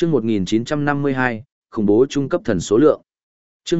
Chương 1952, khủng bố trung cấp thần số lượng. Chương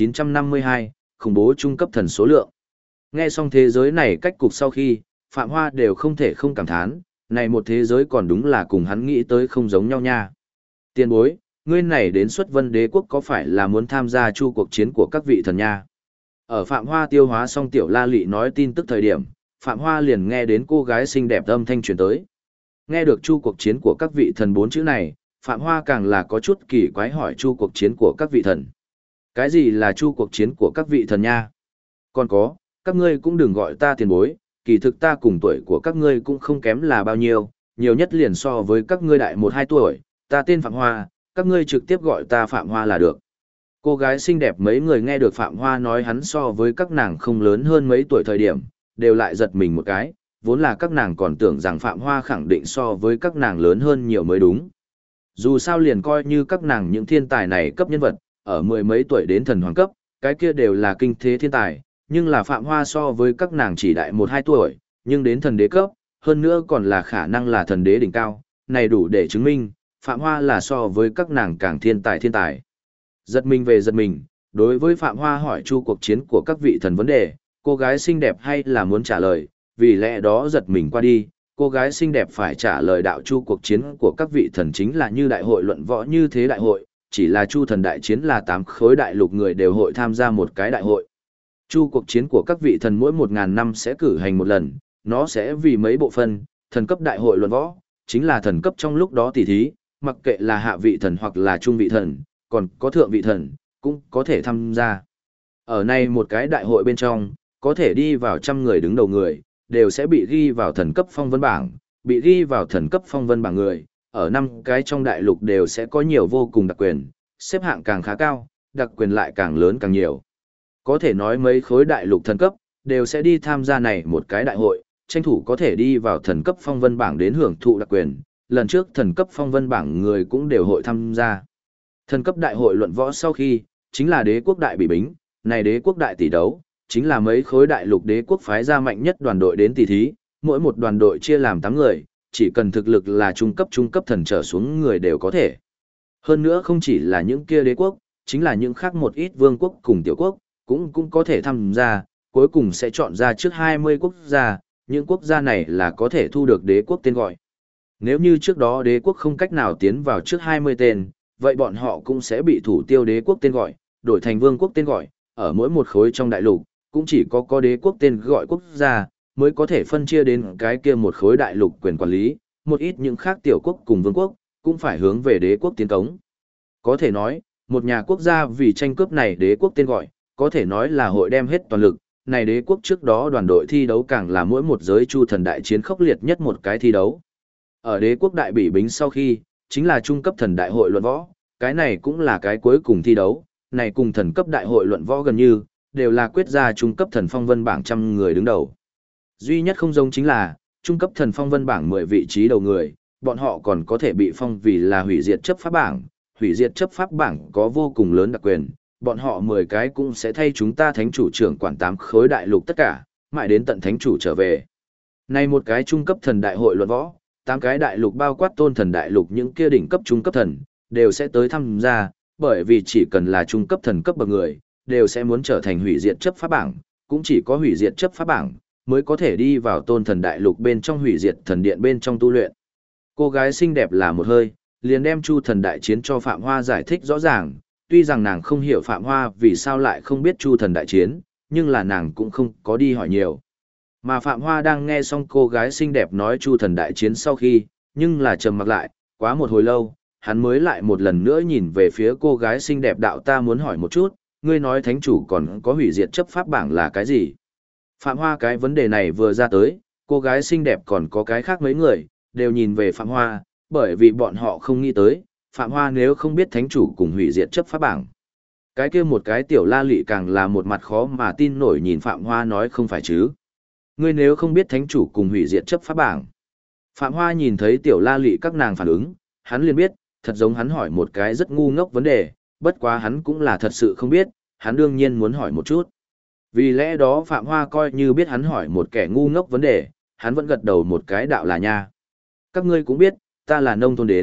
1952, khủng bố trung cấp thần số lượng. Nghe xong thế giới này cách cục sau khi, Phạm Hoa đều không thể không cảm thán, này một thế giới còn đúng là cùng hắn nghĩ tới không giống nhau nha. Tiền bối, ngươi này đến xuất vân đế quốc có phải là muốn tham gia chu cuộc chiến của các vị thần nha? Ở Phạm Hoa tiêu hóa xong tiểu la lị nói tin tức thời điểm, Phạm Hoa liền nghe đến cô gái xinh đẹp âm thanh truyền tới. Nghe được chu cuộc chiến của các vị thần 4 chữ này, Phạm Hoa càng là có chút kỳ quái hỏi chu cuộc chiến của các vị thần. Cái gì là chu cuộc chiến của các vị thần nha? Còn có, các ngươi cũng đừng gọi ta tiền bối, kỳ thực ta cùng tuổi của các ngươi cũng không kém là bao nhiêu, nhiều nhất liền so với các ngươi đại 1-2 tuổi, ta tên Phạm Hoa, các ngươi trực tiếp gọi ta Phạm Hoa là được. Cô gái xinh đẹp mấy người nghe được Phạm Hoa nói hắn so với các nàng không lớn hơn mấy tuổi thời điểm, đều lại giật mình một cái, vốn là các nàng còn tưởng rằng Phạm Hoa khẳng định so với các nàng lớn hơn nhiều mới đúng. Dù sao liền coi như các nàng những thiên tài này cấp nhân vật, ở 10 mấy tuổi đến thần hoàng cấp, cái kia đều là kinh thế thiên tài, nhưng là Phạm Hoa so với các nàng chỉ đại 1-2 tuổi, nhưng đến thần đế cấp, hơn nữa còn là khả năng là thần đế đỉnh cao, này đủ để chứng minh, Phạm Hoa là so với các nàng càng thiên tài. Giật mình về giật mình, đối với Phạm Hoa hỏi chu cuộc chiến của các vị thần vấn đề, cô gái xinh đẹp hay là muốn trả lời, vì lẽ đó giật mình qua đi, cô gái xinh đẹp phải trả lời đạo chu cuộc chiến của các vị thần chính là như đại hội luận võ như thế đại hội, chỉ là chu thần đại chiến là 8 khối đại lục người đều hội tham gia một cái đại hội. Chu cuộc chiến của các vị thần mỗi 1000 năm sẽ cử hành một lần, nó sẽ vì mấy bộ phân, thần cấp đại hội luận võ, chính là thần cấp trong lúc đó tỉ thí, mặc kệ là hạ vị thần hoặc là trung vị thần, còn có thượng vị thần, cũng có thể tham gia. Ở này một cái đại hội bên trong, có thể đi vào 100 người đứng đầu người, đều sẽ bị ghi vào thần cấp phong vân bảng, bị ghi vào thần cấp phong vân bảng người, ở 5 cái trong đại lục đều sẽ có nhiều vô cùng đặc quyền, xếp hạng càng khá cao, đặc quyền lại càng lớn càng nhiều. Có thể nói mấy khối đại lục thần cấp, đều sẽ đi tham gia này một cái đại hội, tranh thủ có thể đi vào thần cấp phong vân bảng đến hưởng thụ đặc quyền, lần trước thần cấp phong vân bảng người cũng đều hội tham gia. Thần cấp đại hội luận võ sau khi, chính là đế quốc đại bị bính, này đế quốc đại tỷ đấu, chính là mấy khối đại lục đế quốc phái ra mạnh nhất đoàn đội đến tỷ thí, mỗi một đoàn đội chia làm 8 người, chỉ cần thực lực là trung cấp thần trở xuống người đều có thể. Hơn nữa không chỉ là những kia đế quốc, chính là những khác một ít vương quốc cùng tiểu quốc, cũng có thể tham gia, cuối cùng sẽ chọn ra trước 20 quốc gia, những quốc gia này là có thể thu được đế quốc tên gọi. Nếu như trước đó đế quốc không cách nào tiến vào trước 20 tên, vậy bọn họ cũng sẽ bị thủ tiêu đế quốc tên gọi, đổi thành vương quốc tên gọi, ở mỗi một khối trong đại lục, cũng chỉ có đế quốc tên gọi quốc gia, mới có thể phân chia đến cái kia một khối đại lục quyền quản lý, một ít những khác tiểu quốc cùng vương quốc, cũng phải hướng về đế quốc tiến cống. Có thể nói, một nhà quốc gia vì tranh cướp này đế quốc tên gọi, có thể nói là hội đem hết toàn lực, này đế quốc trước đó đoàn đội thi đấu càng là mỗi một giới chu thần đại chiến khốc liệt nhất một cái thi đấu. Ở đế quốc đại bỉ bính sau khi, chính là trung cấp thần đại hội luận võ, cái này cũng là cái cuối cùng thi đấu, này cùng thần cấp đại hội luận võ gần như, đều là quyết ra trung cấp thần phong vân bảng 100 người đứng đầu. Duy nhất không giống chính là, trung cấp thần phong vân bảng 10 vị trí đầu người, bọn họ còn có thể bị phong vì là hủy diệt chấp pháp bảng, hủy diệt chấp pháp bảng có vô cùng lớn đặc quyền, bọn họ 10 cái cũng sẽ thay chúng ta thánh chủ trưởng quản 8 khối đại lục tất cả, mãi đến tận thánh chủ trở về. Này một cái trung cấp thần đại hội luận võ, 8 cái đại lục bao quát tôn thần đại lục những kia đỉnh cấp trung cấp thần, đều sẽ tới tham gia, bởi vì chỉ cần là trung cấp thần cấp bậc người, đều sẽ muốn trở thành hủy diệt chấp pháp bảng, cũng chỉ có hủy diệt chấp pháp bảng, mới có thể đi vào tôn thần đại lục bên trong hủy diệt thần điện bên trong tu luyện. Cô gái xinh đẹp là một hơi, liền đem chu thần đại chiến cho Phạm Hoa giải thích rõ ràng, tuy rằng nàng không hiểu Phạm Hoa vì sao lại không biết chu thần đại chiến, nhưng là nàng cũng không có đi hỏi nhiều. Mà Phạm Hoa đang nghe xong cô gái xinh đẹp nói chu thần đại chiến sau khi, nhưng là trầm mặc lại, quá một hồi lâu, hắn mới lại một lần nữa nhìn về phía cô gái xinh đẹp đạo ta muốn hỏi một chút, ngươi nói thánh chủ còn có hủy diệt chấp pháp bảng là cái gì? Phạm Hoa cái vấn đề này vừa ra tới, cô gái xinh đẹp còn có cái khác mấy người, đều nhìn về Phạm Hoa, bởi vì bọn họ không nghĩ tới, Phạm Hoa nếu không biết thánh chủ cùng hủy diệt chấp pháp bảng. Cái kia một cái tiểu la lị càng là một mặt khó mà tin nổi nhìn Phạm Hoa nói không phải chứ. Ngươi nếu không biết thánh chủ cùng hủy diệt chấp pháp bảng. Phạm Hoa nhìn thấy tiểu la lị các nàng phản ứng, hắn liền biết, thật giống hắn hỏi một cái rất ngu ngốc vấn đề, bất quá hắn cũng là thật sự không biết, hắn đương nhiên muốn hỏi một chút. Vì lẽ đó Phạm Hoa coi như biết hắn hỏi một kẻ ngu ngốc vấn đề, hắn vẫn gật đầu một cái đạo là nha. Các ngươi cũng biết, ta là nông thôn đến,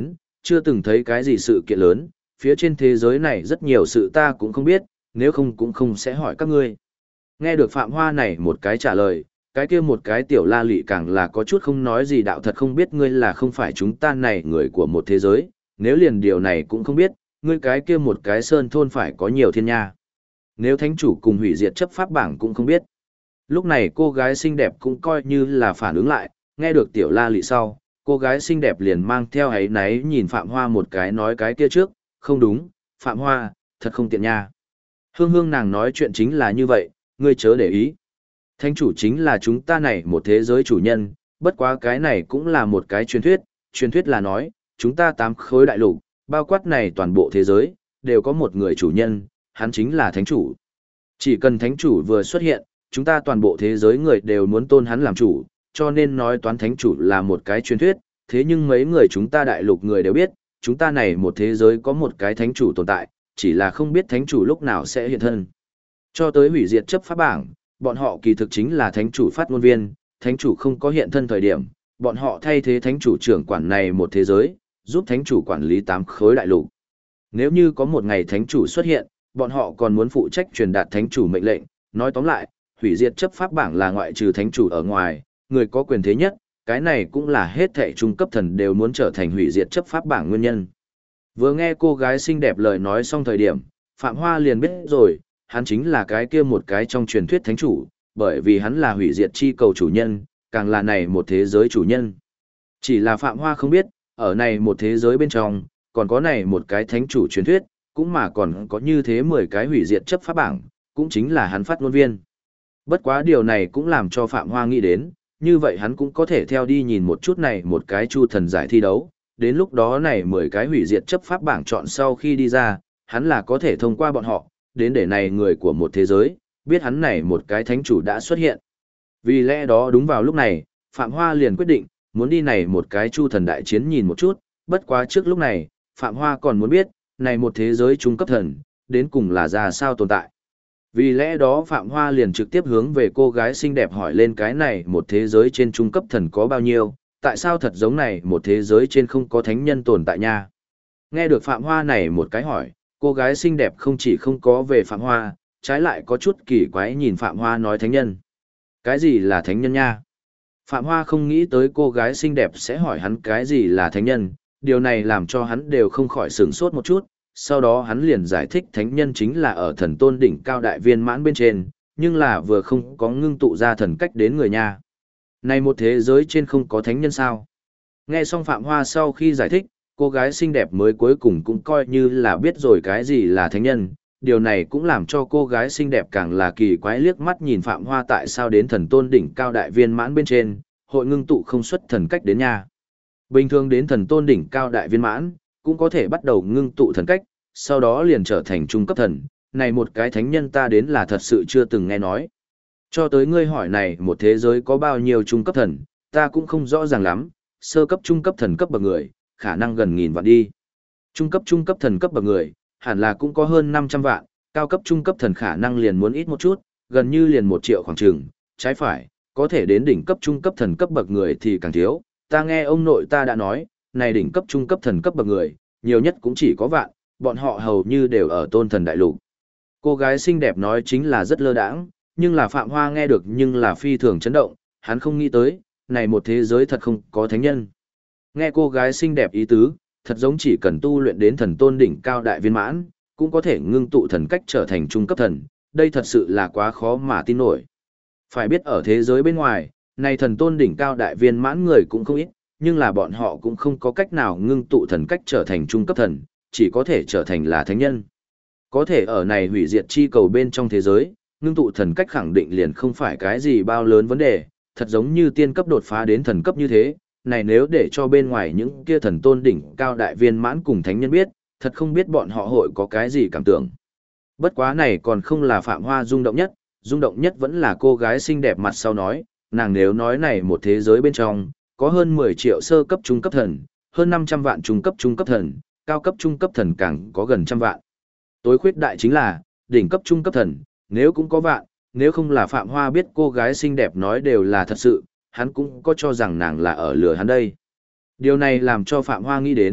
Chưa từng thấy cái gì sự kiện lớn, phía trên thế giới này rất nhiều sự ta cũng không biết, nếu không cũng không sẽ hỏi các ngươi. Nghe được Phạm Hoa này một cái trả lời, cái kia một cái tiểu la lị càng là có chút không nói gì, đạo thật không biết ngươi là không phải chúng ta này người của một thế giới, nếu liền điều này cũng không biết, ngươi cái kia một cái sơn thôn phải có nhiều thiên nha. Nếu thánh chủ cùng hủy diệt chấp pháp bảng cũng không biết. Lúc này cô gái xinh đẹp cũng coi như là phản ứng lại, nghe được tiểu la lị sau, cô gái xinh đẹp liền mang theo ấy náy nhìn Phạm Hoa một cái nói cái kia trước, không đúng, Phạm Hoa, thật không tiện nha. Hương hương nàng nói chuyện chính là như vậy, ngươi chớ để ý. Thánh chủ chính là chúng ta này một thế giới chủ nhân, bất quá cái này cũng là một cái truyền thuyết là nói, chúng ta 8 khối đại lục, bao quát này toàn bộ thế giới, đều có một người chủ nhân, hắn chính là thánh chủ. Chỉ cần thánh chủ vừa xuất hiện, chúng ta toàn bộ thế giới người đều muốn tôn hắn làm chủ, cho nên nói toán thánh chủ là một cái truyền thuyết, thế nhưng mấy người chúng ta đại lục người đều biết, chúng ta này một thế giới có một cái thánh chủ tồn tại, chỉ là không biết thánh chủ lúc nào sẽ hiện thân. Cho tới hủy diệt chấp pháp bảng, bọn họ kỳ thực chính là thánh chủ phát ngôn viên, thánh chủ không có hiện thân thời điểm, bọn họ thay thế thánh chủ trưởng quản này một thế giới, giúp thánh chủ quản lý 8 khối đại lục. Nếu như có một ngày thánh chủ xuất hiện, bọn họ còn muốn phụ trách truyền đạt thánh chủ mệnh lệnh, nói tóm lại, hủy diệt chấp pháp bảng là ngoại trừ thánh chủ ở ngoài, người có quyền thế nhất, cái này cũng là hết thảy trung cấp thần đều muốn trở thành hủy diệt chấp pháp bảng nguyên nhân. Vừa nghe cô gái xinh đẹp lời nói xong thời điểm, Phạm Hoa liền biết rồi, hắn chính là cái kia một cái trong truyền thuyết thánh chủ, bởi vì hắn là hủy diệt chi cầu chủ nhân, càng là này một thế giới chủ nhân. Chỉ là Phạm Hoa không biết, ở này một thế giới bên trong, còn có này một cái thánh chủ truyền thuyết, cũng mà còn có như thế 10 cái hủy diệt chấp pháp bảng, cũng chính là hắn phát ngôn viên. Bất quá điều này cũng làm cho Phạm Hoa nghĩ đến, như vậy hắn cũng có thể theo đi nhìn một chút này một cái chu thần giải thi đấu, đến lúc đó này 10 cái hủy diệt chấp pháp bảng chọn sau khi đi ra, hắn là có thể thông qua bọn họ, đến để này người của một thế giới, biết hắn này một cái thánh chủ đã xuất hiện. Vì lẽ đó đúng vào lúc này, Phạm Hoa liền quyết định, muốn đi này một cái chu thần đại chiến nhìn một chút, bất quá trước lúc này, Phạm Hoa còn muốn biết, này một thế giới trung cấp thần, đến cùng là ra sao tồn tại. Vì lẽ đó Phạm Hoa liền trực tiếp hướng về cô gái xinh đẹp hỏi lên cái này một thế giới trên trung cấp thần có bao nhiêu, tại sao thật giống này một thế giới trên không có thánh nhân tồn tại nha. Nghe được Phạm Hoa này một cái hỏi, cô gái xinh đẹp không chỉ không có về Phạm Hoa, trái lại có chút kỳ quái nhìn Phạm Hoa nói thánh nhân. Cái gì là thánh nhân nha? Phạm Hoa không nghĩ tới cô gái xinh đẹp sẽ hỏi hắn cái gì là thánh nhân, điều này làm cho hắn đều không khỏi sửng sốt một chút, sau đó hắn liền giải thích thánh nhân chính là ở thần tôn đỉnh cao đại viên mãn bên trên, nhưng là vừa không có ngưng tụ ra thần cách đến người nha. Này một thế giới trên không có thánh nhân sao? Nghe xong Phạm Hoa sau khi giải thích, cô gái xinh đẹp mới cuối cùng cũng coi như là biết rồi cái gì là thánh nhân, điều này cũng làm cho cô gái xinh đẹp càng là kỳ quái liếc mắt nhìn Phạm Hoa tại sao đến thần tôn đỉnh cao đại viên mãn bên trên, hội ngưng tụ không xuất thần cách đến nha. Bình thường đến thần tôn đỉnh cao đại viên mãn, cũng có thể bắt đầu ngưng tụ thần cách, sau đó liền trở thành trung cấp thần, này một cái thánh nhân ta đến là thật sự chưa từng nghe nói. Cho tới ngươi hỏi này một thế giới có bao nhiêu trung cấp thần, ta cũng không rõ ràng lắm, sơ cấp trung cấp thần cấp bậc người, khả năng gần 1000 vạn đi. Trung cấp thần cấp bậc người, hẳn là cũng có hơn 500 vạn, cao cấp trung cấp thần khả năng liền muốn ít một chút, gần như liền 1 triệu khoảng chừng, trái phải, có thể đến đỉnh cấp trung cấp thần cấp bậc người thì càng thiếu. Ta nghe ông nội ta đã nói, này đỉnh cấp trung cấp thần cấp bậc người, nhiều nhất cũng chỉ có vạn, bọn họ hầu như đều ở tôn thần đại lục. Cô gái xinh đẹp nói chính là rất lơ đãng, nhưng là Phạm Hoa nghe được nhưng là phi thường chấn động, hắn không nghĩ tới, này một thế giới thật không có thánh nhân. Nghe cô gái xinh đẹp ý tứ, thật giống chỉ cần tu luyện đến thần tôn đỉnh cao đại viên mãn, cũng có thể ngưng tụ thần cách trở thành trung cấp thần, đây thật sự là quá khó mà tin nổi. Phải biết ở thế giới bên ngoài, này thần tôn đỉnh cao đại viên mãn người cũng không ít, nhưng là bọn họ cũng không có cách nào ngưng tụ thần cách trở thành trung cấp thần, chỉ có thể trở thành là thánh nhân. Có thể ở này hủy diệt chi cầu bên trong thế giới, ngưng tụ thần cách khẳng định liền không phải cái gì bao lớn vấn đề, thật giống như tiên cấp đột phá đến thần cấp như thế, này nếu để cho bên ngoài những kia thần tôn đỉnh cao đại viên mãn cùng thánh nhân biết, thật không biết bọn họ hội có cái gì cảm tưởng. Bất quá này còn không là Phạm Hoa rung động nhất vẫn là cô gái xinh đẹp mặt sau nói, nàng nếu nói này một thế giới bên trong, có hơn 10 triệu sơ cấp trung cấp thần, hơn 500 vạn trung cấp thần, cao cấp trung cấp thần càng có gần trăm vạn. Tối khuyết đại chính là, đỉnh cấp trung cấp thần, nếu cũng có vạn, nếu không là Phạm Hoa biết cô gái xinh đẹp nói đều là thật sự, hắn cũng có cho rằng nàng là ở lừa hắn đây. Điều này làm cho Phạm Hoa nghĩ đến,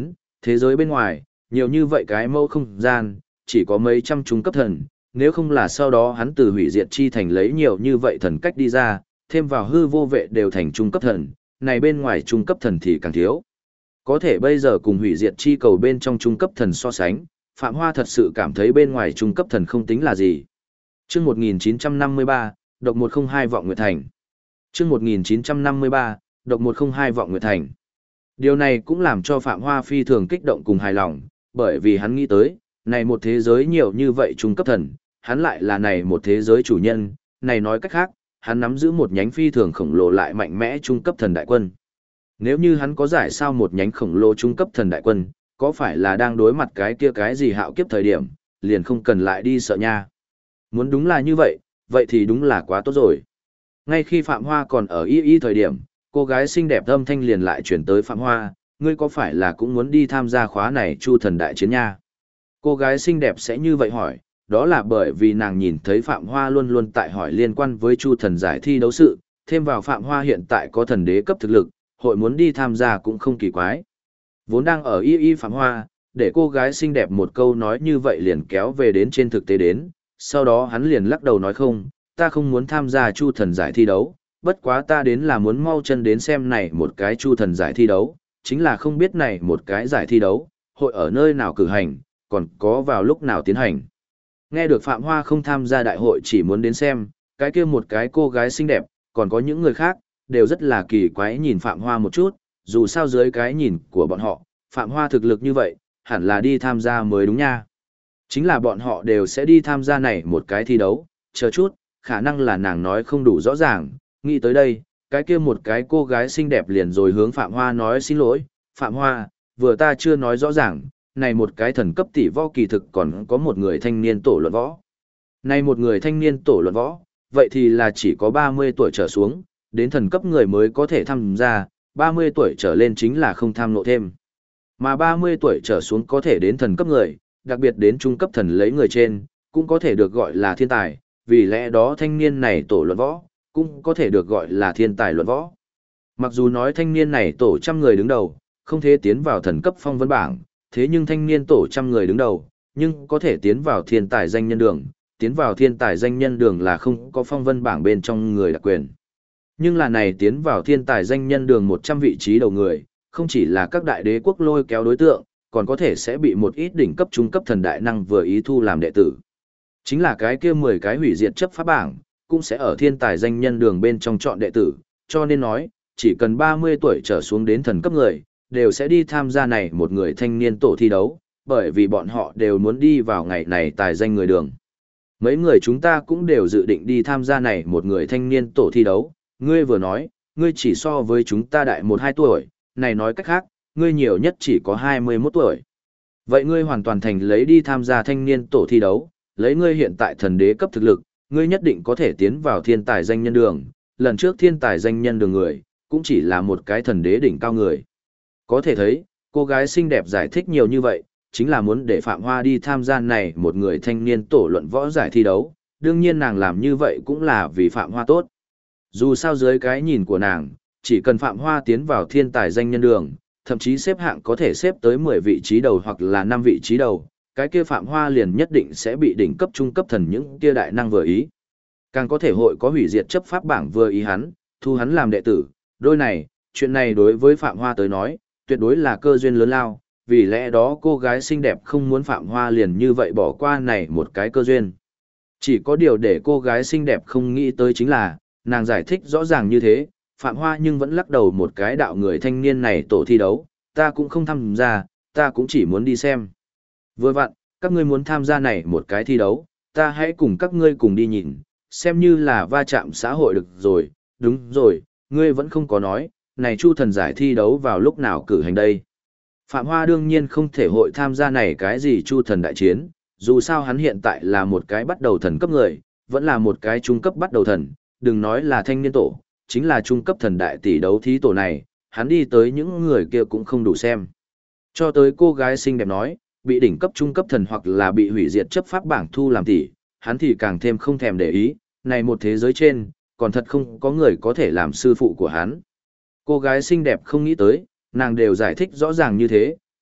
Thế giới bên ngoài, nhiều như vậy cái mẫu không gian, chỉ có mấy trăm trung cấp thần, nếu không là sau đó hắn từ hủy diệt chi thành lấy nhiều như vậy thần cách đi ra, thêm vào hư vô vệ đều thành trung cấp thần, này bên ngoài trung cấp thần thì càng thiếu. Có thể bây giờ cùng hủy diệt chi cầu bên trong trung cấp thần so sánh, Phạm Hoa thật sự cảm thấy bên ngoài trung cấp thần không tính là gì. Chương 1953, độc 102 vọng nguyệt thành. Chương 1953, độc 102 vọng nguyệt thành. Điều này cũng làm cho Phạm Hoa phi thường kích động cùng hài lòng, bởi vì hắn nghĩ tới, này một thế giới nhiều như vậy trung cấp thần, hắn lại là này một thế giới chủ nhân, này nói cách khác, hắn nắm giữ một nhánh phi thường khổng lồ lại mạnh mẽ trung cấp thần đại quân. Nếu như hắn có giải sao một nhánh khổng lồ trung cấp thần đại quân, có phải là đang đối mặt cái kia cái gì hạo kiếp thời điểm, liền không cần lại đi sợ nha. Muốn đúng là như vậy, vậy thì đúng là quá tốt rồi. Ngay khi Phạm Hoa còn ở y thời điểm, cô gái xinh đẹp âm thanh liền lại chuyển tới Phạm Hoa, ngươi có phải là cũng muốn đi tham gia khóa này Chu thần đại chiến nha? Cô gái xinh đẹp sẽ như vậy hỏi, đó là bởi vì nàng nhìn thấy Phạm Hoa luôn luôn tại hỏi liên quan với Chu thần giải thi đấu sự, thêm vào Phạm Hoa hiện tại có thần đế cấp thực lực, hội muốn đi tham gia cũng không kỳ quái. Vốn đang ở y Phạm Hoa, để cô gái xinh đẹp một câu nói như vậy liền kéo về đến trên thực tế đến, sau đó hắn liền lắc đầu nói không, ta không muốn tham gia Chu thần giải thi đấu, bất quá ta đến là muốn mau chân đến xem này một cái Chu thần giải thi đấu, chính là không biết này một cái giải thi đấu, hội ở nơi nào cử hành, còn có vào lúc nào tiến hành. Nghe được Phạm Hoa không tham gia đại hội chỉ muốn đến xem, cái kia một cái cô gái xinh đẹp, còn có những người khác, đều rất là kỳ quái nhìn Phạm Hoa một chút, dù sao dưới cái nhìn của bọn họ, Phạm Hoa thực lực như vậy, hẳn là đi tham gia mới đúng nha. Chính là bọn họ đều sẽ đi tham gia này một cái thi đấu, chờ chút, khả năng là nàng nói không đủ rõ ràng, nghĩ tới đây, cái kia một cái cô gái xinh đẹp liền rồi hướng Phạm Hoa nói xin lỗi, Phạm Hoa, vừa ta chưa nói rõ ràng, này một cái thần cấp tỷ võ kỳ thực còn có một người thanh niên tổ luận võ. Này một người thanh niên tổ luận võ, vậy thì là chỉ có 30 tuổi trở xuống, đến thần cấp người mới có thể tham gia, 30 tuổi trở lên chính là không tham nộ thêm. Mà 30 tuổi trở xuống có thể đến thần cấp người, đặc biệt đến trung cấp thần lấy người trên, cũng có thể được gọi là thiên tài, vì lẽ đó thanh niên này tổ luận võ, cũng có thể được gọi là thiên tài luận võ. Mặc dù nói thanh niên này tổ trăm người đứng đầu, không thể tiến vào thần cấp phong vân bảng, thế nhưng thanh niên tổ trăm người đứng đầu, nhưng có thể tiến vào thiên tài danh nhân đường, tiến vào thiên tài danh nhân đường là không có phong vân bảng bên trong người đặc quyền. Nhưng là này tiến vào thiên tài danh nhân đường 100 vị trí đầu người, không chỉ là các đại đế quốc lôi kéo đối tượng, còn có thể sẽ bị một ít đỉnh cấp trung cấp thần đại năng vừa ý thu làm đệ tử. Chính là cái kia 10 cái hủy diệt chấp pháp bảng, cũng sẽ ở thiên tài danh nhân đường bên trong chọn đệ tử, cho nên nói, chỉ cần 30 tuổi trở xuống đến thần cấp người, đều sẽ đi tham gia này một người thanh niên tổ thi đấu, bởi vì bọn họ đều muốn đi vào ngày này tài danh người đường. Mấy người chúng ta cũng đều dự định đi tham gia này một người thanh niên tổ thi đấu, ngươi vừa nói, ngươi chỉ so với chúng ta đại 1-2 tuổi, này nói cách khác, ngươi nhiều nhất chỉ có 21 tuổi. Vậy ngươi hoàn toàn thành lấy đi tham gia thanh niên tổ thi đấu, lấy ngươi hiện tại thần đế cấp thực lực, ngươi nhất định có thể tiến vào thiên tài danh nhân đường, lần trước thiên tài danh nhân đường người, cũng chỉ là một cái thần đế đỉnh cao người. Có thể thấy, cô gái xinh đẹp giải thích nhiều như vậy, chính là muốn để Phạm Hoa đi tham gia này một người thanh niên tổ luận võ giải thi đấu, đương nhiên nàng làm như vậy cũng là vì Phạm Hoa tốt. Dù sao dưới cái nhìn của nàng, chỉ cần Phạm Hoa tiến vào thiên tài danh nhân đường, thậm chí xếp hạng có thể xếp tới 10 vị trí đầu hoặc là 5 vị trí đầu, cái kia Phạm Hoa liền nhất định sẽ bị đỉnh cấp trung cấp thần những kia đại năng vừa ý. Càng có thể hội có hủy diệt chấp pháp bảng vừa ý hắn, thu hắn làm đệ tử, đôi này, chuyện này đối với Phạm Hoa tới nói, tuyệt đối là cơ duyên lớn lao, vì lẽ đó cô gái xinh đẹp không muốn Phạm Hoa liền như vậy bỏ qua này một cái cơ duyên. Chỉ có điều để cô gái xinh đẹp không nghĩ tới chính là, nàng giải thích rõ ràng như thế, Phạm Hoa nhưng vẫn lắc đầu một cái đạo người thanh niên này tổ thi đấu, ta cũng không tham gia, ta cũng chỉ muốn đi xem. Vừa vặn, các ngươi muốn tham gia này một cái thi đấu, ta hãy cùng các ngươi cùng đi nhìn, xem như là va chạm xã hội được rồi, đúng rồi, ngươi vẫn không có nói, này Chu thần giải thi đấu vào lúc nào cử hành đây. Phạm Hoa đương nhiên không thể hội tham gia này cái gì Chu thần đại chiến, dù sao hắn hiện tại là một cái bắt đầu thần cấp người, vẫn là một cái trung cấp bắt đầu thần, đừng nói là thanh niên tổ, chính là trung cấp thần đại tỷ đấu thí tổ này, hắn đi tới những người kia cũng không đủ xem. Cho tới cô gái xinh đẹp nói, bị đỉnh cấp trung cấp thần hoặc là bị hủy diệt chấp pháp bảng thu làm tỷ, hắn thì càng thêm không thèm để ý, này một thế giới trên, còn thật không có người có thể làm sư phụ của hắn. Cô gái xinh đẹp không nghĩ tới, nàng đều giải thích rõ ràng như thế,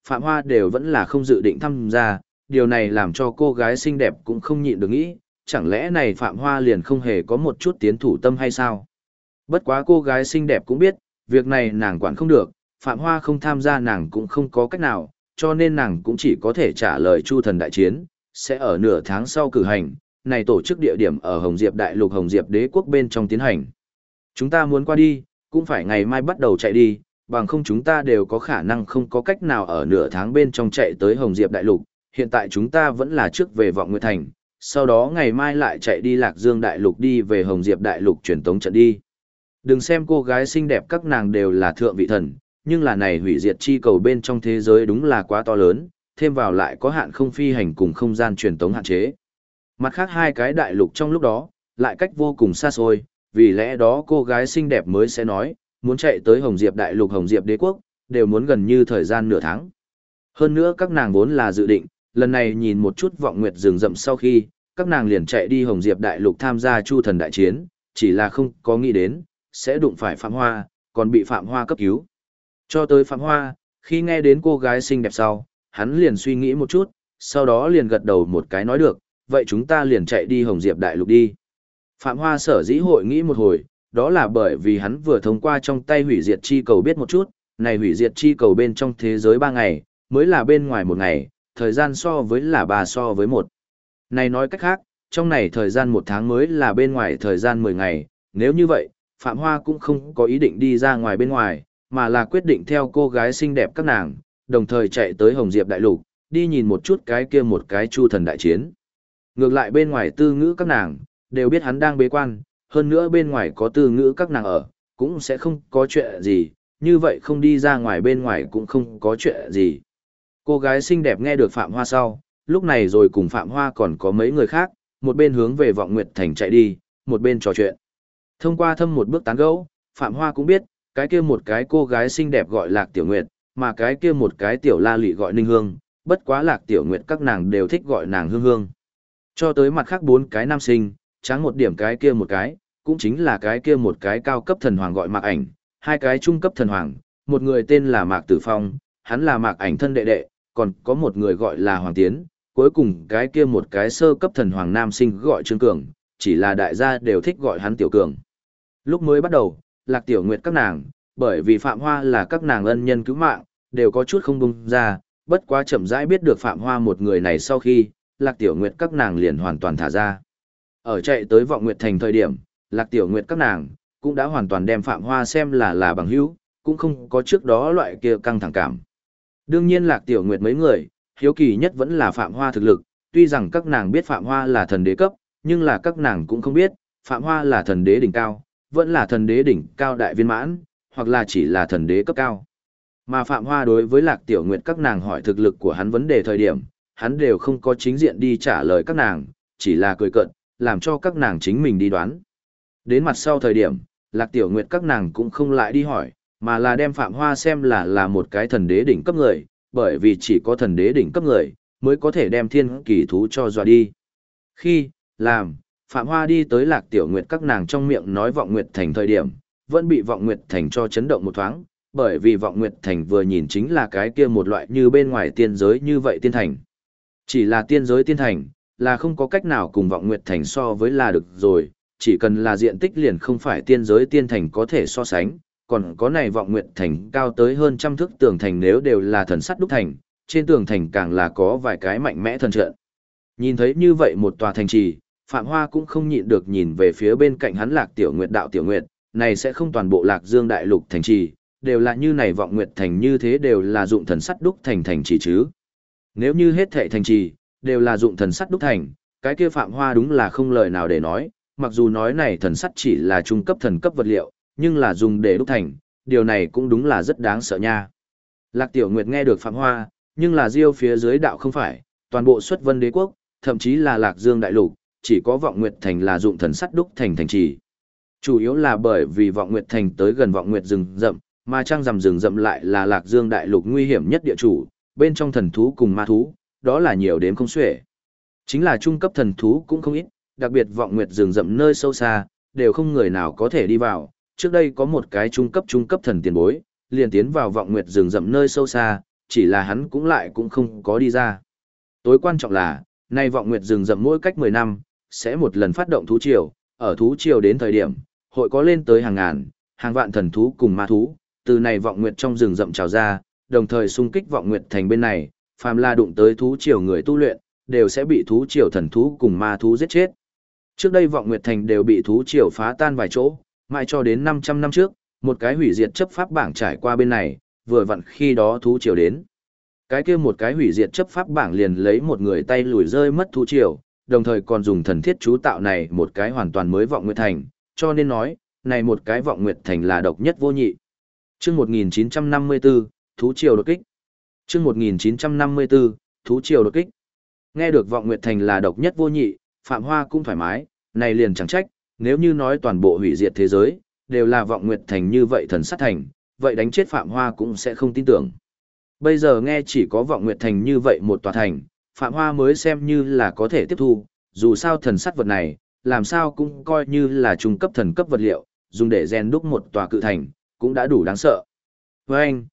Phạm Hoa đều vẫn là không dự định tham gia, điều này làm cho cô gái xinh đẹp cũng không nhịn được nghĩ, chẳng lẽ này Phạm Hoa liền không hề có một chút tiến thủ tâm hay sao? Bất quá cô gái xinh đẹp cũng biết, việc này nàng quản không được, Phạm Hoa không tham gia nàng cũng không có cách nào, cho nên nàng cũng chỉ có thể trả lời Chu Thần Đại Chiến, sẽ ở nửa tháng sau cử hành, này tổ chức địa điểm ở Hồng Diệp Đại Lục Hồng Diệp Đế quốc bên trong tiến hành. Chúng ta muốn qua đi, cũng phải ngày mai bắt đầu chạy đi, bằng không chúng ta đều có khả năng không có cách nào ở nửa tháng bên trong chạy tới Hồng Diệp Đại Lục, hiện tại chúng ta vẫn là trước về Vọng Nguyệt Thành, sau đó ngày mai lại chạy đi Lạc Dương Đại Lục đi về Hồng Diệp Đại Lục truyền tống trận đi. Đừng xem cô gái xinh đẹp các nàng đều là thượng vị thần, nhưng là này hủy diệt chi cầu bên trong thế giới đúng là quá to lớn, thêm vào lại có hạn không phi hành cùng không gian truyền tống hạn chế. Mặt khác hai cái đại lục trong lúc đó, lại cách vô cùng xa xôi, vì lẽ đó cô gái xinh đẹp mới sẽ nói, muốn chạy tới Hồng Diệp Đại Lục Hồng Diệp Đế quốc, đều muốn gần như thời gian nửa tháng. Hơn nữa các nàng vốn là dự định, lần này nhìn một chút vọng nguyệt rừng rậm sau khi, các nàng liền chạy đi Hồng Diệp Đại Lục tham gia Chu Thần Đại Chiến, chỉ là không có nghĩ đến, sẽ đụng phải Phạm Hoa, còn bị Phạm Hoa cấp cứu. Cho tới Phạm Hoa, khi nghe đến cô gái xinh đẹp sau, hắn liền suy nghĩ một chút, sau đó liền gật đầu một cái nói được, vậy chúng ta liền chạy đi Hồng Diệp Đại Lục đi. Phạm Hoa sở dĩ hội nghĩ một hồi, đó là bởi vì hắn vừa thông qua trong tay hủy diệt chi cầu biết một chút, này hủy diệt chi cầu bên trong thế giới 3 ngày, mới là bên ngoài 1 ngày, thời gian so với là 3 so với 1. Này nói cách khác, trong này thời gian 1 tháng mới là bên ngoài thời gian 10 ngày, nếu như vậy, Phạm Hoa cũng không có ý định đi ra ngoài bên ngoài, mà là quyết định theo cô gái xinh đẹp các nàng, đồng thời chạy tới Hồng Diệp Đại Lục, đi nhìn một chút cái kia một cái Chu Thần Đại Chiến. Ngược lại bên ngoài tư ngữ các nàng, đều biết hắn đang bế quan, hơn nữa bên ngoài có tư ngữ các nàng ở, cũng sẽ không có chuyện gì, như vậy không đi ra ngoài bên ngoài cũng không có chuyện gì. Cô gái xinh đẹp nghe được Phạm Hoa sau, lúc này rồi cùng Phạm Hoa còn có mấy người khác, một bên hướng về Vọng Nguyệt Thành chạy đi, một bên trò chuyện. Thông qua thâm một bước tán gẫu, Phạm Hoa cũng biết, cái kia một cái cô gái xinh đẹp gọi Lạc Tiểu Nguyệt, mà cái kia một cái tiểu la lị gọi Ninh Hương, bất quá Lạc Tiểu Nguyệt các nàng đều thích gọi nàng Hương Hương. Cho tới mặt khác 4 cái nam sinh, trắng một điểm cái kia một cái, cũng chính là cái kia một cái cao cấp thần hoàng gọi Mạc Ảnh, 2 cái trung cấp thần hoàng, một người tên là Mạc Tử Phong, hắn là Mạc Ảnh thân đệ đệ, còn có một người gọi là Hoàng Tiến, cuối cùng cái kia một cái sơ cấp thần hoàng nam sinh gọi Trương Cường, chỉ là đại gia đều thích gọi hắn Tiểu Cường. Lúc mới bắt đầu, Lạc Tiểu Nguyệt các nàng, bởi vì Phạm Hoa là các nàng ân nhân cứu mạng, đều có chút không buông ra, bất quá chậm rãi biết được Phạm Hoa một người này sau khi, Lạc Tiểu Nguyệt các nàng liền hoàn toàn thả ra. Ở chạy tới Vọng Nguyệt Thành thời điểm, Lạc Tiểu Nguyệt các nàng cũng đã hoàn toàn đem Phạm Hoa xem là bằng hữu, cũng không có trước đó loại kia căng thẳng cảm. Đương nhiên Lạc Tiểu Nguyệt mấy người, hiếu kỳ nhất vẫn là Phạm Hoa thực lực, tuy rằng các nàng biết Phạm Hoa là thần đế cấp, nhưng là các nàng cũng không biết, Phạm Hoa là thần đế đỉnh cao, vẫn là thần đế đỉnh cao đại viên mãn, hoặc là chỉ là thần đế cấp cao. Mà Phạm Hoa đối với Lạc Tiểu Nguyệt các nàng hỏi thực lực của hắn vấn đề thời điểm, hắn đều không có chính diện đi trả lời các nàng, chỉ là cười cợt, làm cho các nàng chính mình đi đoán. Đến mặt sau thời điểm, Lạc Tiểu Nguyệt các nàng cũng không lại đi hỏi, mà là đem Phạm Hoa xem là một cái thần đế đỉnh cấp người, bởi vì chỉ có thần đế đỉnh cấp người, mới có thể đem thiên kỳ thú cho dọa đi. Khi, làm, Phạm Hoa đi tới Lạc Tiểu Nguyệt các nàng trong miệng nói Vọng Nguyệt Thành thời điểm, vẫn bị Vọng Nguyệt Thành cho chấn động một thoáng, bởi vì Vọng Nguyệt Thành vừa nhìn chính là cái kia một loại như bên ngoài tiên giới như vậy tiên thành. Chỉ là tiên giới tiên thành, là không có cách nào cùng Vọng Nguyệt Thành so với là được rồi, chỉ cần là diện tích liền không phải tiên giới tiên thành có thể so sánh, còn có này Vọng Nguyệt Thành cao tới hơn 100 thước tường thành nếu đều là thần sắt đúc thành, trên tường thành càng là có vài cái mạnh mẽ thần trận. Nhìn thấy như vậy một tòa thành trì, Phạm Hoa cũng không nhịn được nhìn về phía bên cạnh hắn Lạc Tiểu Nguyệt đạo Tiểu Nguyệt, này sẽ không toàn bộ Lạc Dương đại lục thành trì, đều là như này Vọng Nguyệt Thành như thế đều là dụng thần sắt đúc thành thành trì chứ. Nếu như hết thảy thành trì đều là dụng thần sắt đúc thành, cái kia Phạm Hoa đúng là không lời nào để nói, mặc dù nói này thần sắt chỉ là trung cấp thần cấp vật liệu, nhưng là dùng để đúc thành, điều này cũng đúng là rất đáng sợ nha. Lạc Tiểu Nguyệt nghe được Phạm Hoa, nhưng là Diêu phía dưới đạo không phải, toàn bộ xuất vân đế quốc, thậm chí là Lạc Dương đại lục, chỉ có Vọng Nguyệt Thành là dụng thần sắt đúc thành thành trì. Chủ yếu là bởi vì Vọng Nguyệt Thành tới gần Vọng Nguyệt rừng rậm, mà trăng rằm rừng rậm lại là Lạc Dương đại lục nguy hiểm nhất địa chủ, bên trong thần thú cùng ma thú, đó là nhiều đến không xuể. Chính là trung cấp thần thú cũng không ít, đặc biệt Vọng Nguyệt rừng rậm nơi sâu xa, đều không người nào có thể đi vào. Trước đây có một cái trung cấp thần tiền bối, liền tiến vào Vọng Nguyệt rừng rậm nơi sâu xa, chỉ là hắn cũng lại cũng không có đi ra. Tối quan trọng là, nay vọng nguyệt rừng rậm mỗi cách 10 năm, sẽ một lần phát động thú triều, ở thú triều đến thời điểm, hội có lên tới hàng ngàn, hàng vạn thần thú cùng ma thú, từ này vọng nguyệt trong rừng rậm trào ra, đồng thời xung kích vọng nguyệt thành bên này, phàm là đụng tới thú triều người tu luyện, đều sẽ bị thú triều thần thú cùng ma thú giết chết. Trước đây vọng nguyệt thành đều bị thú triều phá tan vài chỗ, mãi cho đến 500 năm trước, một cái hủy diệt chấp pháp bảng trải qua bên này, vừa vặn khi đó thú triều đến. Cái kia một cái hủy diệt chấp pháp bảng liền lấy một người tay lùi rơi mất thú triều, đồng thời còn dùng thần thiết chú tạo này một cái hoàn toàn mới vọng nguyệt thành, cho nên nói, này một cái vọng nguyệt thành là độc nhất vô nhị. Chương 1954, thú triều đột kích. Chương 1954, thú triều đột kích. Nghe được vọng nguyệt thành là độc nhất vô nhị, Phạm Hoa cũng thoải mái, này liền chẳng trách, nếu như nói toàn bộ hủy diệt thế giới, đều là vọng nguyệt thành như vậy thần sát thành, vậy đánh chết Phạm Hoa cũng sẽ không tin tưởng. Bây giờ nghe chỉ có vọng nguyệt thành như vậy một tòa thành, Phạm Hoa mới xem như là có thể tiếp thu, dù sao thần sắt vật này, làm sao cũng coi như là trung cấp thần cấp vật liệu, dùng để rèn đúc một tòa cự thành, cũng đã đủ đáng sợ. Vâng,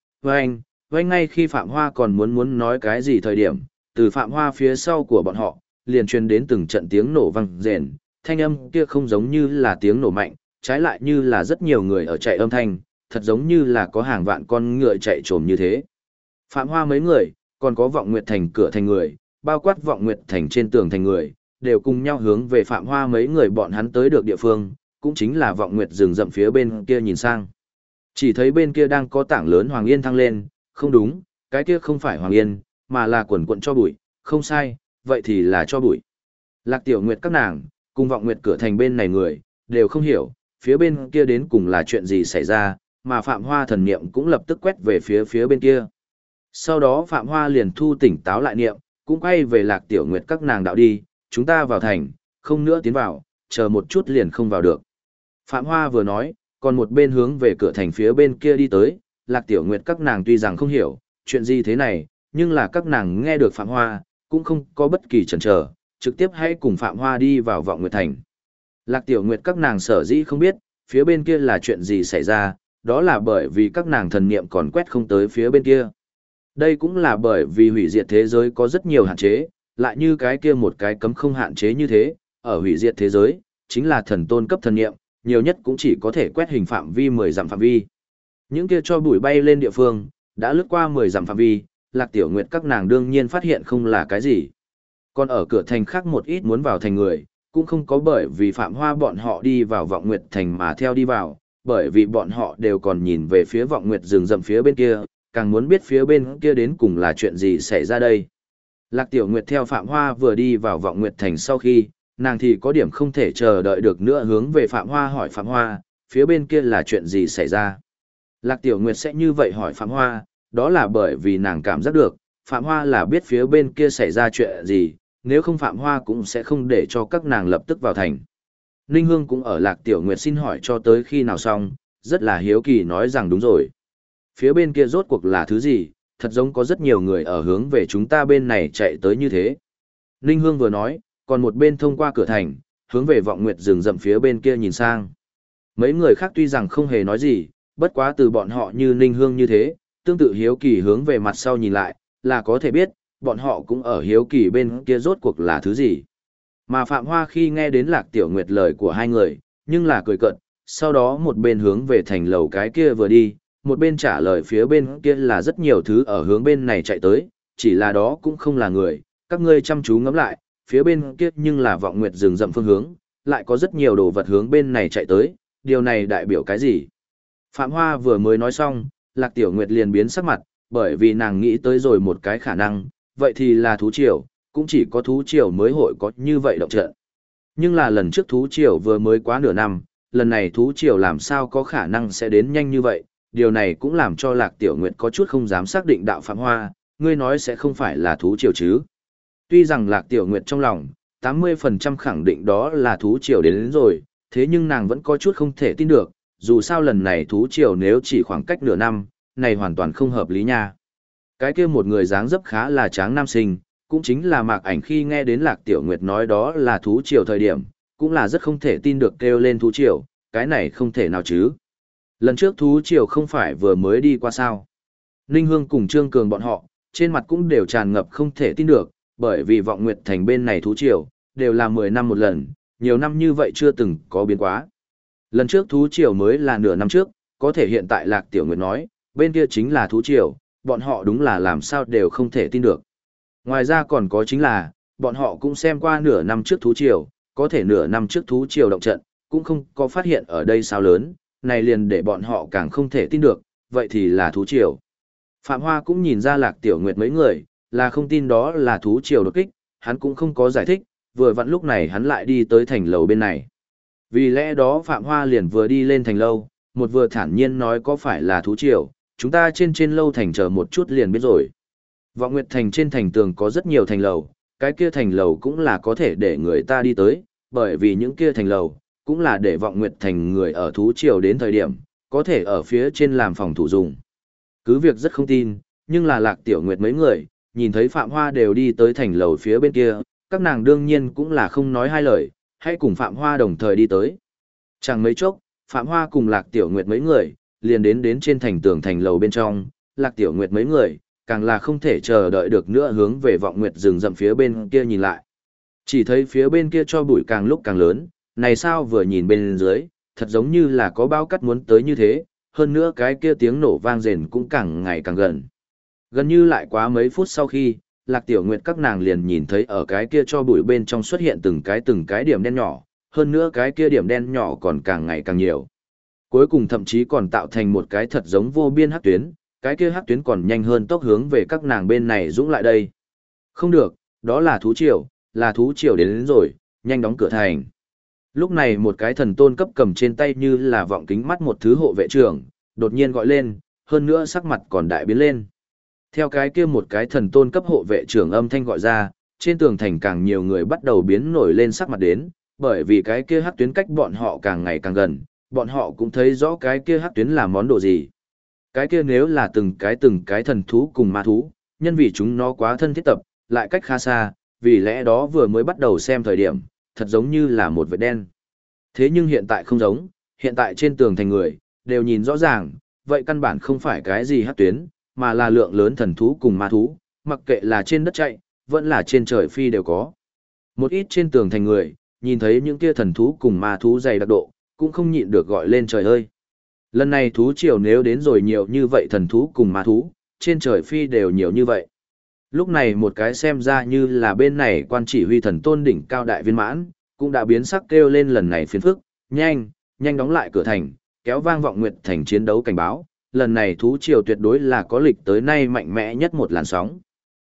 ngay khi Phạm Hoa còn muốn nói cái gì thời điểm, từ Phạm Hoa phía sau của bọn họ, liền truyền đến từng trận tiếng nổ vang rền, thanh âm kia không giống như là tiếng nổ mạnh, trái lại như là rất nhiều người ở chạy âm thanh, thật giống như là có hàng vạn con ngựa chạy trồm như thế. Phạm Hoa mấy người, còn có vọng nguyệt thành cửa thành người, bao quát vọng nguyệt thành trên tường thành người, đều cùng nhau hướng về Phạm Hoa mấy người bọn hắn tới được địa phương, cũng chính là vọng nguyệt rừng rậm phía bên kia nhìn sang. Chỉ thấy bên kia đang có tảng lớn Hoàng Yên thăng lên, không đúng, cái kia không phải Hoàng Yên, mà là quần quận cho bụi, không sai, vậy thì là cho bụi. Lạc Tiểu Nguyệt các nàng, cùng vọng nguyệt cửa thành bên này người, đều không hiểu, phía bên kia đến cùng là chuyện gì xảy ra, mà Phạm Hoa thần niệm cũng lập tức quét về phía bên kia. Sau đó Phạm Hoa liền thu tỉnh táo lại niệm, cũng quay về Lạc Tiểu Nguyệt các nàng đạo đi, chúng ta vào thành, không nữa tiến vào, chờ một chút liền không vào được. Phạm Hoa vừa nói, còn một bên hướng về cửa thành phía bên kia đi tới, Lạc Tiểu Nguyệt các nàng tuy rằng không hiểu, chuyện gì thế này, nhưng là các nàng nghe được Phạm Hoa, cũng không có bất kỳ chần chờ, trực tiếp hãy cùng Phạm Hoa đi vào vọng nguyệt thành. Lạc Tiểu Nguyệt các nàng sở dĩ không biết, phía bên kia là chuyện gì xảy ra, đó là bởi vì các nàng thần niệm còn quét không tới phía bên kia. Đây cũng là bởi vì hủy diệt thế giới có rất nhiều hạn chế, lại như cái kia một cái cấm không hạn chế như thế, ở hủy diệt thế giới, chính là thần tôn cấp thần niệm, nhiều nhất cũng chỉ có thể quét hình phạm vi 10 dặm phạm vi. Những kia cho bụi bay lên địa phương, đã lướt qua 10 dặm phạm vi, Lạc Tiểu Nguyệt các nàng đương nhiên phát hiện không là cái gì. Còn ở cửa thành khác một ít muốn vào thành người, cũng không có bởi vì Phạm Hoa bọn họ đi vào vọng nguyệt thành mà theo đi vào, bởi vì bọn họ đều còn nhìn về phía vọng nguyệt rừng rậm phía bên kia, càng muốn biết phía bên kia đến cùng là chuyện gì xảy ra đây. Lạc Tiểu Nguyệt theo Phạm Hoa vừa đi vào vọng nguyệt thành sau khi, nàng thì có điểm không thể chờ đợi được nữa hướng về Phạm Hoa hỏi Phạm Hoa, phía bên kia là chuyện gì xảy ra. Lạc Tiểu Nguyệt sẽ như vậy hỏi Phạm Hoa, đó là bởi vì nàng cảm giác được, Phạm Hoa là biết phía bên kia xảy ra chuyện gì, nếu không Phạm Hoa cũng sẽ không để cho các nàng lập tức vào thành. Ninh Hương cũng ở Lạc Tiểu Nguyệt xin hỏi cho tới khi nào xong, rất là hiếu kỳ nói rằng đúng rồi. Phía bên kia rốt cuộc là thứ gì, thật giống có rất nhiều người ở hướng về chúng ta bên này chạy tới như thế. Ninh Hương vừa nói, còn một bên thông qua cửa thành, hướng về vọng nguyệt rừng rậm phía bên kia nhìn sang. Mấy người khác tuy rằng không hề nói gì, bất quá từ bọn họ như Ninh Hương như thế, tương tự hiếu kỳ hướng về mặt sau nhìn lại, là có thể biết, bọn họ cũng ở hiếu kỳ bên kia rốt cuộc là thứ gì. Mà Phạm Hoa khi nghe đến Lạc Tiểu Nguyệt lời của hai người, nhưng là cười cợt, sau đó một bên hướng về thành lầu cái kia vừa đi, một bên trả lời phía bên kia là rất nhiều thứ ở hướng bên này chạy tới, chỉ là đó cũng không là người, các ngươi chăm chú ngắm lại, phía bên kia nhưng là vọng nguyệt rừng rậm phương hướng, lại có rất nhiều đồ vật hướng bên này chạy tới, điều này đại biểu cái gì? Phạm Hoa vừa mới nói xong, Lạc Tiểu Nguyệt liền biến sắc mặt, bởi vì nàng nghĩ tới rồi một cái khả năng, vậy thì là thú triều, cũng chỉ có thú triều mới hội có như vậy động trận. Nhưng là lần trước thú triều vừa mới quá nửa năm, lần này thú triều làm sao có khả năng sẽ đến nhanh như vậy, điều này cũng làm cho Lạc Tiểu Nguyệt có chút không dám xác định đạo Phạm Hoa, ngươi nói sẽ không phải là thú triều chứ. Tuy rằng Lạc Tiểu Nguyệt trong lòng, 80% khẳng định đó là thú triều đến rồi, thế nhưng nàng vẫn có chút không thể tin được, dù sao lần này thú triều nếu chỉ khoảng cách nửa năm, này hoàn toàn không hợp lý nha. Cái kia một người dáng dấp khá là tráng nam sinh, cũng chính là Mạc Ảnh khi nghe đến Lạc Tiểu Nguyệt nói đó là thú triều thời điểm, cũng là rất không thể tin được kêu lên thú triều, cái này không thể nào chứ. Lần trước thú triều không phải vừa mới đi qua sao. Ninh Hương cùng Trương Cường bọn họ, trên mặt cũng đều tràn ngập không thể tin được, bởi vì Vọng Nguyệt Thành bên này thú triều, đều là 10 năm một lần, nhiều năm như vậy chưa từng có biến quá. Lần trước thú triều mới là nửa năm trước, có thể hiện tại Lạc Tiểu Nguyệt nói, bên kia chính là thú triều, bọn họ đúng là làm sao đều không thể tin được. Ngoài ra còn có chính là, bọn họ cũng xem qua nửa năm trước thú triều, có thể nửa năm trước thú triều động trận, cũng không có phát hiện ở đây sao lớn, này liền để bọn họ càng không thể tin được, vậy thì là thú triều. Phạm Hoa cũng nhìn ra Lạc Tiểu Nguyệt mấy người, là không tin đó là thú triều đột kích, hắn cũng không có giải thích, vừa vặn lúc này hắn lại đi tới thành lầu bên này. Vì lẽ đó Phạm Hoa liền vừa đi lên thành lâu, một vừa thản nhiên nói có phải là thú triều, chúng ta trên lâu thành chờ một chút liền biết rồi. Vọng Nguyệt Thành trên thành tường có rất nhiều thành lầu, cái kia thành lầu cũng là có thể để người ta đi tới, bởi vì những kia thành lầu, cũng là để Vọng Nguyệt Thành người ở thú triều đến thời điểm, có thể ở phía trên làm phòng thủ dùng. Cứ việc rất không tin, nhưng là Lạc Tiểu Nguyệt mấy người, nhìn thấy Phạm Hoa đều đi tới thành lầu phía bên kia, các nàng đương nhiên cũng là không nói hai lời, hãy cùng Phạm Hoa đồng thời đi tới. Chẳng mấy chốc, Phạm Hoa cùng Lạc Tiểu Nguyệt mấy người, liền đến trên thành tường thành lầu bên trong, Lạc Tiểu Nguyệt mấy người, càng là không thể chờ đợi được nữa hướng về Vọng Nguyệt rừng rậm phía bên kia nhìn lại. Chỉ thấy phía bên kia cho bụi càng lúc càng lớn, này sao vừa nhìn bên dưới, thật giống như là có bao cắt muốn tới như thế, hơn nữa cái kia tiếng nổ vang rền cũng càng ngày càng gần. Gần như lại quá mấy phút sau khi, Lạc Tiểu Nguyệt các nàng liền nhìn thấy ở cái kia cho bụi bên trong xuất hiện từng cái điểm đen nhỏ, hơn nữa cái kia điểm đen nhỏ còn càng ngày càng nhiều. Cuối cùng thậm chí còn tạo thành một cái thật giống vô biên hắc tuyến, cái kia hắc tuyến còn nhanh hơn tốc hướng về các nàng bên này dũng lại đây. Không được, đó là thú triều đến rồi, nhanh đóng cửa thành. Lúc này một cái thần tôn cấp cầm trên tay như là vọng kính mắt một thứ hộ vệ trưởng, đột nhiên gọi lên, hơn nữa sắc mặt còn đại biến lên. Theo cái kia một cái thần tôn cấp hộ vệ trưởng âm thanh gọi ra, trên tường thành càng nhiều người bắt đầu biến nổi lên sắc mặt đến, bởi vì cái kia hắc tuyến cách bọn họ càng ngày càng gần, bọn họ cũng thấy rõ cái kia hắc tuyến là món đồ gì. Cái kia nếu là từng cái thần thú cùng ma thú, nhân vì chúng nó quá thân thiết tập, lại cách khá xa, vì lẽ đó vừa mới bắt đầu xem thời điểm, thật giống như là một vệt đen. Thế nhưng hiện tại không giống, hiện tại trên tường thành người, đều nhìn rõ ràng, vậy căn bản không phải cái gì hắc tuyến, mà là lượng lớn thần thú cùng ma thú, mặc kệ là trên đất chạy, vẫn là trên trời phi đều có. Một ít trên tường thành người, nhìn thấy những kia thần thú cùng ma thú dày đặc độ, cũng không nhịn được gọi lên trời ơi. Lần này thú triều nếu đến rồi nhiều như vậy thần thú cùng ma thú, trên trời phi đều nhiều như vậy. Lúc này một cái xem ra như là bên này quan chỉ huy thần tôn đỉnh cao đại viên mãn, cũng đã biến sắc kêu lên lần này phiền phức, nhanh đóng lại cửa thành, kéo vang Vọng Nguyệt Thành chiến đấu cảnh báo, lần này thú triều tuyệt đối là có lịch tới nay mạnh mẽ nhất một làn sóng.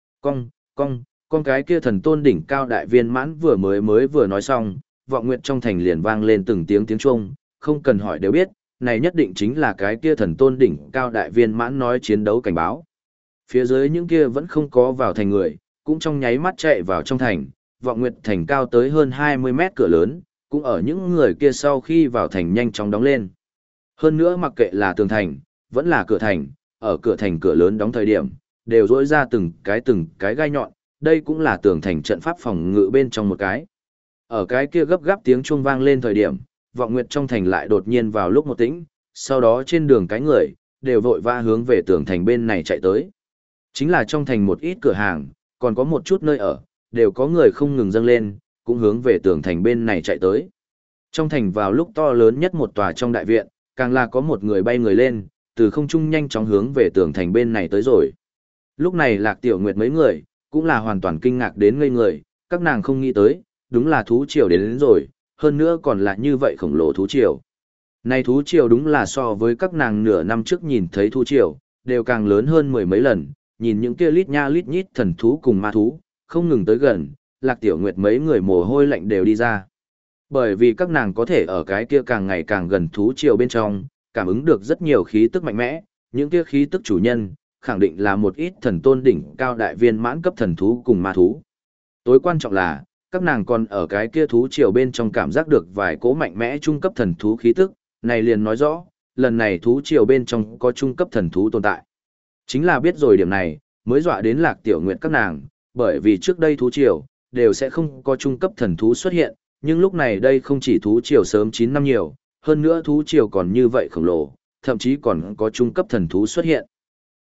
Con cái kia thần tôn đỉnh cao đại viên mãn vừa nói xong, Vọng Nguyệt trong thành liền vang lên từng tiếng chuông, không cần hỏi đều biết, này nhất định chính là cái kia thần tôn đỉnh cao đại viên mãn nói chiến đấu cảnh báo. Phía dưới những kia vẫn không có vào thành người, cũng trong nháy mắt chạy vào trong thành, Vọng Nguyệt thành cao tới hơn 20 mét cửa lớn, cũng ở những người kia sau khi vào thành nhanh chóng đóng lên. Hơn nữa mặc kệ là tường thành, vẫn là cửa thành, ở cửa thành cửa lớn đóng thời điểm, đều rỗi ra từng cái gai nhọn, đây cũng là tường thành trận pháp phòng ngự bên trong một cái. Ở cái kia gấp gáp tiếng chuông vang lên thời điểm, Vọng Nguyệt trong thành lại đột nhiên vào lúc một tĩnh, sau đó trên đường cái người, đều vội vã hướng về tường thành bên này chạy tới. Chính là trong thành một ít cửa hàng, còn có một chút nơi ở, đều có người không ngừng dâng lên, cũng hướng về tường thành bên này chạy tới. Trong thành vào lúc to lớn nhất một tòa trong đại viện, càng là có một người bay người lên, từ không trung nhanh chóng hướng về tường thành bên này tới rồi. Lúc này Lạc Tiểu Nguyệt mấy người, cũng là hoàn toàn kinh ngạc đến ngây người, các nàng không nghĩ tới, đúng là thú triều đến rồi, hơn nữa còn là như vậy khổng lồ thú triều. Này thú triều đúng là so với các nàng nửa năm trước nhìn thấy thú triều, đều càng lớn hơn mười mấy lần, nhìn những kia lít nha lít nhít thần thú cùng ma thú, không ngừng tới gần, Lạc Tiểu Nguyệt mấy người mồ hôi lạnh đều đi ra. Bởi vì các nàng có thể ở cái kia càng ngày càng gần thú triều bên trong, cảm ứng được rất nhiều khí tức mạnh mẽ, những kia khí tức chủ nhân, khẳng định là một ít thần tôn đỉnh cao đại viên mãn cấp thần thú cùng ma thú. Tối quan trọng là, các nàng còn ở cái kia thú triều bên trong cảm giác được vài cỗ mạnh mẽ trung cấp thần thú khí tức, này liền nói rõ, lần này thú triều bên trong có trung cấp thần thú tồn tại. Chính là biết rồi điểm này, mới dọa đến Lạc Tiểu Nguyệt các nàng, bởi vì trước đây thú triều, đều sẽ không có trung cấp thần thú xuất hiện, nhưng lúc này đây không chỉ thú triều sớm 9 năm nhiều, hơn nữa thú triều còn như vậy khổng lồ, thậm chí còn có trung cấp thần thú xuất hiện.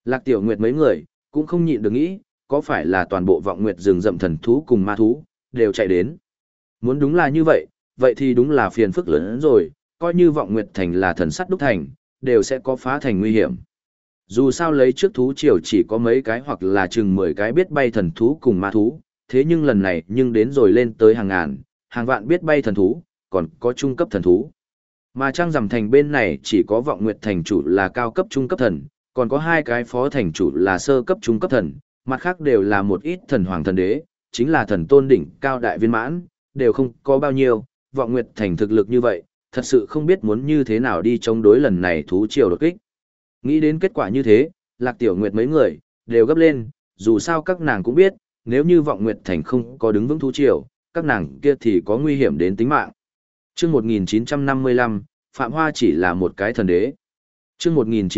Lạc Tiểu Nguyệt mấy người, cũng không nhịn được nghĩ, có phải là toàn bộ vọng nguyệt rừng rậm thần thú cùng ma thú, đều chạy đến. Muốn đúng là như vậy, vậy thì đúng là phiền phức lớn hơn rồi, coi như vọng nguyệt thành là thần sắt đúc thành, đều sẽ có phá thành nguy hiểm. Dù sao lấy trước thú triều chỉ có mấy cái hoặc là chừng 10 cái biết bay thần thú cùng ma thú, thế nhưng lần này nhưng đến rồi lên tới hàng ngàn, hàng vạn biết bay thần thú, còn có trung cấp thần thú. Mà Trăng Rằm Thành bên này chỉ có Vọng Nguyệt Thành chủ là cao cấp trung cấp thần, còn có hai cái phó thành chủ là sơ cấp trung cấp thần, mặt khác đều là một ít thần hoàng thần đế, chính là thần tôn đỉnh cao đại viên mãn, đều không có bao nhiêu, Vọng Nguyệt Thành thực lực như vậy, thật sự không biết muốn như thế nào đi chống đối lần này thú triều đột kích. Nghĩ đến kết quả như thế, Lạc Tiểu Nguyệt mấy người, đều gấp lên, dù sao các nàng cũng biết, nếu như Vọng Nguyệt Thành không có đứng vững thú triều, các nàng kia thì có nguy hiểm đến tính mạng. Chương 1955, Phạm Hoa chỉ là một cái thần đế. Chương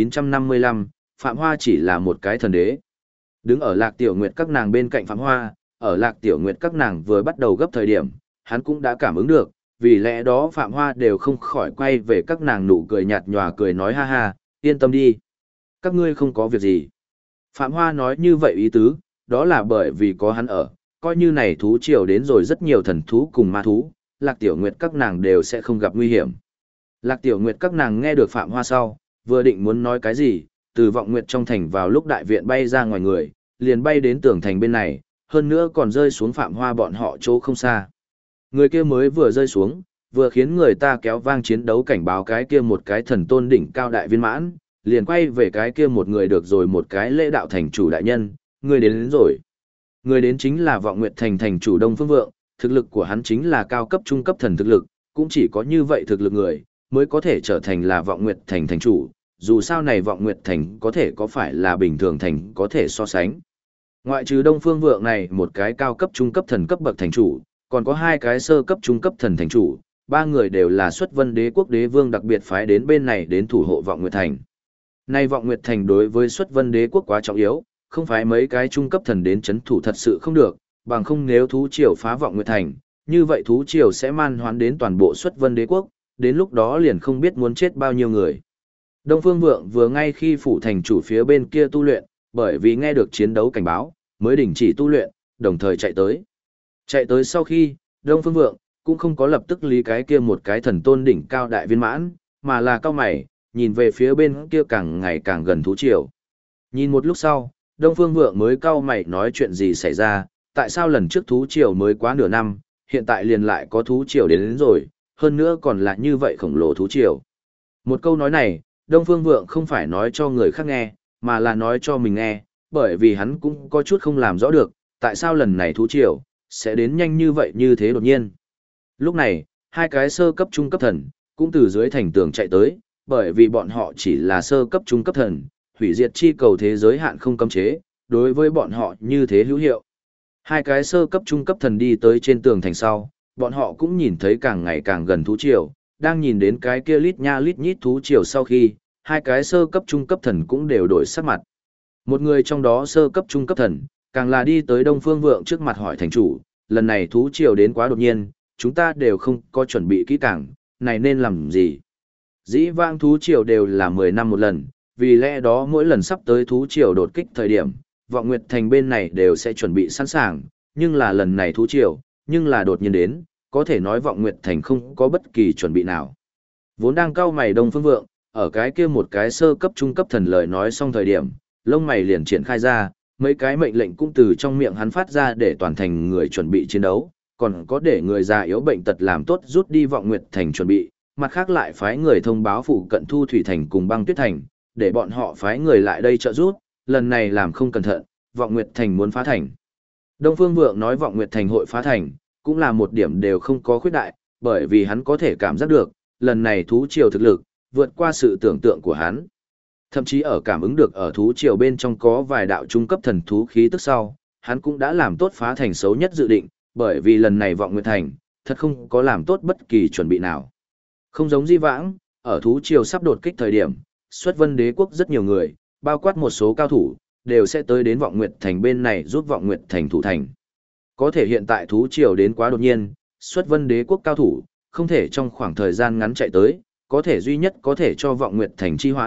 1955, Phạm Hoa chỉ là một cái thần đế. Đứng ở Lạc Tiểu Nguyệt các nàng bên cạnh Phạm Hoa, ở Lạc Tiểu Nguyệt các nàng vừa bắt đầu gấp thời điểm, hắn cũng đã cảm ứng được, vì lẽ đó Phạm Hoa đều không khỏi quay về các nàng nụ cười nhạt nhòa cười nói ha ha, yên tâm đi. Các ngươi không có việc gì. Phạm Hoa nói như vậy ý tứ, đó là bởi vì có hắn ở, coi như này thú triều đến rồi rất nhiều thần thú cùng ma thú, Lạc Tiểu Nguyệt các nàng đều sẽ không gặp nguy hiểm. Lạc Tiểu Nguyệt các nàng nghe được Phạm Hoa sau, vừa định muốn nói cái gì, từ Vọng Nguyệt trong thành vào lúc đại viện bay ra ngoài người, liền bay đến tường thành bên này, hơn nữa còn rơi xuống Phạm Hoa bọn họ chỗ không xa. Người kia mới vừa rơi xuống, vừa khiến người ta kéo vang chiến đấu cảnh báo cái kia một cái thần tôn đỉnh cao đại viên mãn, liền quay về cái kia một người được rồi một cái lễ đạo thành chủ đại nhân, người đến rồi. Người đến chính là Vọng Nguyệt thành thành chủ Đông Phương Vượng, thực lực của hắn chính là cao cấp trung cấp thần thực lực, cũng chỉ có như vậy thực lực người, mới có thể trở thành là Vọng Nguyệt thành thành chủ, dù sao này Vọng Nguyệt thành có thể có phải là bình thường thành có thể so sánh. Ngoại trừ Đông Phương Vượng này một cái cao cấp trung cấp thần cấp bậc thành chủ, còn có hai cái sơ cấp trung cấp thần thành chủ, ba người đều là xuất vân đế quốc đế vương đặc biệt phái đến bên này đến thủ hộ Vọng Nguyệt thành. Nay Vọng Nguyệt thành đối với xuất vân đế quốc quá trọng yếu, không phải mấy cái trung cấp thần đến chấn thủ thật sự không được, bằng không nếu thú triều phá Vọng Nguyệt thành, như vậy thú triều sẽ man hoán đến toàn bộ xuất vân đế quốc, đến lúc đó liền không biết muốn chết bao nhiêu người. Đông Phương Vượng vừa ngay khi phủ thành chủ phía bên kia tu luyện, bởi vì nghe được chiến đấu cảnh báo, mới đình chỉ tu luyện, đồng thời chạy tới. Chạy tới sau khi, Đông Phương Vượng cũng không có lập tức lý cái kia một cái thần tôn đỉnh cao đại viên mãn, mà là cao mày, nhìn về phía bên kia càng ngày càng gần thú triều. Nhìn một lúc sau, Đông Phương Vượng mới cau mày nói chuyện gì xảy ra, tại sao lần trước thú triều mới quá nửa năm, hiện tại liền lại có thú triều đến rồi, hơn nữa còn là như vậy khổng lồ thú triều. Một câu nói này, Đông Phương Vượng không phải nói cho người khác nghe, mà là nói cho mình nghe, bởi vì hắn cũng có chút không làm rõ được, tại sao lần này thú triều sẽ đến nhanh như vậy như thế đột nhiên. Lúc này, hai cái sơ cấp trung cấp thần cũng từ dưới thành tường chạy tới, bởi vì bọn họ chỉ là sơ cấp trung cấp thần, hủy diệt chi cầu thế giới hạn không cấm chế, đối với bọn họ như thế hữu hiệu. Hai cái sơ cấp trung cấp thần đi tới trên tường thành sau, bọn họ cũng nhìn thấy càng ngày càng gần thú triều, đang nhìn đến cái kia lít nha lít nhít thú triều sau khi, hai cái sơ cấp trung cấp thần cũng đều đổi sắc mặt. Một người trong đó sơ cấp trung cấp thần, càng là đi tới Đông Phương Vượng trước mặt hỏi thành chủ, lần này thú triều đến quá đột nhiên, chúng ta đều không có chuẩn bị kỹ càng, này nên làm gì? Dĩ vãng thú triều đều là 10 năm một lần, vì lẽ đó mỗi lần sắp tới thú triều đột kích thời điểm, Vọng Nguyệt Thành bên này đều sẽ chuẩn bị sẵn sàng, nhưng là lần này thú triều, nhưng là đột nhiên đến, có thể nói Vọng Nguyệt Thành không có bất kỳ chuẩn bị nào. Vốn đang cau mày Đông Phương Vượng, ở cái kia một cái sơ cấp trung cấp thần lời nói xong thời điểm, lông mày liền triển khai ra, mấy cái mệnh lệnh cũng từ trong miệng hắn phát ra để toàn thành người chuẩn bị chiến đấu, còn có để người già yếu bệnh tật làm tốt rút đi Vọng Nguyệt Thành chuẩn bị, mặt khác lại phái người thông báo phụ cận Thu Thủy Thành cùng Băng Tuyết Thành, để bọn họ phái người lại đây trợ giúp, lần này làm không cẩn thận, Vọng Nguyệt Thành muốn phá thành. Đông Phương Vượng nói Vọng Nguyệt Thành hội phá thành, cũng là một điểm đều không có khuyết đại, bởi vì hắn có thể cảm giác được, lần này thú triều thực lực, vượt qua sự tưởng tượng của hắn. Thậm chí ở cảm ứng được ở thú triều bên trong có vài đạo trung cấp thần thú khí tức sau, hắn cũng đã làm tốt phá thành xấu nhất dự định, bởi vì lần này Vọng Nguyệt Thành, thật không có làm tốt bất kỳ chuẩn bị nào. Không giống di vãng, ở thú triều sắp đột kích thời điểm, xuất vân đế quốc rất nhiều người, bao quát một số cao thủ, đều sẽ tới đến Vọng Nguyệt Thành bên này giúp Vọng Nguyệt Thành thủ thành. Có thể hiện tại thú triều đến quá đột nhiên, xuất vân đế quốc cao thủ, không thể trong khoảng thời gian ngắn chạy tới, có thể duy nhất có thể cho Vọng Nguyệt Thành chi hoãn,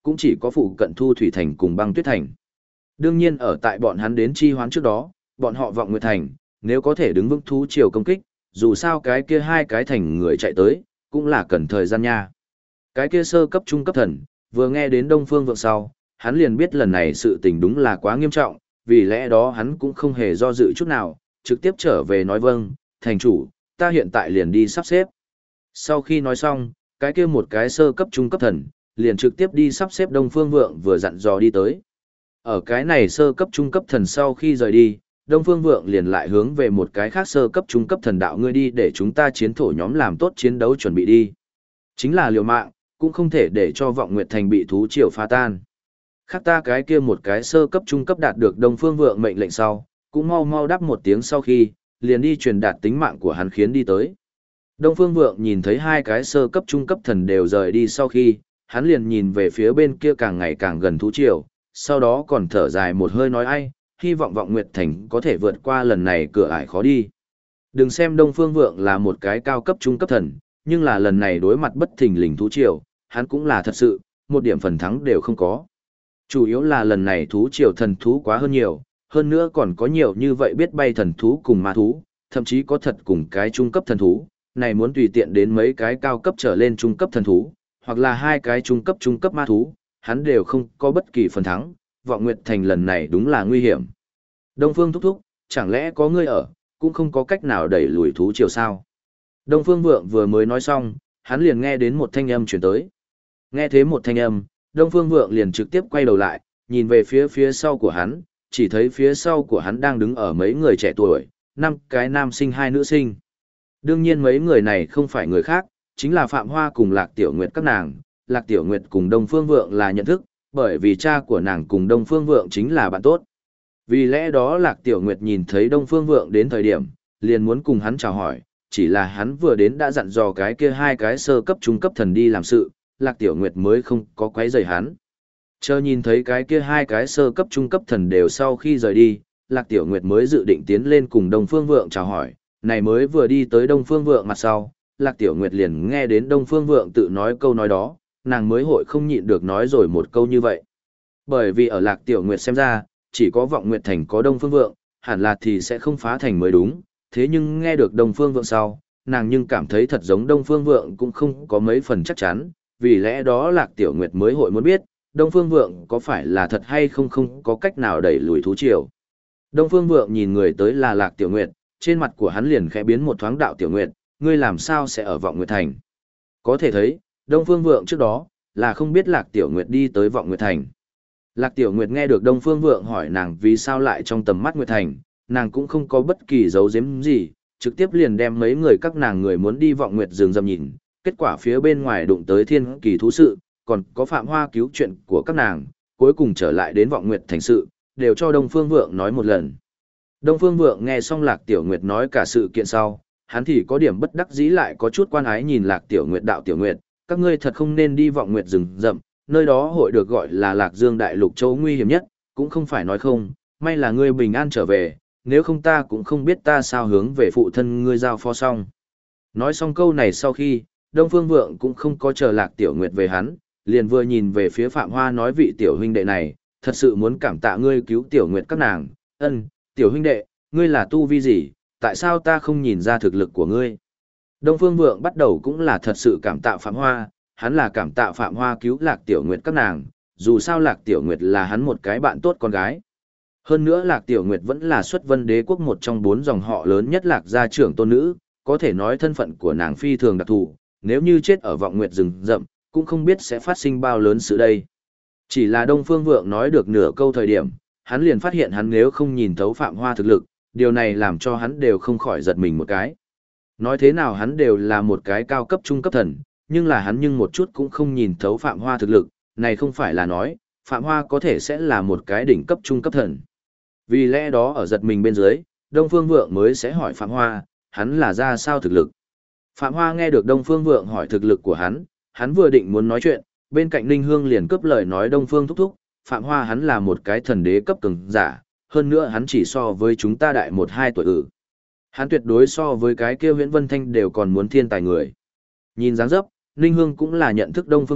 cũng chỉ có phụ cận Thu Thủy Thành cùng Băng Tuyết Thành. Đương nhiên ở tại bọn hắn đến chi hoán trước đó, bọn họ Vọng Nguyệt Thành, nếu có thể đứng vững thú triều công kích, dù sao cái kia hai cái thành người chạy tới, cũng là cần thời gian nha. Cái kia sơ cấp trung cấp thần, vừa nghe đến Đông Phương Vượng sau, hắn liền biết lần này sự tình đúng là quá nghiêm trọng, vì lẽ đó hắn cũng không hề do dự chút nào, trực tiếp trở về nói vâng, thành chủ, ta hiện tại liền đi sắp xếp. Sau khi nói xong, cái kia một cái sơ cấp trung cấp thần, liền trực tiếp đi sắp xếp Đông Phương Vượng vừa dặn dò đi tới. Ở cái này sơ cấp trung cấp thần sau khi rời đi, Đông Phương Vượng liền lại hướng về một cái khác sơ cấp trung cấp thần đạo ngươi đi để chúng ta chiến thổ nhóm làm tốt chiến đấu chuẩn bị đi. Chính là liều mạng, cũng không thể để cho Vọng Nguyệt Thành bị thú triều phá tan. Khác ta cái kia một cái sơ cấp trung cấp đạt được Đông Phương Vượng mệnh lệnh sau, cũng mau mau đáp một tiếng sau khi, liền đi truyền đạt tính mạng của hắn khiến đi tới. Đông Phương Vượng nhìn thấy hai cái sơ cấp trung cấp thần đều rời đi sau khi, hắn liền nhìn về phía bên kia càng ngày càng gần thú triều, sau đó còn thở dài một hơi nói ai, hy vọng Vọng Nguyệt Thành có thể vượt qua lần này cửa ải khó đi. Đừng xem Đông Phương Vượng là một cái cao cấp trung cấp thần, nhưng là lần này đối mặt bất thình lình thú triều, hắn cũng là thật sự, một điểm phần thắng đều không có. Chủ yếu là lần này thú triều thần thú quá hơn nhiều, hơn nữa còn có nhiều như vậy biết bay thần thú cùng ma thú, thậm chí có thật cùng cái trung cấp thần thú, này muốn tùy tiện đến mấy cái cao cấp trở lên trung cấp thần thú, hoặc là hai cái trung cấp ma thú, hắn đều không có bất kỳ phần thắng, Vọng Nguyệt Thành lần này đúng là nguy hiểm. Đông Phương thúc thúc, chẳng lẽ có ngươi ở, cũng không có cách nào đẩy lùi thú triều sao? Đông Phương Vượng vừa mới nói xong, hắn liền nghe đến một thanh âm chuyển tới. Nghe thế một thanh âm, Đông Phương Vượng liền trực tiếp quay đầu lại, nhìn về phía sau của hắn, chỉ thấy phía sau của hắn đang đứng ở mấy người trẻ tuổi, 5 cái nam sinh 2 nữ sinh. Đương nhiên mấy người này không phải người khác, chính là Phạm Hoa cùng Lạc Tiểu Nguyệt các nàng. Lạc Tiểu Nguyệt cùng Đông Phương Vượng là nhận thức, bởi vì cha của nàng cùng Đông Phương Vượng chính là bạn tốt. Vì lẽ đó Lạc Tiểu Nguyệt nhìn thấy Đông Phương Vượng đến thời điểm, liền muốn cùng hắn chào hỏi, chỉ là hắn vừa đến đã dặn dò cái kia hai cái sơ cấp trung cấp thần đi làm sự, Lạc Tiểu Nguyệt mới không có quấy rầy hắn. Chờ nhìn thấy cái kia hai cái sơ cấp trung cấp thần đều sau khi rời đi, Lạc Tiểu Nguyệt mới dự định tiến lên cùng Đông Phương Vượng chào hỏi, này mới vừa đi tới Đông Phương Vượng mặt sau, Lạc Tiểu Nguyệt liền nghe đến Đông Phương Vượng tự nói câu nói đó, nàng mới hội không nhịn được nói rồi một câu như vậy. Bởi vì ở Lạc Tiểu Nguyệt xem ra, chỉ có Vọng Nguyệt Thành có Đông Phương Vượng, hẳn là thì sẽ không phá thành mới đúng, thế nhưng nghe được Đông Phương Vượng sau, nàng nhưng cảm thấy thật giống Đông Phương Vượng cũng không có mấy phần chắc chắn, vì lẽ đó Lạc Tiểu Nguyệt mới hội muốn biết, Đông Phương Vượng có phải là thật hay không có cách nào đẩy lùi thú triều. Đông Phương Vượng nhìn người tới là Lạc Tiểu Nguyệt, trên mặt của hắn liền khẽ biến một thoáng đạo Tiểu Nguyệt, ngươi làm sao sẽ ở Vọng Nguyệt Thành? Có thể thấy, Đông Phương Vượng trước đó, là không biết Lạc Tiểu Nguyệt đi tới Vọng Nguyệt Thành. Lạc Tiểu Nguyệt nghe được Đông Phương Vượng hỏi nàng vì sao lại trong tầm mắt Nguyệt Thành, nàng cũng không có bất kỳ dấu giếm gì, trực tiếp liền đem mấy người các nàng người muốn đi Vọng Nguyệt rừng rậm nhìn, kết quả phía bên ngoài đụng tới thiên kỳ thú sự, còn có Phạm Hoa cứu chuyện của các nàng, cuối cùng trở lại đến Vọng Nguyệt Thành sự, đều cho Đông Phương Vượng nói một lần. Đông Phương Vượng nghe xong Lạc Tiểu Nguyệt nói cả sự kiện sau, hắn thì có điểm bất đắc dĩ lại có chút quan ái nhìn Lạc Tiểu Nguyệt đạo Tiểu Nguyệt, các ngươi thật không nên đi Vọng Nguyệt rừng rậm, nơi đó hội được gọi là Lạc Dương Đại Lục châu nguy hiểm nhất, cũng không phải nói không, may là ngươi bình an trở về, nếu không ta cũng không biết ta sao hướng về phụ thân ngươi giao phó xong. Nói xong câu này sau khi, Đông Phương Vượng cũng không có chờ Lạc Tiểu Nguyệt về hắn, liền vừa nhìn về phía Phạm Hoa nói vị tiểu huynh đệ này, thật sự muốn cảm tạ ngươi cứu Tiểu Nguyệt các nàng, tiểu huynh đệ, ngươi là tu vi gì, tại sao ta không nhìn ra thực lực của ngươi? Đông Phương Vượng bắt đầu cũng là thật sự cảm tạ Phạm Hoa, hắn là cảm tạ Phạm Hoa cứu Lạc Tiểu Nguyệt các nàng, dù sao Lạc Tiểu Nguyệt là hắn một cái bạn tốt con gái. Hơn nữa Lạc Tiểu Nguyệt vẫn là xuất vân đế quốc một trong 4 dòng họ lớn nhất Lạc gia trưởng tôn nữ, có thể nói thân phận của nàng phi thường đặc thù, nếu như chết ở Vọng Nguyệt rừng rậm, cũng không biết sẽ phát sinh bao lớn sự đây. Chỉ là Đông Phương Vượng nói được nửa câu thời điểm, hắn liền phát hiện hắn nếu không nhìn thấu Phạm Hoa thực lực, điều này làm cho hắn đều không khỏi giật mình một cái. Nói thế nào hắn đều là một cái cao cấp trung cấp thần, nhưng là hắn nhưng một chút cũng không nhìn thấu Phạm Hoa thực lực, này không phải là nói, Phạm Hoa có thể sẽ là một cái đỉnh cấp trung cấp thần. Vì lẽ đó ở giật mình bên dưới, Đông Phương Vượng mới sẽ hỏi Phạm Hoa, hắn là ra sao thực lực. Phạm Hoa nghe được Đông Phương Vượng hỏi thực lực của hắn vừa định muốn nói chuyện, bên cạnh Ninh Hương liền cướp lời nói Đông Phương thúc thúc, Phạm Hoa hắn là một cái thần đế cấp cường giả, hơn nữa hắn chỉ so với chúng ta đại 1-2 tuổi ử. Hắn tuyệt đối so với cái kia Huyễn Vân Thanh đều còn muốn thiên tài người. Nhìn dáng dấp, Ninh Hương cũng là nhận thức Đông Phương Vượng,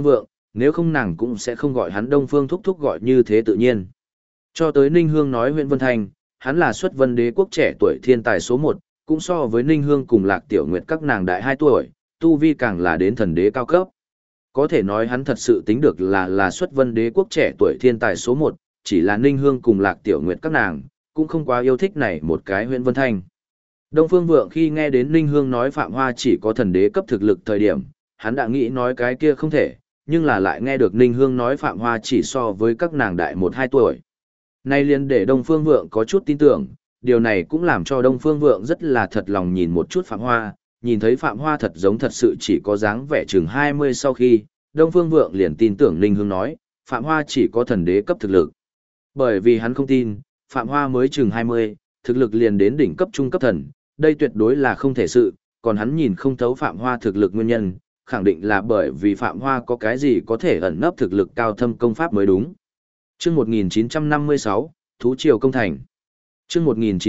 nếu không nàng cũng sẽ không gọi hắn Đông Phương thúc thúc gọi như thế tự nhiên. Cho tới Ninh Hương nói Huyện Vân Thanh, hắn là xuất vân đế quốc trẻ tuổi thiên tài số 1, cũng so với Ninh Hương cùng Lạc Tiểu Nguyệt các nàng đại 2 tuổi, tu vi càng là đến thần đế cao cấp. Có thể nói hắn thật sự tính được là xuất vân đế quốc trẻ tuổi thiên tài số 1, chỉ là Ninh Hương cùng Lạc Tiểu Nguyệt các nàng, cũng không quá yêu thích này một cái Huyện Vân Thanh. Đông Phương Vượng khi nghe đến Ninh Hương nói Phạm Hoa chỉ có thần đế cấp thực lực thời điểm, hắn đã nghĩ nói cái kia không thể, nhưng là lại nghe được Ninh Hương nói Phạm Hoa chỉ so với các nàng đại 1-2 tuổi. Nay liền để Đông Phương Vượng có chút tin tưởng, điều này cũng làm cho Đông Phương Vượng rất là thật lòng nhìn một chút Phạm Hoa, nhìn thấy Phạm Hoa thật giống thật sự chỉ có dáng vẻ chừng 20 sau khi, Đông Phương Vượng liền tin tưởng Ninh Hương nói, Phạm Hoa chỉ có thần đế cấp thực lực. Bởi vì hắn không tin, Phạm Hoa mới chừng 20, thực lực liền đến đỉnh cấp trung cấp thần, đây tuyệt đối là không thể sự, còn hắn nhìn không thấu Phạm Hoa thực lực nguyên nhân, khẳng định là bởi vì Phạm Hoa có cái gì có thể ẩn nấp thực lực cao thâm công pháp mới đúng. Chương 1956, Thú Triều công thành. Chương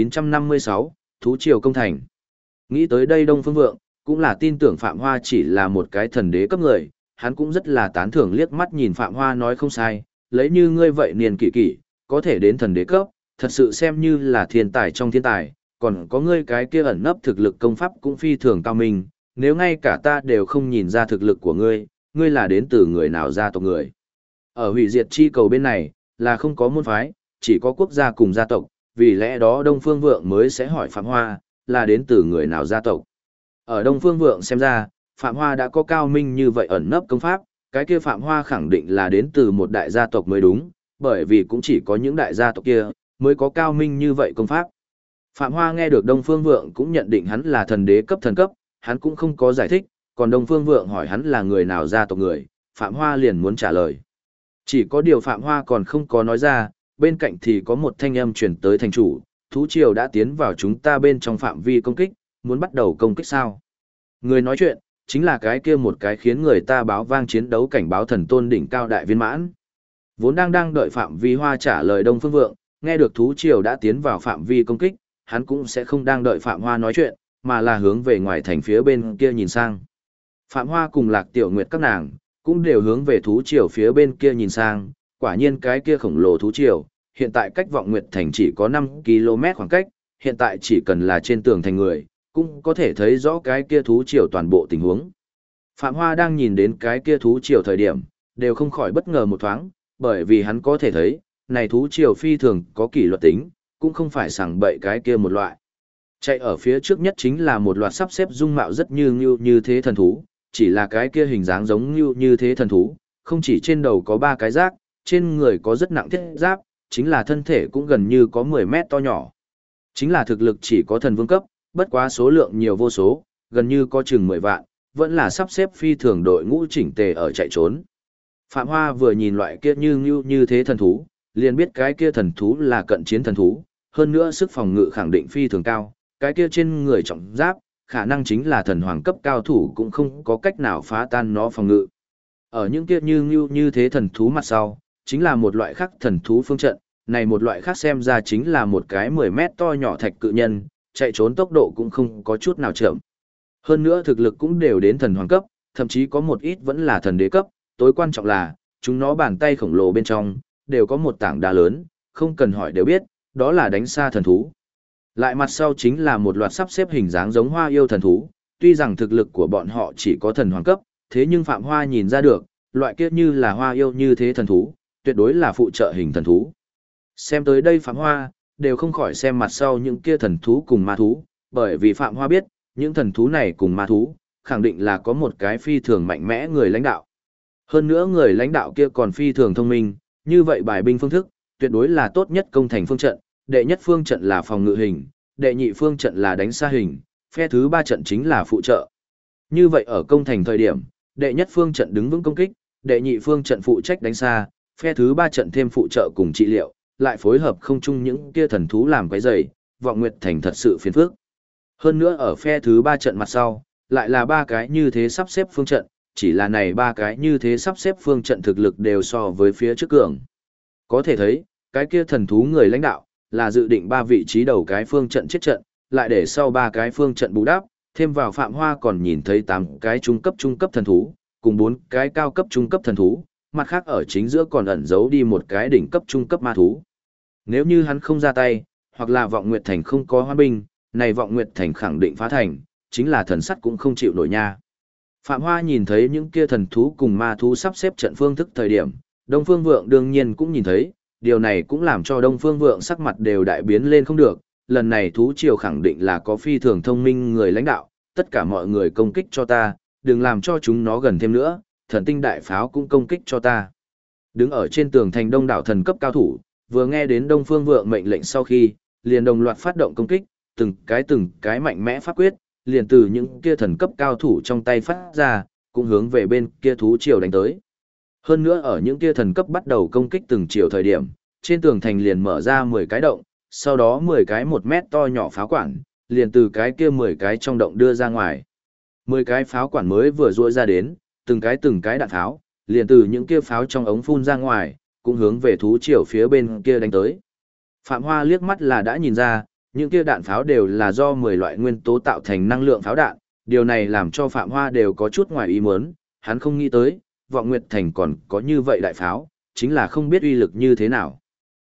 1956, Thú Triều công thành. Nghĩ tới đây Đông Phương Vượng, cũng là tin tưởng Phạm Hoa chỉ là một cái thần đế cấp người, hắn cũng rất là tán thưởng liếc mắt nhìn Phạm Hoa nói không sai, lấy như ngươi vậy niên kỷ kỷ, có thể đến thần đế cấp, thật sự xem như là thiên tài trong thiên tài, còn có ngươi cái kia ẩn nấp thực lực công pháp cũng phi thường cao minh, nếu ngay cả ta đều không nhìn ra thực lực của ngươi, ngươi là đến từ người nào gia tộc người. Ở hủy diệt chi cầu bên này, là không có môn phái, chỉ có quốc gia cùng gia tộc, vì lẽ đó Đông Phương Vượng mới sẽ hỏi Phạm Hoa, là đến từ người nào gia tộc. Ở Đông Phương Vượng xem ra, Phạm Hoa đã có cao minh như vậy ẩn nấp công pháp, cái kia Phạm Hoa khẳng định là đến từ một đại gia tộc mới đúng, bởi vì cũng chỉ có những đại gia tộc kia, mới có cao minh như vậy công pháp. Phạm Hoa nghe được Đông Phương Vượng cũng nhận định hắn là thần đế cấp thần cấp, hắn cũng không có giải thích, còn Đông Phương Vượng hỏi hắn là người nào gia tộc người, Phạm Hoa liền muốn trả lời. Chỉ có điều Phạm Hoa còn không có nói ra, bên cạnh thì có một thanh âm truyền tới thành chủ, thú triều đã tiến vào chúng ta bên trong phạm vi công kích, muốn bắt đầu công kích sao? Người nói chuyện, chính là cái kia một cái khiến người ta báo vang chiến đấu cảnh báo thần tôn đỉnh cao đại viên mãn. Vốn đang đợi Phạm Vi Hoa trả lời Đông Phương Vượng, nghe được thú triều đã tiến vào phạm vi công kích, hắn cũng sẽ không đang đợi Phạm Hoa nói chuyện, mà là hướng về ngoài thành phía bên kia nhìn sang. Phạm Hoa cùng Lạc Tiểu Nguyệt các nàng, cũng đều hướng về thú triều phía bên kia nhìn sang, quả nhiên cái kia khổng lồ thú triều, hiện tại cách Vọng Nguyệt thành chỉ có 5 km khoảng cách, hiện tại chỉ cần là trên tường thành người, cũng có thể thấy rõ cái kia thú triều toàn bộ tình huống. Phạm Hoa đang nhìn đến cái kia thú triều thời điểm, đều không khỏi bất ngờ một thoáng, bởi vì hắn có thể thấy, này thú triều phi thường có kỷ luật tính, cũng không phải sảng bậy cái kia một loại. Chạy ở phía trước nhất chính là một loạt sắp xếp dung mạo rất như thế thần thú, chỉ là cái kia hình dáng giống như thế thần thú, không chỉ trên đầu có 3 cái rác, trên người có rất nặng thiết giáp, chính là thân thể cũng gần như có 10 mét to nhỏ. Chính là thực lực chỉ có thần vương cấp, bất quá số lượng nhiều vô số, gần như có chừng 10 vạn, vẫn là sắp xếp phi thường đội ngũ chỉnh tề ở chạy trốn. Phạm Hoa vừa nhìn loại kia như thế thần thú, liền biết cái kia thần thú là cận chiến thần thú, hơn nữa sức phòng ngự khẳng định phi thường cao, cái kia trên người trọng giáp, khả năng chính là thần hoàng cấp cao thủ cũng không có cách nào phá tan nó phòng ngự. Ở những kia như thế thần thú mặt sau, chính là một loại khác thần thú phương trận, này một loại khác xem ra chính là một cái 10 mét to nhỏ thạch cự nhân, chạy trốn tốc độ cũng không có chút nào chậm. Hơn nữa thực lực cũng đều đến thần hoàng cấp, thậm chí có một ít vẫn là thần đế cấp, tối quan trọng là, chúng nó bàn tay khổng lồ bên trong, đều có một tảng đá lớn, không cần hỏi đều biết, đó là đánh xa thần thú. Lại mặt sau chính là một loạt sắp xếp hình dáng giống hoa yêu thần thú, tuy rằng thực lực của bọn họ chỉ có thần hoàng cấp, thế nhưng Phạm Hoa nhìn ra được, loại kia như là hoa yêu như thế thần thú, tuyệt đối là phụ trợ hình thần thú. Xem tới đây Phạm Hoa, đều không khỏi xem mặt sau những kia thần thú cùng ma thú, bởi vì Phạm Hoa biết, những thần thú này cùng ma thú, khẳng định là có một cái phi thường mạnh mẽ người lãnh đạo. Hơn nữa người lãnh đạo kia còn phi thường thông minh, như vậy bài binh phương thức, tuyệt đối là tốt nhất công thành phương trận, đệ nhất phương trận là phòng ngự hình, đệ nhị phương trận là đánh xa hình, phe thứ 3 trận chính là phụ trợ. Như vậy ở công thành thời điểm, đệ nhất phương trận đứng vững công kích, đệ nhị phương trận phụ trách đánh xa, phe thứ 3 trận thêm phụ trợ cùng trị liệu, lại phối hợp không chung những kia thần thú làm quấy rầy, Vọng Nguyệt thành thật sự phiền phức. Hơn nữa ở phe thứ 3 trận mặt sau, lại là 3 cái như thế sắp xếp phương trận, chỉ là này 3 cái như thế sắp xếp phương trận thực lực đều so với phía trước cường. Có thể thấy, cái kia thần thú người lãnh đạo, là dự định 3 vị trí đầu cái phương trận chết trận, lại để sau 3 cái phương trận bù đắp, thêm vào Phạm Hoa còn nhìn thấy 8 cái trung cấp thần thú, cùng 4 cái cao cấp trung cấp thần thú, mặt khác ở chính giữa còn ẩn giấu đi một cái đỉnh cấp trung cấp ma thú. Nếu như hắn không ra tay, hoặc là Vọng Nguyệt Thành không có hoan binh, này Vọng Nguyệt Thành khẳng định phá thành, chính là thần sắt cũng không chịu nổi nha. Phạm Hoa nhìn thấy những kia thần thú cùng ma thú sắp xếp trận phương thức thời điểm, Đông Phương Vượng đương nhiên cũng nhìn thấy, điều này cũng làm cho Đông Phương Vượng sắc mặt đều đại biến lên không được, lần này thú triều khẳng định là có phi thường thông minh người lãnh đạo, tất cả mọi người công kích cho ta, đừng làm cho chúng nó gần thêm nữa, thần tinh đại pháo cũng công kích cho ta. Đứng ở trên tường thành đông đảo thần cấp cao thủ, vừa nghe đến Đông Phương Vượng mệnh lệnh sau khi, liền đồng loạt phát động công kích, từng cái mạnh mẽ pháp quyết, liền từ những kia thần cấp cao thủ trong tay phát ra, cũng hướng về bên kia thú triều đánh tới. Hơn nữa ở những kia thần cấp bắt đầu công kích từng chiều thời điểm, trên tường thành liền mở ra 10 cái động, sau đó 10 cái 1 mét to nhỏ pháo quản, liền từ cái kia 10 cái trong động đưa ra ngoài. 10 cái pháo quản mới vừa rũa ra đến, từng cái đạn pháo, liền từ những kia pháo trong ống phun ra ngoài, cũng hướng về thú triều phía bên kia đánh tới. Phạm Hoa liếc mắt là đã nhìn ra, những kia đạn pháo đều là do 10 loại nguyên tố tạo thành năng lượng pháo đạn, điều này làm cho Phạm Hoa đều có chút ngoài ý muốn, hắn không nghĩ tới, Vọng Nguyệt Thành còn có như vậy đại pháo, chính là không biết uy lực như thế nào.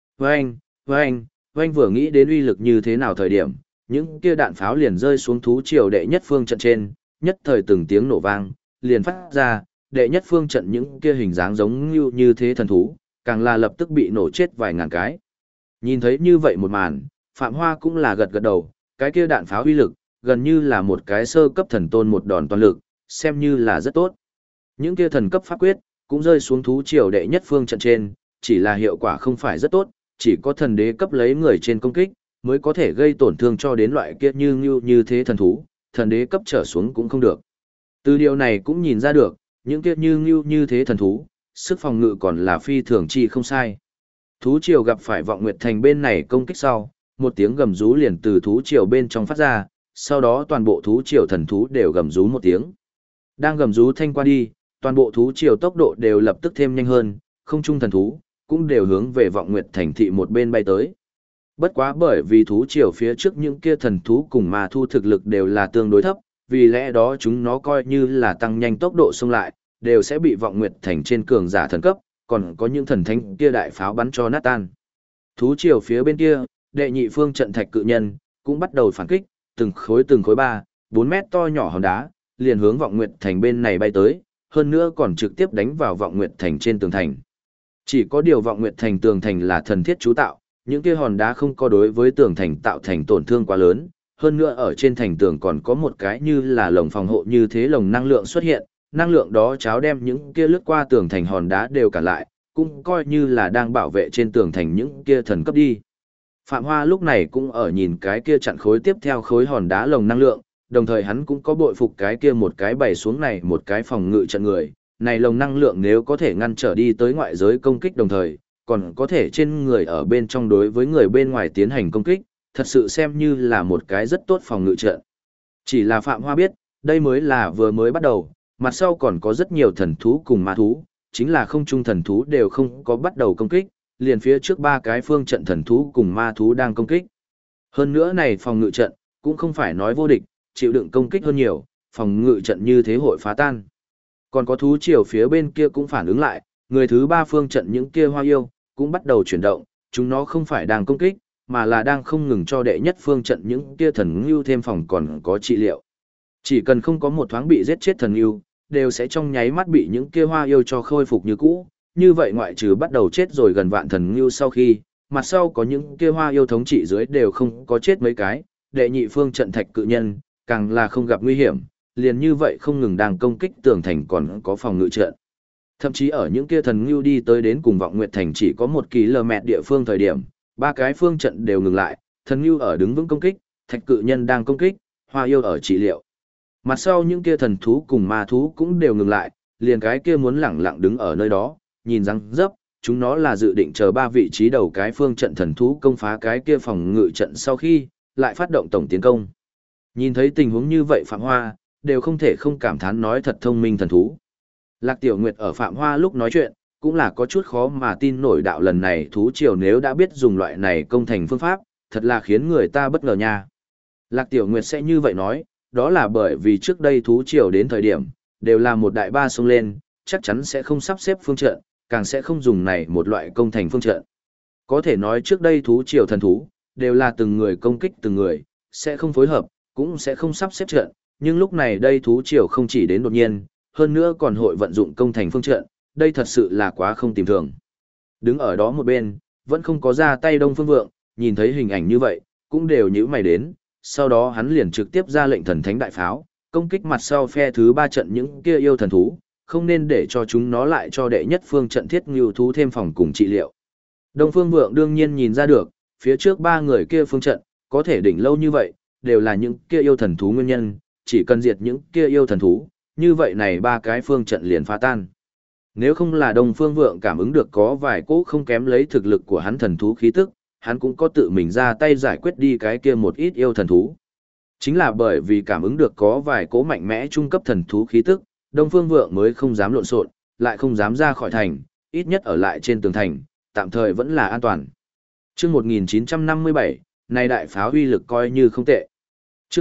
Vâng, vừa nghĩ đến uy lực như thế nào thời điểm, những kia đạn pháo liền rơi xuống thú triều đệ nhất phương trận trên, nhất thời từng tiếng nổ vang, liền phát ra, đệ nhất phương trận những kia hình dáng giống như thế thần thú, càng là lập tức bị nổ chết vài ngàn cái. Nhìn thấy như vậy một màn, Phạm Hoa cũng là gật gật đầu, cái kia đạn pháo uy lực, gần như là một cái sơ cấp thần tôn một đòn toàn lực, xem như là rất tốt. Những kia thần cấp pháp quyết, cũng rơi xuống thú triều đệ nhất phương trận trên, chỉ là hiệu quả không phải rất tốt, chỉ có thần đế cấp lấy người trên công kích, mới có thể gây tổn thương cho đến loại kia như thế thần thú, thần đế cấp trở xuống cũng không được. Từ điều này cũng nhìn ra được, những kia như thế thần thú, sức phòng ngự còn là phi thường chi không sai. Thú triều gặp phải Vọng Nguyệt Thành bên này công kích sau, một tiếng gầm rú liền từ thú triều bên trong phát ra, sau đó toàn bộ thú triều thần thú đều gầm rú một tiếng. Đang gầm rú thanh qua đi, toàn bộ thú triều tốc độ đều lập tức thêm nhanh hơn, không trung thần thú cũng đều hướng về Vọng Nguyệt Thành thị một bên bay tới. Bất quá bởi vì thú triều phía trước những kia thần thú cùng ma thu thực lực đều là tương đối thấp, vì lẽ đó chúng nó coi như là tăng nhanh tốc độ xông lại, đều sẽ bị Vọng Nguyệt Thành trên cường giả thần cấp, còn có những thần thánh kia đại pháo bắn cho nát tan. Thú triều phía bên kia, đệ nhị phương trận thạch cự nhân cũng bắt đầu phản kích, từng khối 3, 4 mét to nhỏ hòn đá, liền hướng Vọng Nguyệt Thành bên này bay tới, hơn nữa còn trực tiếp đánh vào Vọng Nguyệt Thành trên tường thành. Chỉ có điều Vọng Nguyệt Thành tường thành là thần thiết chú tạo, những kia hòn đá không có đối với tường thành tạo thành tổn thương quá lớn, hơn nữa ở trên thành tường còn có một cái như là lồng phòng hộ như thế lồng năng lượng xuất hiện, năng lượng đó cháo đem những kia lướt qua tường thành hòn đá đều cản lại, cũng coi như là đang bảo vệ trên tường thành những kia thần cấp đi. Phạm Hoa lúc này cũng ở nhìn cái kia chặn khối tiếp theo khối hòn đá lồng năng lượng, đồng thời hắn cũng có bội phục cái kia một cái bày xuống này một cái phòng ngự trận người, này lồng năng lượng nếu có thể ngăn trở đi tới ngoại giới công kích đồng thời, còn có thể trên người ở bên trong đối với người bên ngoài tiến hành công kích, thật sự xem như là một cái rất tốt phòng ngự trận. Chỉ là Phạm Hoa biết, đây mới là vừa mới bắt đầu, mặt sau còn có rất nhiều thần thú cùng ma thú, chính là không trung thần thú đều không có bắt đầu công kích, liền phía trước 3 cái phương trận thần thú cùng ma thú đang công kích. Hơn nữa này phòng ngự trận, cũng không phải nói vô địch, chịu đựng công kích hơn nhiều, phòng ngự trận như thế hội phá tan. Còn có thú triều phía bên kia cũng phản ứng lại, người thứ 3 phương trận những kia hoa yêu, cũng bắt đầu chuyển động, chúng nó không phải đang công kích, mà là đang không ngừng cho đệ nhất phương trận những kia thần ngưu thêm phòng còn có trị liệu. Chỉ cần không có một thoáng bị giết chết thần ngưu, đều sẽ trong nháy mắt bị những kia hoa yêu cho khôi phục như cũ. Như vậy ngoại trừ bắt đầu chết rồi gần vạn thần ngưu sau khi, mặt sau có những kia hoa yêu thống trị dưới đều không có chết mấy cái, đệ nhị phương trận thạch cự nhân, càng là không gặp nguy hiểm, liền như vậy không ngừng đang công kích tường thành còn có phòng ngự trận. Thậm chí ở những kia thần ngưu đi tới đến cùng Vọng Nguyệt Thành chỉ có 1 km địa phương thời điểm, 3 cái phương trận đều ngừng lại, thần ngưu ở đứng vững công kích, thạch cự nhân đang công kích, hoa yêu ở trị liệu. Mặt sau những kia thần thú cùng ma thú cũng đều ngừng lại, liền cái kia muốn lẳng lặng đứng ở nơi đó, nhìn răng dấp, chúng nó là dự định chờ 3 vị trí đầu cái phương trận thần thú công phá cái kia phòng ngự trận sau khi, lại phát động tổng tiến công. Nhìn thấy tình huống như vậy Phạm Hoa, đều không thể không cảm thán nói thật thông minh thần thú. Lạc Tiểu Nguyệt ở Phạm Hoa lúc nói chuyện, cũng là có chút khó mà tin nổi đạo lần này thú triều nếu đã biết dùng loại này công thành phương pháp, thật là khiến người ta bất ngờ nha. Lạc Tiểu Nguyệt sẽ như vậy nói, đó là bởi vì trước đây thú triều đến thời điểm, đều là một đại ba xông lên, chắc chắn sẽ không sắp xếp phương trận, càng sẽ không dùng này một loại công thành phương trận. Có thể nói trước đây thú triều thần thú, đều là từng người công kích từng người, sẽ không phối hợp, cũng sẽ không sắp xếp trận, nhưng lúc này đây thú triều không chỉ đến đột nhiên, hơn nữa còn hội vận dụng công thành phương trận, đây thật sự là quá không tìm thường. Đứng ở đó một bên, vẫn không có ra tay Đông Phương Vượng, nhìn thấy hình ảnh như vậy, cũng đều nhíu mày đến, sau đó hắn liền trực tiếp ra lệnh thần thánh đại pháo, công kích mặt sau phe thứ 3 trận những kia yêu thần thú, không nên để cho chúng nó lại cho đệ nhất phương trận thiết ngưu thú thêm phòng cùng trị liệu. Đông Phương Vượng đương nhiên nhìn ra được, phía trước 3 người kia phương trận, có thể đỉnh lâu như vậy, đều là những kia yêu thần thú nguyên nhân, chỉ cần diệt những kia yêu thần thú, như vậy này 3 cái phương trận liền phá tan. Nếu không là Đông Phương Vượng cảm ứng được có vài cỗ không kém lấy thực lực của hắn thần thú khí tức, hắn cũng có tự mình ra tay giải quyết đi cái kia một ít yêu thần thú. Chính là bởi vì cảm ứng được có vài cỗ mạnh mẽ trung cấp thần thú khí tức, Đông Phương Vượng mới không dám lộn xộn, lại không dám ra khỏi thành, ít nhất ở lại trên tường thành, tạm thời vẫn là an toàn. Chương 1957, này đại pháo uy lực coi như không tệ. Chương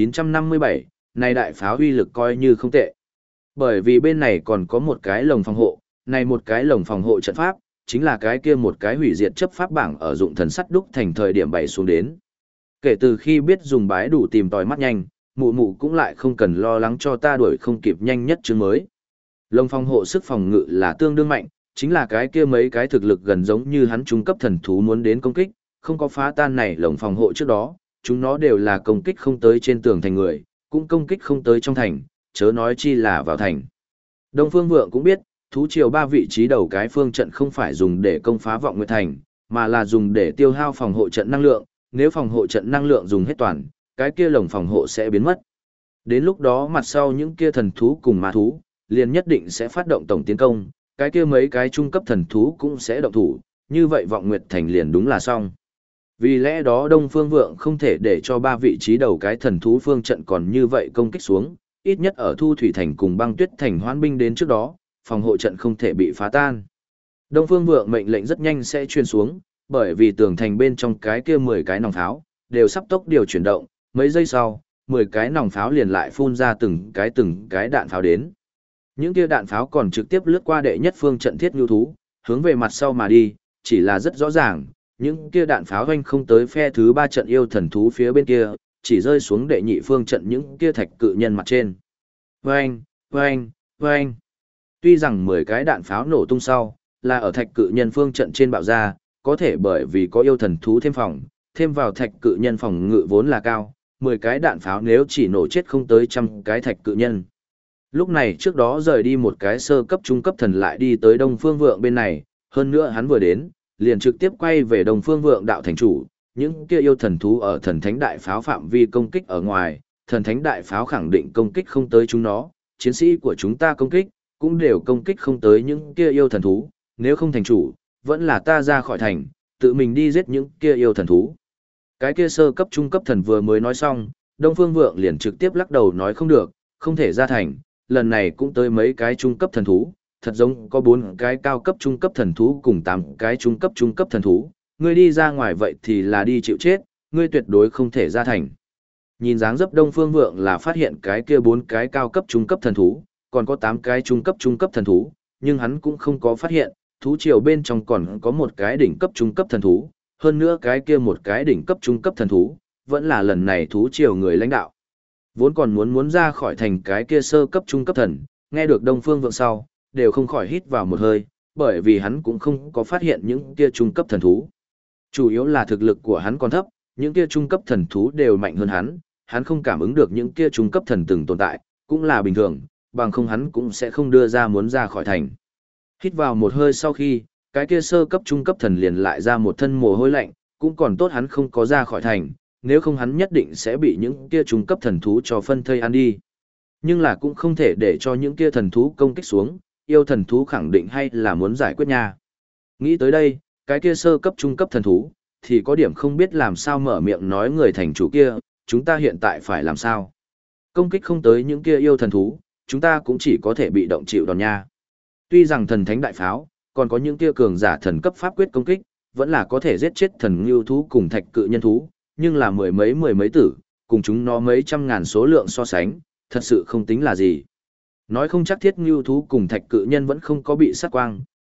1957, này đại pháo uy lực coi như không tệ. Bởi vì bên này còn có một cái lồng phòng hộ, này một cái lồng phòng hộ trận pháp, chính là cái kia một cái hủy diệt chấp pháp bảng ở dụng thần sắt đúc thành thời điểm bày xuống đến. Kể từ khi biết dùng bái đủ tìm tòi mắt nhanh, mụ mụ cũng lại không cần lo lắng cho ta đuổi không kịp nhanh nhất chương mới. Lồng phòng hộ sức phòng ngự là tương đương mạnh, chính là cái kia mấy cái thực lực gần giống như hắn trung cấp thần thú muốn đến công kích, không có phá tan này lồng phòng hộ trước đó, chúng nó đều là công kích không tới trên tường thành người, cũng công kích không tới trong thành, chớ nói chi là vào thành. Đông Phương Vượng cũng biết, thú triều 3 vị trí đầu cái phương trận không phải dùng để công phá vọng nguyệt thành, mà là dùng để tiêu hao phòng hộ trận năng lượng, nếu phòng hộ trận năng lượng dùng hết toàn, cái kia lồng phòng hộ sẽ biến mất. Đến lúc đó mặt sau những kia thần thú cùng ma thú, liền nhất định sẽ phát động tổng tiến công, cái kia mấy cái trung cấp thần thú cũng sẽ động thủ, như vậy vọng nguyệt thành liền đúng là xong. Vì lẽ đó Đông Phương Vượng không thể để cho 3 vị trí đầu cái thần thú phương trận còn như vậy công kích xuống, ít nhất ở Thu Thủy Thành cùng Băng Tuyết Thành hoán binh đến trước đó, phòng hộ trận không thể bị phá tan. Đông Phương Vượng mệnh lệnh rất nhanh sẽ truyền xuống, bởi vì tường thành bên trong cái kia 10 cái nòng pháo, đều sắp tốc điều chuyển động, mấy giây sau, 10 cái nòng pháo liền lại phun ra từng cái đạn pháo đến. Những kia đạn pháo còn trực tiếp lướt qua đệ nhất phương trận thiết nhu thú, hướng về mặt sau mà đi, chỉ là rất rõ ràng, những kia đạn pháo hoanh không tới phe thứ 3 trận yêu thần thú phía bên kia, chỉ rơi xuống đệ nhị phương trận những kia thạch cự nhân mặt trên. Vâng, vâng, vâng. Tuy rằng 10 cái đạn pháo nổ tung sau, là ở thạch cự nhân phương trận trên bạo ra, có thể bởi vì có yêu thần thú thêm phòng, thêm vào thạch cự nhân phòng ngự vốn là cao, 10 cái đạn pháo nếu chỉ nổ chết không tới trăm cái thạch cự nhân. Lúc này trước đó rời đi một cái sơ cấp trung cấp thần lại đi tới Đông Phương Vượng bên này, hơn nữa hắn vừa đến, liền trực tiếp quay về Đông Phương Vượng đạo thành chủ, những kia yêu thần thú ở thần thánh đại pháo phạm vi công kích ở ngoài, thần thánh đại pháo khẳng định công kích không tới chúng nó, chiến sĩ của chúng ta công kích, cũng đều công kích không tới những kia yêu thần thú, nếu không thành chủ, vẫn là ta ra khỏi thành, tự mình đi giết những kia yêu thần thú. Cái kia sơ cấp trung cấp thần vừa mới nói xong, Đông Phương Vượng liền trực tiếp lắc đầu nói không được, không thể ra thành, lần này cũng tới mấy cái trung cấp thần thú, thật giống có 4 cái cao cấp trung cấp thần thú cùng 8 cái trung cấp thần thú, ngươi đi ra ngoài vậy thì là đi chịu chết, ngươi tuyệt đối không thể ra thành. Nhìn dáng dấp Đông Phương Vượng là phát hiện cái kia 4 cái cao cấp trung cấp thần thú, còn có 8 cái trung cấp thần thú, nhưng hắn cũng không có phát hiện, thú triều bên trong còn có một cái đỉnh cấp trung cấp thần thú, hơn nữa cái kia một cái đỉnh cấp trung cấp thần thú, vẫn là lần này thú triều người lãnh đạo. Vốn còn muốn ra khỏi thành cái kia sơ cấp trung cấp thần, nghe được Đông Phương Vượng sau, đều không khỏi hít vào một hơi, bởi vì hắn cũng không có phát hiện những kia trung cấp thần thú. Chủ yếu là thực lực của hắn còn thấp, những kia trung cấp thần thú đều mạnh hơn hắn không cảm ứng được những kia trung cấp thần từng tồn tại, cũng là bình thường, bằng không hắn cũng sẽ không đưa ra muốn ra khỏi thành. Hít vào một hơi sau khi, cái kia sơ cấp trung cấp thần liền lại ra một thân mồ hôi lạnh, cũng còn tốt hắn không có ra khỏi thành, nếu không hắn nhất định sẽ bị những kia trung cấp thần thú cho phân thây ăn đi. Nhưng là cũng không thể để cho những kia thần thú công kích xuống, yêu thần thú khẳng định hay là muốn giải quyết nha. Nghĩ tới đây, cái kia sơ cấp trung cấp thần thú, thì có điểm không biết làm sao mở miệng nói người thành chủ kia, chúng ta hiện tại phải làm sao. Công kích không tới những kia yêu thần thú, chúng ta cũng chỉ có thể bị động chịu đòn nha. Tuy rằng thần thánh đại pháo, còn có những kia cường giả thần cấp pháp quyết công kích, vẫn là có thể giết chết thần ngưu thú cùng thạch cự nhân thú, nhưng là mười mấy tử, cùng chúng nó mấy trăm ngàn số lượng so sánh, thật sự không tính là gì. Nói không chắc thiết ngưu thú cùng thạch cự nhân vẫn không có bị sát quang,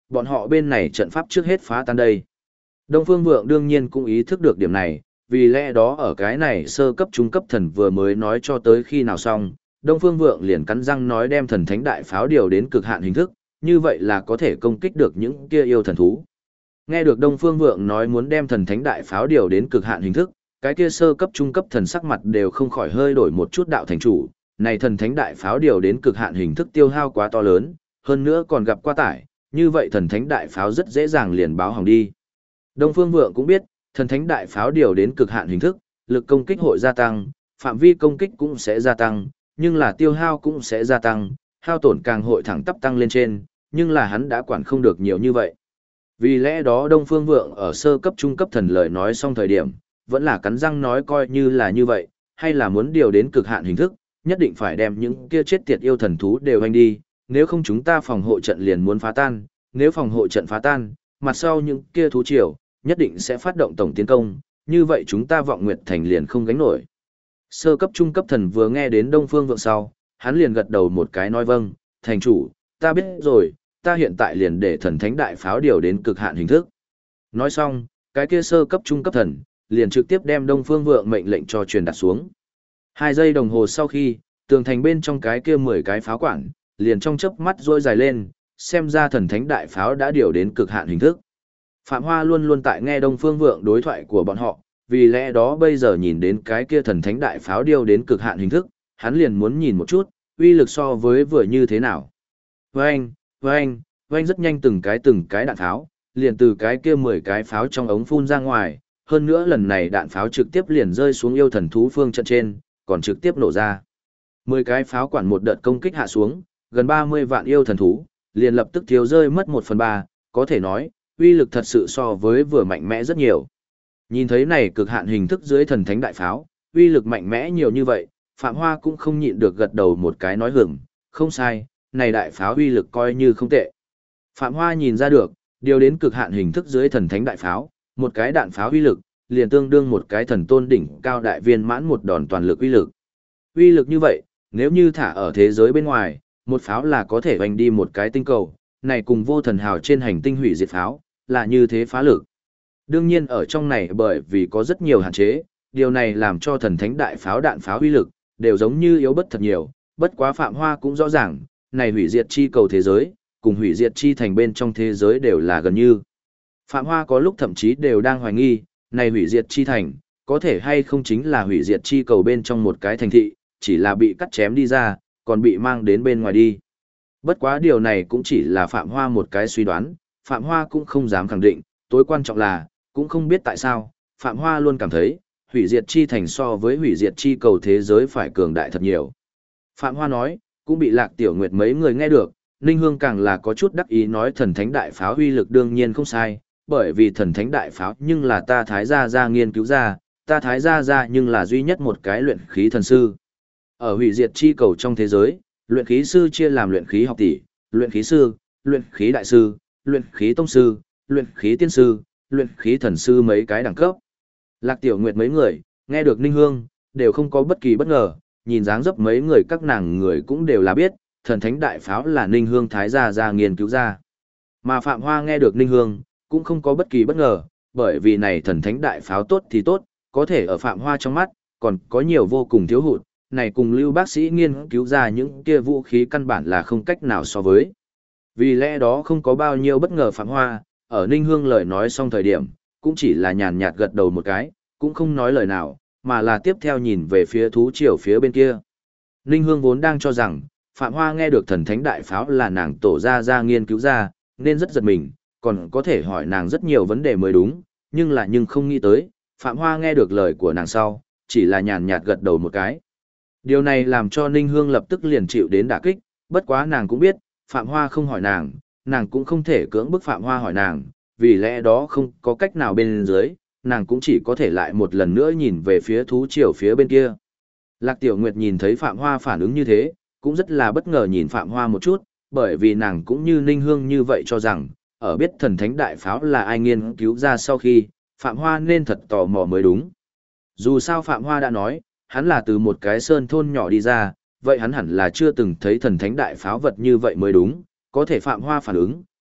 bọn họ bên này trận pháp trước hết phá tan đây. Đông Phương Vượng đương nhiên cũng ý thức được điểm này, vì lẽ đó ở cái này sơ cấp trung cấp thần vừa mới nói cho tới khi nào xong, Đông Phương Vượng liền cắn răng nói đem thần thánh đại pháo điều đến cực hạn hình thức, như vậy là có thể công kích được những kia yêu thần thú. Nghe được Đông Phương Vượng nói muốn đem thần thánh đại pháo điều đến cực hạn hình thức, cái kia sơ cấp trung cấp thần sắc mặt đều không khỏi hơi đổi một chút đạo thành chủ, này thần thánh đại pháo điều đến cực hạn hình thức tiêu hao quá to lớn, hơn nữa còn gặp quá tải, như vậy thần thánh đại pháo rất dễ dàng liền báo hỏng đi. Đông Phương Vượng cũng biết, thần thánh đại pháo điều đến cực hạn hình thức, lực công kích hội gia tăng, phạm vi công kích cũng sẽ gia tăng, nhưng là tiêu hao cũng sẽ gia tăng, hao tổn càng hội thẳng tắp tăng lên trên, nhưng là hắn đã quản không được nhiều như vậy. Vì lẽ đó Đông Phương Vượng ở sơ cấp trung cấp thần lời nói xong thời điểm, vẫn là cắn răng nói coi như là như vậy, hay là muốn điều đến cực hạn hình thức, nhất định phải đem những kia chết tiệt yêu thần thú đều hành đi, nếu không chúng ta phòng hộ trận liền muốn phá tan, nếu phòng hộ trận phá tan, mặt sau những kia thú triều nhất định sẽ phát động tổng tiến công, như vậy chúng ta Vọng Nguyệt Thành liền không gánh nổi. Sơ cấp trung cấp thần vừa nghe đến Đông Phương Vượng sau, hắn liền gật đầu một cái nói vâng, thành chủ, ta biết rồi, ta hiện tại liền để thần thánh đại pháo điều đến cực hạn hình thức. Nói xong, cái kia sơ cấp trung cấp thần, liền trực tiếp đem Đông Phương Vượng mệnh lệnh cho truyền đạt xuống. 2 giây đồng hồ sau khi, tường thành bên trong cái kia 10 cái pháo quản, liền trong chớp mắt rôi dài lên, xem ra thần thánh đại pháo đã điều đến cực hạn hình thức. Phạm Hoa luôn luôn tại nghe Đông Phương Vượng đối thoại của bọn họ, vì lẽ đó bây giờ nhìn đến cái kia thần thánh đại pháo điều đến cực hạn hình thức, hắn liền muốn nhìn một chút, uy lực so với vừa như thế nào. Vâng, vâng, vâng rất nhanh từng cái đạn pháo, liền từ cái kia 10 cái pháo trong ống phun ra ngoài, hơn nữa lần này đạn pháo trực tiếp liền rơi xuống yêu thần thú phương trận trên, còn trực tiếp nổ ra. 10 cái pháo quản một đợt công kích hạ xuống, gần 30 vạn yêu thần thú, liền lập tức thiếu rơi mất 1/3, có thể nói, uy lực thật sự so với vừa mạnh mẽ rất nhiều. Nhìn thấy này cực hạn hình thức dưới thần thánh đại pháo, uy lực mạnh mẽ nhiều như vậy, Phạm Hoa cũng không nhịn được gật đầu một cái nói hưởng, không sai, này đại pháo uy lực coi như không tệ. Phạm Hoa nhìn ra được, điều đến cực hạn hình thức dưới thần thánh đại pháo, một cái đạn pháo uy lực, liền tương đương một cái thần tôn đỉnh cao đại viên mãn một đòn toàn lực uy lực. Uy lực như vậy, nếu như thả ở thế giới bên ngoài, một pháo là có thể hoành đi một cái tinh cầu, này cùng vô thần hào trên hành tinh hủy diệt pháo, là như thế phá lực. Đương nhiên ở trong này bởi vì có rất nhiều hạn chế, điều này làm cho thần thánh đại pháo đạn pháo uy lực, đều giống như yếu bất thật nhiều, bất quá Phạm Hoa cũng rõ ràng, này hủy diệt chi cầu thế giới, cùng hủy diệt chi thành bên trong thế giới đều là gần như. Phạm Hoa có lúc thậm chí đều đang hoài nghi, này hủy diệt chi thành, có thể hay không chính là hủy diệt chi cầu bên trong một cái thành thị, chỉ là bị cắt chém đi ra, còn bị mang đến bên ngoài đi. Bất quá điều này cũng chỉ là Phạm Hoa một cái suy đoán, Phạm Hoa cũng không dám khẳng định, tối quan trọng là, cũng không biết tại sao, Phạm Hoa luôn cảm thấy, hủy diệt chi thành so với hủy diệt chi cầu thế giới phải cường đại thật nhiều. Phạm Hoa nói, cũng bị Lạc Tiểu Nguyệt mấy người nghe được, Ninh Hương càng là có chút đắc ý nói thần thánh đại pháo uy lực đương nhiên không sai, bởi vì thần thánh đại pháo nhưng là ta Thái gia nghiên cứu ra, ta Thái gia nhưng là duy nhất một cái luyện khí thần sư. Ở hủy diệt chi cầu trong thế giới, luyện khí sư chia làm luyện khí học tỷ, luyện khí sư, luyện khí đại sư, luyện khí tông sư, luyện khí tiên sư, luyện khí thần sư mấy cái đẳng cấp. Lạc Tiểu Nguyệt mấy người, nghe được Ninh Hương, đều không có bất kỳ bất ngờ, nhìn dáng dấp mấy người các nàng người cũng đều là biết, thần thánh đại pháo là Ninh Hương Thái gia nghiên cứu ra. Mà Phạm Hoa nghe được Ninh Hương, cũng không có bất kỳ bất ngờ, bởi vì này thần thánh đại pháo tốt thì tốt, có thể ở Phạm Hoa trong mắt, còn có nhiều vô cùng thiếu hụt, này cùng Lưu bác sĩ nghiên cứu ra những kia vũ khí căn bản là không cách nào so với. Vì lẽ đó không có bao nhiêu bất ngờ Phạm Hoa, ở Ninh Hương lời nói xong thời điểm, cũng chỉ là nhàn nhạt gật đầu một cái, cũng không nói lời nào, mà là tiếp theo nhìn về phía thú triều phía bên kia. Ninh Hương vốn đang cho rằng, Phạm Hoa nghe được thần thánh đại pháo là nàng tổ ra nghiên cứu ra, nên rất giật mình, còn có thể hỏi nàng rất nhiều vấn đề mới đúng, nhưng không nghĩ tới, Phạm Hoa nghe được lời của nàng sau, chỉ là nhàn nhạt gật đầu một cái. Điều này làm cho Ninh Hương lập tức liền chịu đến đả kích, bất quá nàng cũng biết, Phạm Hoa không hỏi nàng cũng không thể cưỡng bức Phạm Hoa hỏi nàng, vì lẽ đó không có cách nào bên dưới, nàng cũng chỉ có thể lại một lần nữa nhìn về phía thú triều phía bên kia. Lạc Tiểu Nguyệt nhìn thấy Phạm Hoa phản ứng như thế, cũng rất là bất ngờ nhìn Phạm Hoa một chút, bởi vì nàng cũng như Ninh Hương như vậy cho rằng, ở biết thần thánh đại pháo là ai nghiên cứu ra sau khi, Phạm Hoa nên thật tò mò mới đúng. Dù sao Phạm Hoa đã nói, hắn là từ một cái sơn thôn nhỏ đi ra, vậy hắn hẳn là chưa từng thấy thần thánh đại pháo vật như vậy mới đúng, có thể Phạm Hoa phản ứng,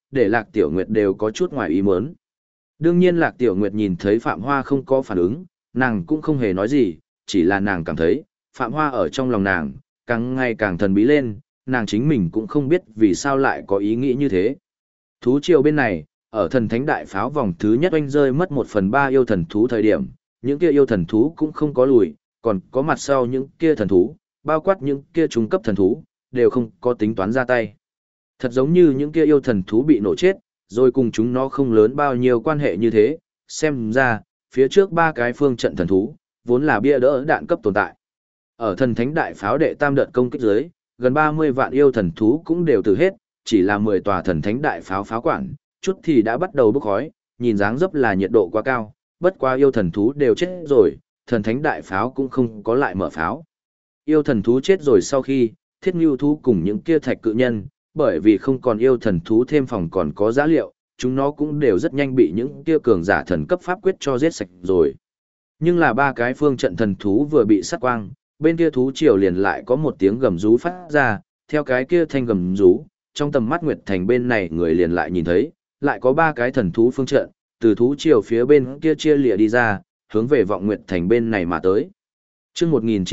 để Lạc Tiểu Nguyệt đều có chút ngoài ý muốn. Đương nhiên Lạc Tiểu Nguyệt nhìn thấy Phạm Hoa không có phản ứng, nàng cũng không hề nói gì, chỉ là nàng cảm thấy, Phạm Hoa ở trong lòng nàng, càng ngày càng thần bí lên, nàng chính mình cũng không biết vì sao lại có ý nghĩ như thế. Thú triều bên này, ở thần thánh đại pháo vòng thứ nhất oanh rơi mất 1/3 yêu thần thú thời điểm, những kia yêu thần thú cũng không có lùi, còn có mặt sau những kia thần thú, bao quát những kia trung cấp thần thú, đều không có tính toán ra tay. Thật giống như những kia yêu thần thú bị nổ chết, rồi cùng chúng nó không lớn bao nhiêu quan hệ như thế, xem ra, phía trước 3 cái phương trận thần thú, vốn là bia đỡ đạn cấp tồn tại. Ở thần thánh đại pháo đệ tam đợt công kích dưới, gần 30 vạn yêu thần thú cũng đều từ hết, chỉ là 10 tòa thần thánh đại pháo pháo quản, chút thì đã bắt đầu bốc khói, nhìn dáng dấp là nhiệt độ quá cao, bất quá yêu thần thú đều chết rồi, thần thánh đại pháo cũng không có lại mở pháo. Yêu thần thú chết rồi sau khi, thiết ngưu thú cùng những kia thạch cự nhân, bởi vì không còn yêu thần thú thêm phòng còn có giá liệu, chúng nó cũng đều rất nhanh bị những kia cường giả thần cấp pháp quyết cho giết sạch rồi. Nhưng là 3 cái phương trận thần thú vừa bị sát quang, bên kia thú triều liền lại có một tiếng gầm rú phát ra, theo cái kia thanh gầm rú, trong tầm mắt Nguyệt Thành bên này người liền lại nhìn thấy, lại có 3 cái thần thú phương trận, từ thú triều phía bên kia chia lìa đi ra, hướng về vọng Nguyệt Thành bên này mà tới. Chương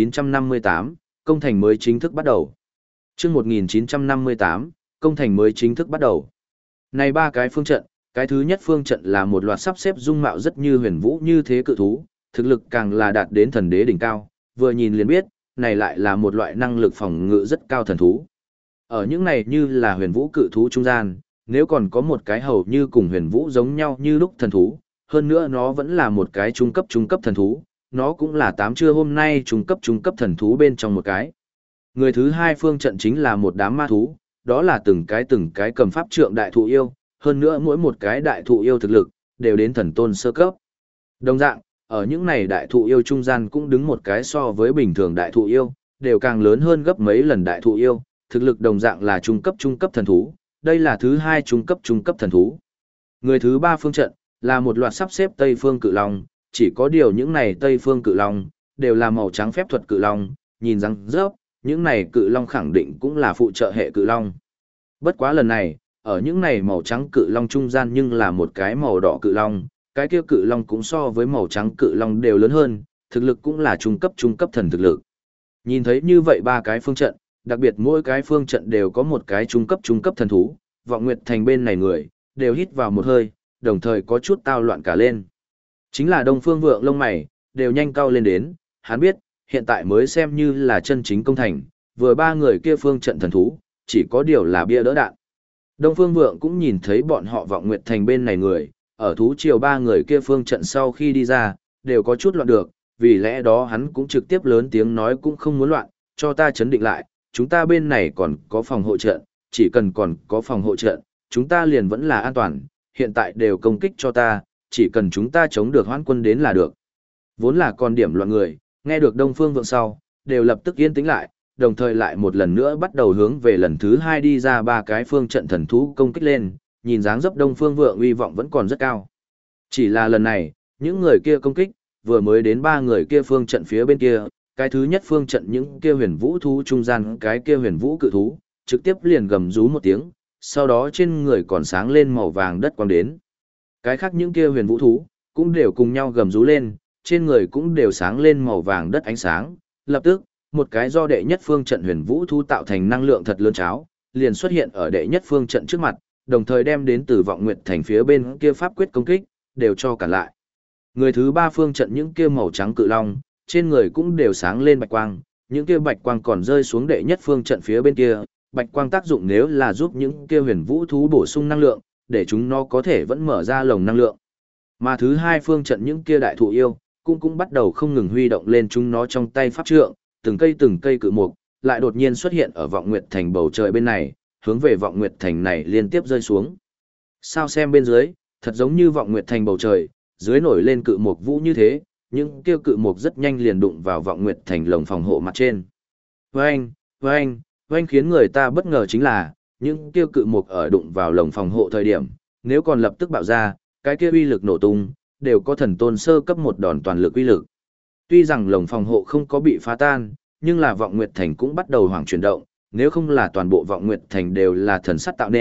1958, công thành mới chính thức bắt đầu. Chương 1958, công thành mới chính thức bắt đầu. Này 3 cái phương trận, cái thứ nhất phương trận là một loạt sắp xếp dung mạo rất như huyền vũ như thế cự thú, thực lực càng là đạt đến thần đế đỉnh cao, vừa nhìn liền biết, này lại là một loại năng lực phòng ngự rất cao thần thú. Ở những này như là huyền vũ cự thú trung gian, nếu còn có một cái hầu như cùng huyền vũ giống nhau như lúc thần thú, hơn nữa nó vẫn là một cái trung cấp thần thú, nó cũng là 8 trưa hôm nay trung cấp thần thú bên trong một cái. Người thứ hai phương trận chính là một đám ma thú, đó là từng cái cầm pháp trượng đại thụ yêu, hơn nữa mỗi một cái đại thụ yêu thực lực, đều đến thần tôn sơ cấp. Đồng dạng, ở những này đại thụ yêu trung gian cũng đứng một cái so với bình thường đại thụ yêu, đều càng lớn hơn gấp mấy lần đại thụ yêu, thực lực đồng dạng là trung cấp thần thú, đây là thứ hai trung cấp thần thú. Người thứ ba phương trận, là một loạt sắp xếp Tây Phương Cự Long, chỉ có điều những này Tây Phương Cự Long, đều là màu trắng phép thuật Cự Long, nhìn răng rớp, những này Cự Long khẳng định cũng là phụ trợ hệ Cự Long. Bất quá lần này, ở những này màu trắng Cự Long trung gian nhưng là một cái màu đỏ Cự Long, cái kia Cự Long cũng so với màu trắng Cự Long đều lớn hơn, thực lực cũng là trung cấp thần thực lực. Nhìn thấy như vậy 3 cái phương trận, đặc biệt mỗi cái phương trận đều có một cái trung cấp thần thú, Vọng Nguyệt Thành bên này người, đều hít vào một hơi, đồng thời có chút tao loạn cả lên. Chính là Đông Phương Vượng lông mày, đều nhanh cau lên đến, hắn biết, hiện tại mới xem như là chân chính công thành, vừa 3 người kia phương trận thần thú, chỉ có điều là bia đỡ đạn. Đông Phương Vượng cũng nhìn thấy bọn họ Vọng Nguyệt Thành bên này người, ở thú triều 3 người kia phương trận sau khi đi ra, đều có chút loạn được, vì lẽ đó hắn cũng trực tiếp lớn tiếng nói cũng không muốn loạn, cho ta chấn định lại, chúng ta bên này còn có phòng hộ trận, chỉ cần còn có phòng hộ trận, chúng ta liền vẫn là an toàn, hiện tại đều công kích cho ta, chỉ cần chúng ta chống được hoãn quân đến là được. Vốn là còn điểm loạn người, nghe được Đông Phương Vượng sau, đều lập tức yên tĩnh lại, đồng thời lại một lần nữa bắt đầu hướng về lần thứ 2 đi ra 3 cái phương trận thần thú công kích lên, nhìn dáng dấp Đông Phương Vượng uy vọng vẫn còn rất cao. Chỉ là lần này, những người kia công kích, vừa mới đến 3 người kia phương trận phía bên kia, cái thứ nhất phương trận những kia huyền vũ thú trung gian cái kia huyền vũ cự thú, trực tiếp liền gầm rú một tiếng, sau đó trên người còn sáng lên màu vàng đất quang đến. Cái khác những kia huyền vũ thú, cũng đều cùng nhau gầm rú lên, trên người cũng đều sáng lên màu vàng đất ánh sáng, lập tức, một cái do đệ nhất phương trận huyền vũ thú tạo thành năng lượng thật lớn cháo, liền xuất hiện ở đệ nhất phương trận trước mặt, đồng thời đem đến từ Vọng Nguyệt Thành phía bên kia pháp quyết công kích, đều cho cản lại. Người thứ 3 phương trận những kia màu trắng cự long, trên người cũng đều sáng lên bạch quang, những kia bạch quang còn rơi xuống đệ nhất phương trận phía bên kia, bạch quang tác dụng nếu là giúp những kia huyền vũ thú bổ sung năng lượng, để chúng nó có thể vẫn mở ra lồng năng lượng. Mà thứ 2 phương trận những kia đại thụ yêu, cũng bắt đầu không ngừng huy động lên chúng nó trong tay pháp trượng, từng cây cự mục, lại đột nhiên xuất hiện ở Vọng Nguyệt Thành bầu trời bên này, hướng về Vọng Nguyệt Thành này liên tiếp rơi xuống. Sao xem bên dưới, thật giống như Vọng Nguyệt Thành bầu trời, dưới nổi lên cự mục vũ như thế, những kia cự mục rất nhanh liền đụng vào Vọng Nguyệt Thành lồng phòng hộ mặt trên. Vâng, khiến người ta bất ngờ chính là, những kia cự mục ở đụng vào lồng phòng hộ thời điểm, nếu còn lập tức bạo ra, cái kia uy lực nổ tung, đều có thần tôn sơ cấp một đòn toàn lực uy lực. Tuy rằng lồng phòng hộ không có bị phá tan, nhưng là Vọng Nguyệt Thành cũng bắt đầu hoảng chuyển động, nếu không là toàn bộ Vọng Nguyệt Thành đều là thần sắt tạo nên,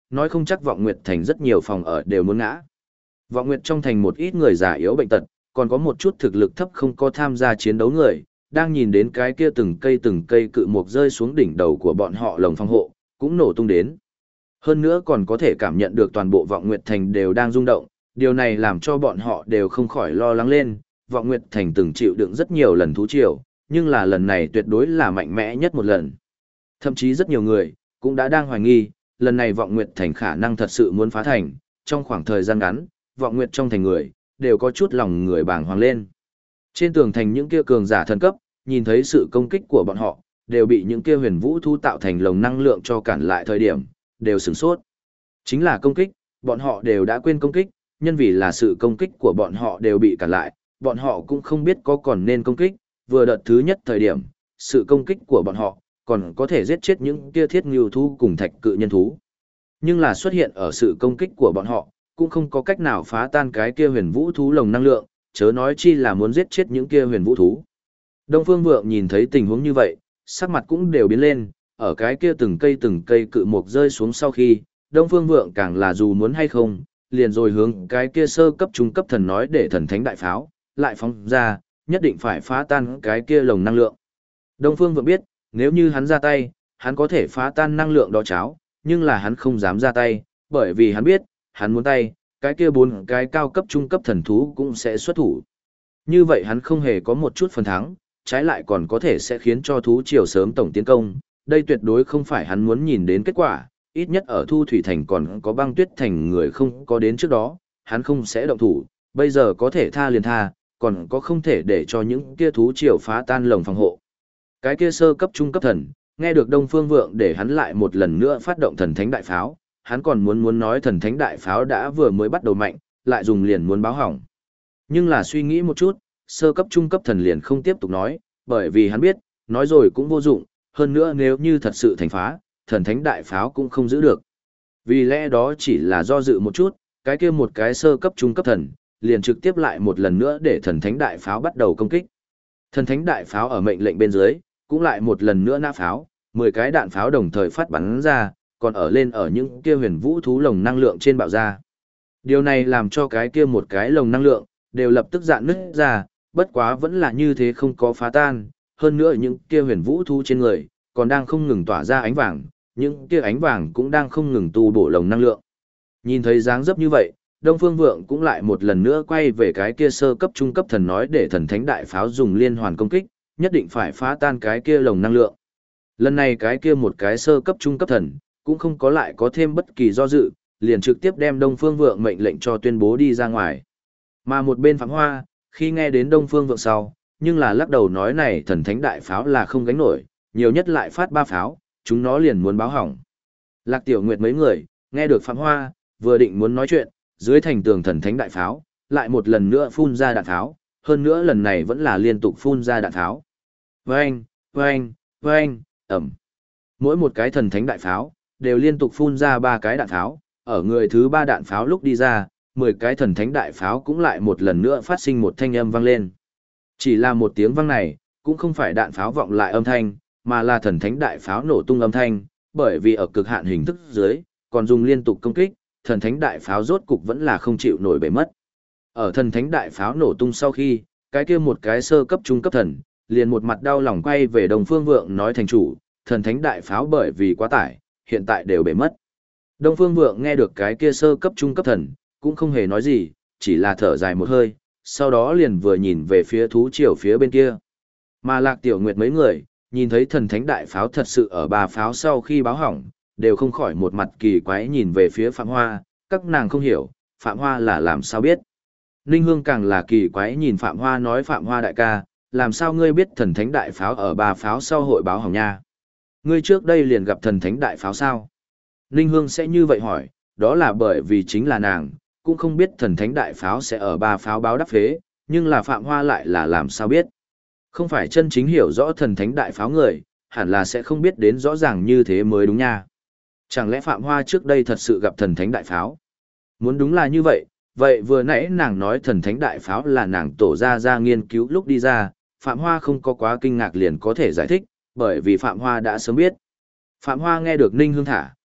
nói không chắc Vọng Nguyệt Thành rất nhiều phòng ở đều muốn ngã. Vọng Nguyệt trong thành một ít người già yếu bệnh tật, còn có một chút thực lực thấp không có tham gia chiến đấu người, đang nhìn đến cái kia từng cây cự mục rơi xuống đỉnh đầu của bọn họ lồng phòng hộ, cũng nổ tung đến. Hơn nữa còn có thể cảm nhận được toàn bộ Vọng Nguyệt Thành đều đang rung động, điều này làm cho bọn họ đều không khỏi lo lắng lên. Vọng Nguyệt Thành từng chịu đựng rất nhiều lần thú triều, nhưng là lần này tuyệt đối là mạnh mẽ nhất một lần. Thậm chí rất nhiều người cũng đã đang hoài nghi, lần này Vọng Nguyệt Thành khả năng thật sự muốn phá thành, trong khoảng thời gian ngắn, Vọng Nguyệt trong thành người đều có chút lòng người bàng hoàng lên. Trên tường thành những kia cường giả thần cấp, nhìn thấy sự công kích của bọn họ, đều bị những kia huyền vũ thú tạo thành lồng năng lượng cho cản lại thời điểm, đều sửng sốt. Chính là công kích, bọn họ đều đã quên công kích, nhân vì là sự công kích của bọn họ đều bị cản lại, bọn họ cũng không biết có còn nên công kích, vừa đợt thứ nhất thời điểm, sự công kích của bọn họ còn có thể giết chết những kia thiết ngưu thú cùng thạch cự nhân thú. Nhưng là xuất hiện ở sự công kích của bọn họ, cũng không có cách nào phá tan cái kia huyền vũ thú lồng năng lượng, chớ nói chi là muốn giết chết những kia huyền vũ thú. Đông Phương Vượng nhìn thấy tình huống như vậy, sắc mặt cũng đều biến lên, ở cái kia từng cây cự mục rơi xuống sau khi, Đông Phương Vượng càng là dù muốn hay không, liền rồi hướng cái kia sơ cấp trung cấp thần nói để thần thánh đại pháo, lại phóng ra, nhất định phải phá tan cái kia lồng năng lượng. Đông Phương Vượng biết, nếu như hắn ra tay, hắn có thể phá tan năng lượng đó cháo, nhưng là hắn không dám ra tay, bởi vì hắn biết, hắn muốn tay, cái kia 4 cái cao cấp trung cấp thần thú cũng sẽ xuất thủ. Như vậy hắn không hề có một chút phần thắng, trái lại còn có thể sẽ khiến cho thú triều sớm tổng tiến công, đây tuyệt đối không phải hắn muốn nhìn đến kết quả, ít nhất ở Thu Thủy Thành còn có Băng Tuyết Thành người không có đến trước đó, hắn không sẽ động thủ, bây giờ có thể tha liền tha, còn có không thể để cho những kia thú triều phá tan lồng phòng hộ. Cái kia sơ cấp trung cấp thần, nghe được Đông Phương Vượng để hắn lại một lần nữa phát động thần thánh đại pháo, hắn còn muốn nói thần thánh đại pháo đã vừa mới bắt đầu mạnh, lại dùng liền muốn báo hỏng. Nhưng là suy nghĩ một chút, sơ cấp trung cấp thần liền không tiếp tục nói, bởi vì hắn biết, nói rồi cũng vô dụng, hơn nữa nếu như thật sự thành phá, thần thánh đại pháo cũng không giữ được. Vì lẽ đó chỉ là do dự một chút, cái kia một cái sơ cấp trung cấp thần, liền trực tiếp lại một lần nữa để thần thánh đại pháo bắt đầu công kích. Thần thánh đại pháo ở mệnh lệnh bên dưới, cũng lại một lần nữa nã pháo, 10 cái đạn pháo đồng thời phát bắn ra, còn ở lên ở những kia huyền vũ thú lồng năng lượng trên bạo ra. Điều này làm cho cái kia một cái lồng năng lượng, đều lập tức dạn nứt ra, bất quá vẫn là như thế không có phá tan, hơn nữa những kia huyền vũ thú trên người, còn đang không ngừng tỏa ra ánh vàng, những kia ánh vàng cũng đang không ngừng tu bổ lồng năng lượng. Nhìn thấy dáng dấp như vậy, Đông Phương Vượng cũng lại một lần nữa quay về cái kia sơ cấp trung cấp thần nói để thần thánh đại pháo dùng liên hoàn công kích, nhất định phải phá tan cái kia lồng năng lượng. Lần này cái kia một cái sơ cấp trung cấp thần, cũng không có lại có thêm bất kỳ do dự, liền trực tiếp đem Đông Phương Vượng mệnh lệnh cho tuyên bố đi ra ngoài. Mà một bên Phạm Hoa, khi nghe đến Đông Phương Vượng sau, nhưng là lắc đầu nói này thần thánh đại pháo là không gánh nổi, nhiều nhất lại phát 3 pháo, chúng nó liền muốn báo hỏng. Lạc Tiểu Nguyệt mấy người, nghe được Phạm Hoa, vừa định muốn nói chuyện, dưới thành tường thần thánh đại pháo, lại một lần nữa phun ra đạn pháo, hơn nữa lần này vẫn là liên tục phun ra đạn pháo. Vâng, vâng, vâng, ẩm. Mỗi một cái thần thánh đại pháo, đều liên tục phun ra 3 cái đạn pháo, ở người thứ 3 đạn pháo lúc đi ra, 10 cái thần thánh đại pháo cũng lại một lần nữa phát sinh một thanh âm vang lên. Chỉ là một tiếng vang này, cũng không phải đạn pháo vọng lại âm thanh, mà là thần thánh đại pháo nổ tung âm thanh, bởi vì ở cực hạn hình thức dưới, còn dùng liên tục công kích, thần thánh đại pháo rốt cục vẫn là không chịu nổi bể mất. Ở thần thánh đại pháo nổ tung sau khi, cái kia một cái sơ cấp trung cấp thần, liền một mặt đau lòng quay về Đông Phương Vượng nói thành chủ, thần thánh đại pháo bởi vì quá tải, hiện tại đều bể mất. Đông Phương Vượng nghe được cái kia sơ cấp trung cấp thần, cũng không hề nói gì, chỉ là thở dài một hơi, sau đó liền vừa nhìn về phía thú triều phía bên kia. Mà Lạc Tiểu Nguyệt mấy người, nhìn thấy thần thánh đại pháo thật sự ở 3 pháo sau khi báo hỏng, đều không khỏi một mặt kỳ quái nhìn về phía Phạm Hoa, các nàng không hiểu, Phạm Hoa là làm sao biết. Ninh Hương càng là kỳ quái nhìn Phạm Hoa nói Phạm Hoa đại ca, làm sao ngươi biết thần thánh đại pháo ở 3 pháo sau hội báo hỏng nha? Ngươi trước đây liền gặp thần thánh đại pháo sao? Ninh Hương sẽ như vậy hỏi, đó là bởi vì chính là nàng, cũng không biết thần thánh đại pháo sẽ ở 3 pháo báo đắp phế, nhưng là Phạm Hoa lại là làm sao biết. Không phải chân chính hiểu rõ thần thánh đại pháo người, hẳn là sẽ không biết đến rõ ràng như thế mới đúng nha. Chẳng lẽ Phạm Hoa trước đây thật sự gặp thần thánh đại pháo? Muốn đúng là như vậy, vậy vừa nãy nàng nói thần thánh đại pháo là nàng tổ ra nghiên cứu lúc đi ra, Phạm Hoa không có quá kinh ngạc liền có thể giải thích, bởi vì Phạm Hoa đã sớm biết. Phạm Hoa nghe được Ninh Hương thả,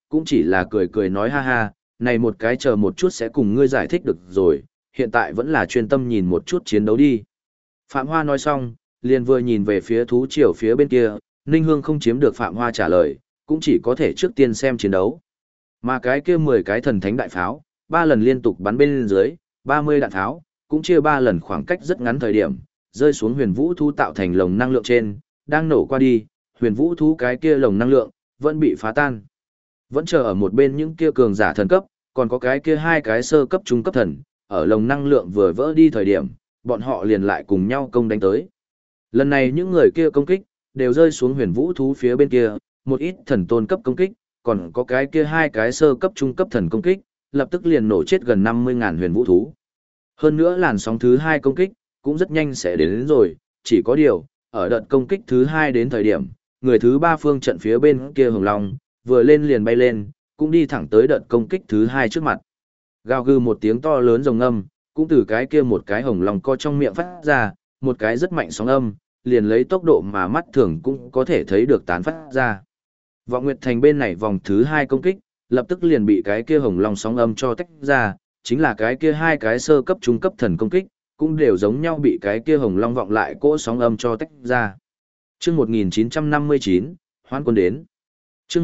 cũng chỉ là cười cười nói ha ha, này một cái chờ một chút sẽ cùng ngươi giải thích được rồi, hiện tại vẫn là chuyên tâm nhìn một chút chiến đấu đi. Phạm Hoa nói xong, liền vừa nhìn về phía thú triều phía bên kia, Ninh Hương không chiếm được Phạm Hoa trả lời, cũng chỉ có thể trước tiên xem chiến đấu. Mà cái kia 10 cái thần thánh đại pháo, 3 lần liên tục bắn bên dưới, 30 đạn tháo, cũng chia 3 lần khoảng cách rất ngắn thời điểm, rơi xuống huyền vũ thú tạo thành lồng năng lượng trên, đang nổ qua đi, huyền vũ thú cái kia lồng năng lượng, vẫn bị phá tan. Vẫn chờ ở một bên những kia cường giả thần cấp, còn có cái kia 2 cái sơ cấp trung cấp thần, ở lồng năng lượng vừa vỡ đi thời điểm, bọn họ liền lại cùng nhau công đánh tới. Lần này những người kia công kích, đều rơi xuống huyền vũ thú phía bên kia, một ít thần tôn cấp công kích, còn có cái kia 2 cái sơ cấp trung cấp thần công kích, lập tức liền nổ chết gần 50.000 huyền vũ thú. Hơn nữa làn sóng thứ 2 công kích, cũng rất nhanh sẽ đến rồi, chỉ có điều, ở đợt công kích thứ 2 đến thời điểm, người thứ 3 phương trận phía bên kia hồng long, vừa lên liền bay lên, cũng đi thẳng tới đợt công kích thứ 2 trước mặt. Gào gừ một tiếng to lớn rồng âm, cũng từ cái kia một cái hồng long co trong miệng phát ra, một cái rất mạnh sóng âm, liền lấy tốc độ mà mắt thường cũng có thể thấy được tán phát ra. Vọng Nguyệt Thành bên này vòng thứ 2 công kích, lập tức liền bị cái kia hồng long sóng âm cho tách ra, chính là cái kia 2 cái sơ cấp trung cấp thần công kích, cũng đều giống nhau bị cái kia hồng long vọng lại cỗ sóng âm cho tách ra. Chương 1959, Hoán quân đến. Chương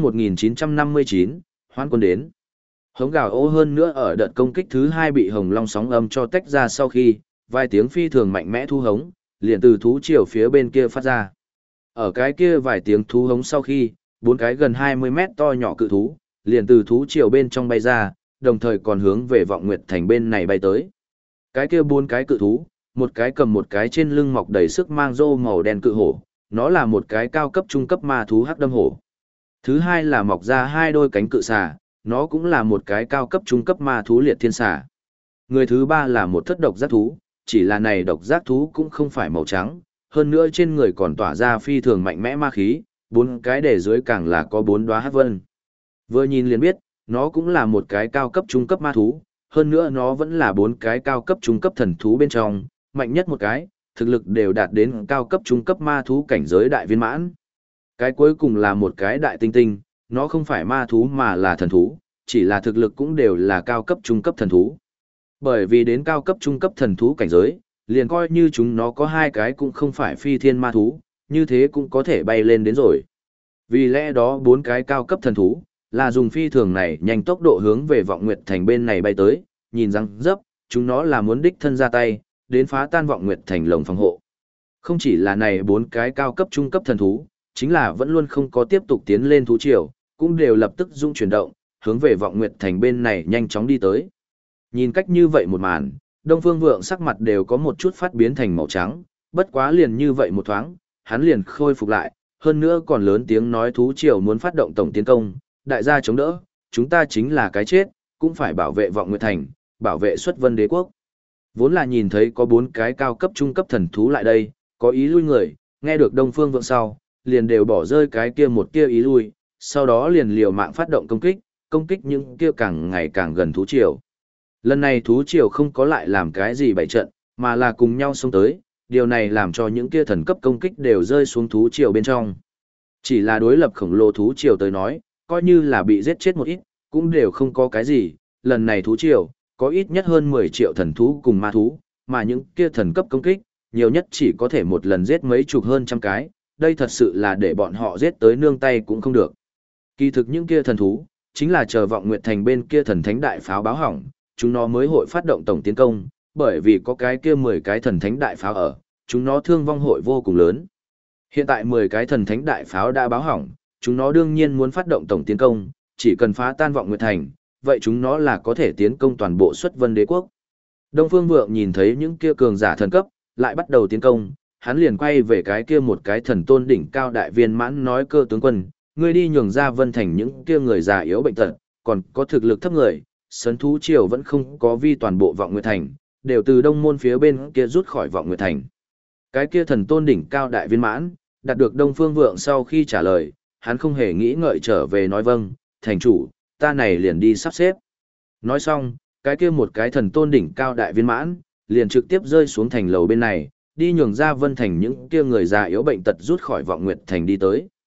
1959, Hoán quân đến. Hống gào ô hơn nữa ở đợt công kích thứ 2 bị hồng long sóng âm cho tách ra sau khi, vài tiếng phi thường mạnh mẽ thu hống, liền từ thú triều phía bên kia phát ra. Ở cái kia vài tiếng thú hống sau khi, 4 cái gần 20 mét to nhỏ cự thú, liền từ thú triều bên trong bay ra, đồng thời còn hướng về Vọng Nguyệt Thành bên này bay tới. Cái kia 4 cái cự thú, một cái cầm một cái trên lưng mọc đầy sức mang rô màu đen cự hổ, nó là một cái cao cấp trung cấp ma thú hắc đâm hổ. Thứ hai là mọc ra 2 đôi cánh cự xà, nó cũng là một cái cao cấp trung cấp ma thú liệt thiên xà. Người thứ 3 là một thất độc giác thú, chỉ là này độc giác thú cũng không phải màu trắng, hơn nữa trên người còn tỏa ra phi thường mạnh mẽ ma khí, 4 cái để dưới càng là có 4 đóa hắc vân. Vừa nhìn liền biết, nó cũng là một cái cao cấp trung cấp ma thú, hơn nữa nó vẫn là 4 cái cao cấp trung cấp thần thú bên trong, mạnh nhất một cái, thực lực đều đạt đến cao cấp trung cấp ma thú cảnh giới đại viên mãn. Cái cuối cùng là một cái đại tinh tinh, nó không phải ma thú mà là thần thú, chỉ là thực lực cũng đều là cao cấp trung cấp thần thú. Bởi vì đến cao cấp trung cấp thần thú cảnh giới, liền coi như chúng nó có 2 cái cũng không phải phi thiên ma thú, như thế cũng có thể bay lên đến rồi. Vì lẽ đó 4 cái cao cấp thần thú, là dùng phi thường này nhanh tốc độ hướng về Vọng Nguyệt Thành bên này bay tới, nhìn răng dấp, chúng nó là muốn đích thân ra tay, đến phá tan Vọng Nguyệt Thành lồng phòng hộ. Không chỉ là này 4 cái cao cấp trung cấp thần thú, chính là vẫn luôn không có tiếp tục tiến lên thú triều, cũng đều lập tức dung chuyển động, hướng về Vọng Nguyệt Thành bên này nhanh chóng đi tới. Nhìn cách như vậy một màn, Đông Phương Vượng sắc mặt đều có một chút phát biến thành màu trắng, bất quá liền như vậy một thoáng, hắn liền khôi phục lại, hơn nữa còn lớn tiếng nói thú triều muốn phát động tổng tiến công, đại gia chống đỡ, chúng ta chính là cái chết, cũng phải bảo vệ Vọng Nguyệt Thành, bảo vệ Xuất Vân Đế quốc. Vốn là nhìn thấy có 4 cái cao cấp trung cấp thần thú lại đây, có ý lui người, nghe được Đông Phương Vượng sau, liền đều bỏ rơi cái kia một kia ý lui, sau đó liền liều mạng phát động công kích những kia càng ngày càng gần thú triều. Lần này thú triều không có lại làm cái gì bày trận, mà là cùng nhau xông tới, điều này làm cho những kia thần cấp công kích đều rơi xuống thú triều bên trong. Chỉ là đối lập khổng lồ thú triều tới nói, coi như là bị giết chết một ít, cũng đều không có cái gì, lần này thú triều, có ít nhất hơn 10 triệu thần thú cùng ma thú, mà những kia thần cấp công kích, nhiều nhất chỉ có thể một lần giết mấy chục hơn trăm cái, đây thật sự là để bọn họ giết tới nương tay cũng không được. Kỳ thực những kia thần thú, chính là chờ Vọng Nguyệt Thành bên kia thần thánh đại pháo báo hỏng, chúng nó mới hội phát động tổng tiến công, bởi vì có cái kia 10 cái thần thánh đại pháo ở, chúng nó thương vong hội vô cùng lớn. Hiện tại 10 cái thần thánh đại pháo đã báo hỏng, chúng nó đương nhiên muốn phát động tổng tiến công, chỉ cần phá tan Vọng Nguyệt Thành, vậy chúng nó là có thể tiến công toàn bộ Xuất Vân Đế quốc. Đông Phương Vượng nhìn thấy những kia cường giả thần cấp, lại bắt đầu tiến công, hắn liền quay về cái kia một cái thần tôn đỉnh cao đại viên mãn nói cơ tướng quân, ngươi đi nhường ra Vân Thành những kia người già yếu bệnh tật, còn có thực lực thấp người, sấn thú triều vẫn không có vi toàn bộ Vọng Nguyệt Thành, đều từ đông môn phía bên kia rút khỏi Vọng Nguyệt Thành. Cái kia thần tôn đỉnh cao đại viên mãn, đạt được Đông Phương Vượng sau khi trả lời, hắn không hề nghĩ ngợi trở về nói vâng, thành chủ, ta này liền đi sắp xếp. Nói xong, cái kia một cái thần tôn đỉnh cao đại viên mãn, liền trực tiếp rơi xuống thành lầu bên này, đi nhường ra Vân Thành những kia người già yếu bệnh tật rút khỏi Vọng Nguyệt Thành đi tới.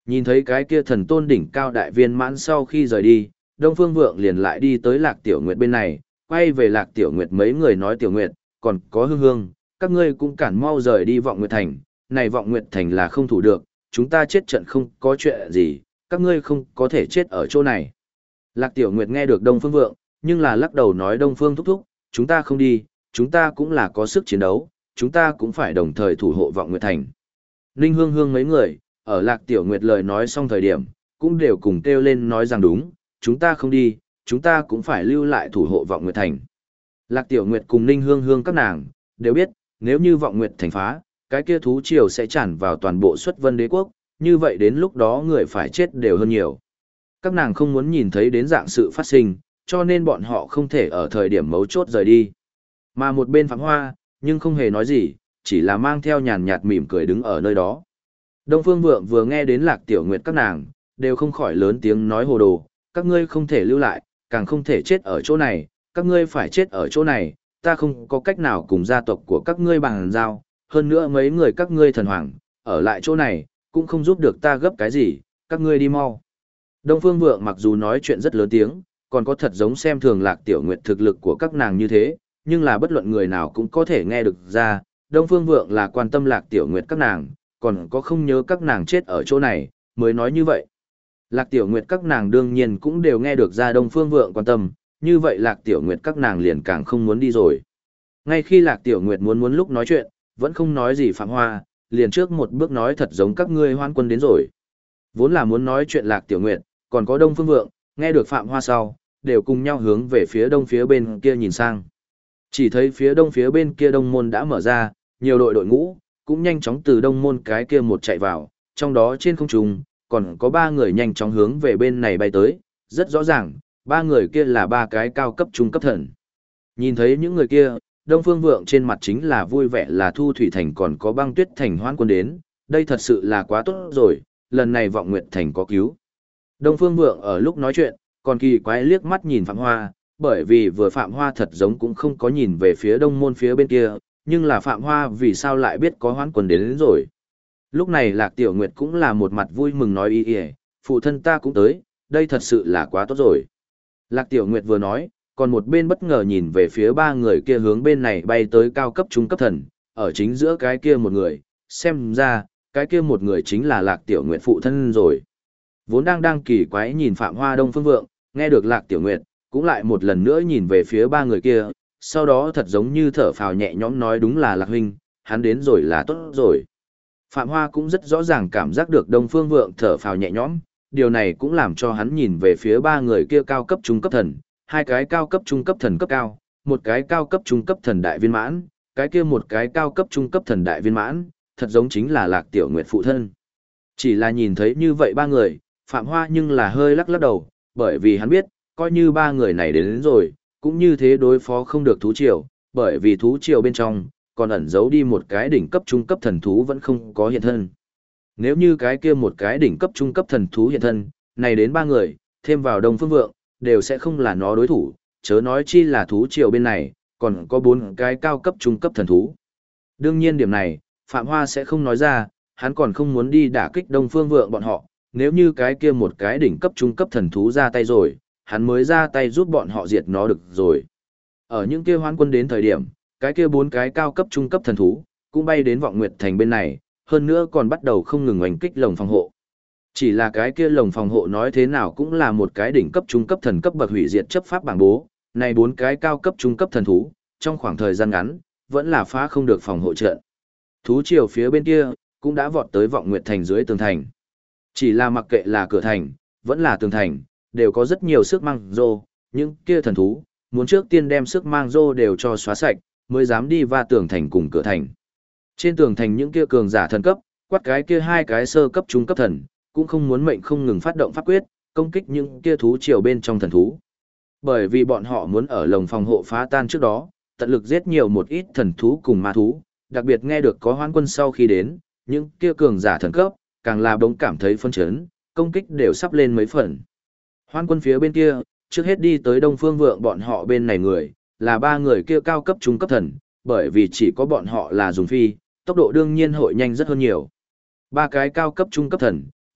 Nhìn thấy cái kia thần tôn đỉnh cao đại viên mãn sau khi rời đi, Đông Phương Vượng liền lại đi tới Lạc Tiểu Nguyệt bên này, quay về Lạc Tiểu Nguyệt mấy người nói Tiểu Nguyệt, còn có Hương Hương, các ngươi cũng cản mau rời đi Vọng Nguyệt Thành, này Vọng Nguyệt Thành là không thủ được, chúng ta chết trận không có chuyện gì, các ngươi không có thể chết ở chỗ này. Lạc Tiểu Nguyệt nghe được Đông Phương Vượng, nhưng là lắc đầu nói Đông Phương thúc thúc, chúng ta không đi, chúng ta cũng là có sức chiến đấu, chúng ta cũng phải đồng thời thủ hộ Vọng Nguyệt Thành. Ninh Hương Hương mấy người, ở Lạc Tiểu Nguyệt lời nói xong thời điểm, cũng đều cùng kêu lên nói rằng đúng, chúng ta không đi, chúng ta cũng phải lưu lại thủ hộ Vọng Nguyệt Thành. Lạc Tiểu Nguyệt cùng Ninh Hương Hương các nàng, đều biết, nếu như Vọng Nguyệt Thành phá, cái kia thú triều sẽ tràn vào toàn bộ Xuất Vân Đế quốc, như vậy đến lúc đó người phải chết đều hơn nhiều. Các nàng không muốn nhìn thấy đến dạng sự phát sinh, cho nên bọn họ không thể ở thời điểm mấu chốt rời đi. Mà một bên Phạm Hoa, nhưng không hề nói gì, chỉ là mang theo nhàn nhạt mỉm cười đứng ở nơi đó. Đông Phương Vượng vừa nghe đến Lạc Tiểu Nguyệt các nàng, đều không khỏi lớn tiếng nói hồ đồ, các ngươi không thể lưu lại, càng không thể chết ở chỗ này, các ngươi phải chết ở chỗ này, ta không có cách nào cùng gia tộc của các ngươi bàn giao, hơn nữa mấy người các ngươi thần hoàng, ở lại chỗ này, cũng không giúp được ta gấp cái gì, các ngươi đi mau. Đông Phương Vượng mặc dù nói chuyện rất lớn tiếng, còn có thật giống xem thường Lạc Tiểu Nguyệt thực lực của các nàng như thế, nhưng là bất luận người nào cũng có thể nghe được ra, Đông Phương Vượng là quan tâm Lạc Tiểu Nguyệt các nàng, còn có không nhớ các nàng chết ở chỗ này, mới nói như vậy. Lạc Tiểu Nguyệt các nàng đương nhiên cũng đều nghe được ra Đông Phương Vượng quan tâm, như vậy Lạc Tiểu Nguyệt các nàng liền càng không muốn đi rồi. Ngay khi Lạc Tiểu Nguyệt muốn lúc nói chuyện, vẫn không nói gì Phạm Hoa, liền trước một bước nói thật giống các ngươi Hoan Quân đến rồi. Vốn là muốn nói chuyện Lạc Tiểu Nguyệt, còn có Đông Phương Vượng, nghe được Phạm Hoa sau, đều cùng nhau hướng về phía đông phía bên kia nhìn sang. Chỉ thấy phía đông phía bên kia đông môn đã mở ra, nhiều đội ngũ, cũng nhanh chóng từ đông môn cái kia một chạy vào, trong đó trên không trung, còn có 3 người nhanh chóng hướng về bên này bay tới, rất rõ ràng, 3 người kia là 3 cái cao cấp trung cấp thần. Nhìn thấy những người kia, Đông Phương Vượng trên mặt chính là vui vẻ là Thu Thủy Thành còn có Băng Tuyết Thành Hoan Quân đến, đây thật sự là quá tốt rồi, lần này Vọng Nguyệt Thành có cứu. Đông Phương Vượng ở lúc nói chuyện, còn kỳ quái liếc mắt nhìn Phạm Hoa, bởi vì vừa Phạm Hoa thật giống cũng không có nhìn về phía đông môn phía bên kia, nhưng là Phạm Hoa vì sao lại biết có Hoan Quân đến rồi. Lúc này Lạc Tiểu Nguyệt cũng là một mặt vui mừng nói ý ý, phụ thân ta cũng tới, đây thật sự là quá tốt rồi. Lạc Tiểu Nguyệt vừa nói, còn một bên bất ngờ nhìn về phía 3 người kia hướng bên này bay tới cao cấp trung cấp thần, ở chính giữa cái kia một người, xem ra, cái kia một người chính là Lạc Tiểu Nguyệt phụ thân rồi. Vốn đang kỳ quái nhìn Phạm Hoa Đông Phương Vượng, nghe được Lạc Tiểu Nguyệt, cũng lại một lần nữa nhìn về phía 3 người kia, sau đó thật giống như thở phào nhẹ nhõm nói đúng là Lạc huynh, hắn đến rồi là tốt rồi. Phạm Hoa cũng rất rõ ràng cảm giác được Đông Phương Vượng thở phào nhẹ nhõm, điều này cũng làm cho hắn nhìn về phía 3 người kia cao cấp trung cấp thần, 2 cái cao cấp trung cấp thần cấp cao, một cái cao cấp trung cấp thần đại viên mãn, cái kia một cái cao cấp trung cấp thần đại viên mãn, thật giống chính là Lạc Tiểu Nguyệt phụ thân. Chỉ là nhìn thấy như vậy 3 người, Phạm Hoa nhưng là hơi lắc lắc đầu, bởi vì hắn biết, coi như 3 người này đến rồi, cũng như thế đối phó không được thú triều, bởi vì thú triều bên trong, còn ẩn giấu đi một cái đỉnh cấp trung cấp thần thú vẫn không có hiện thân. Nếu như cái kia một cái đỉnh cấp trung cấp thần thú hiện thân, này đến 3 người, thêm vào Đông Phương Vượng, đều sẽ không là nó đối thủ, chớ nói chi là thú triều bên này, còn có 4 cái cao cấp trung cấp thần thú. Đương nhiên điểm này, Phạm Hoa sẽ không nói ra, hắn còn không muốn đi đả kích Đông Phương Vượng bọn họ, nếu như cái kia một cái đỉnh cấp trung cấp thần thú ra tay rồi, hắn mới ra tay giúp bọn họ diệt nó được rồi. Ở những kia Hoán Quân đến thời điểm, cái kia 4 cái cao cấp trung cấp thần thú, cũng bay đến Vọng Nguyệt Thành bên này, hơn nữa còn bắt đầu không ngừng oanh kích lồng phòng hộ. Chỉ là cái kia lồng phòng hộ nói thế nào cũng là một cái đỉnh cấp trung cấp thần cấp bậc hủy diệt chấp pháp bảng bố, này 4 cái cao cấp trung cấp thần thú, trong khoảng thời gian ngắn, vẫn là phá không được phòng hộ trận. Thú triều phía bên kia, cũng đã vọt tới Vọng Nguyệt Thành dưới tường thành. Chỉ là mặc kệ là cửa thành, vẫn là tường thành, đều có rất nhiều sức mang rô, những kia thần thú, muốn trước tiên đem sức mang rô đều cho xóa sạch, mới dám đi va tường thành cùng cửa thành. Trên tường thành những kia cường giả thần cấp, quát cái kia 2 cái sơ cấp trung cấp thần, cũng không muốn mệnh không ngừng phát động pháp quyết, công kích những kia thú triều bên trong thần thú. Bởi vì bọn họ muốn ở lồng phòng hộ phá tan trước đó, tận lực giết nhiều một ít thần thú cùng ma thú, đặc biệt nghe được có Hoán Quân sau khi đến, những kia cường giả thần cấp, càng là bỗng cảm thấy phân chấn, công kích đều sắp lên mấy phần. Hoán Quân phía bên kia, trước hết đi tới Đông Phương Vượng bọn họ bên này người, là 3 người kia cao cấp trung cấp thần, bởi vì chỉ có bọn họ là dùng phi, tốc độ đương nhiên hội nhanh rất hơn nhiều. 3 cái cao cấp trung cấp thần,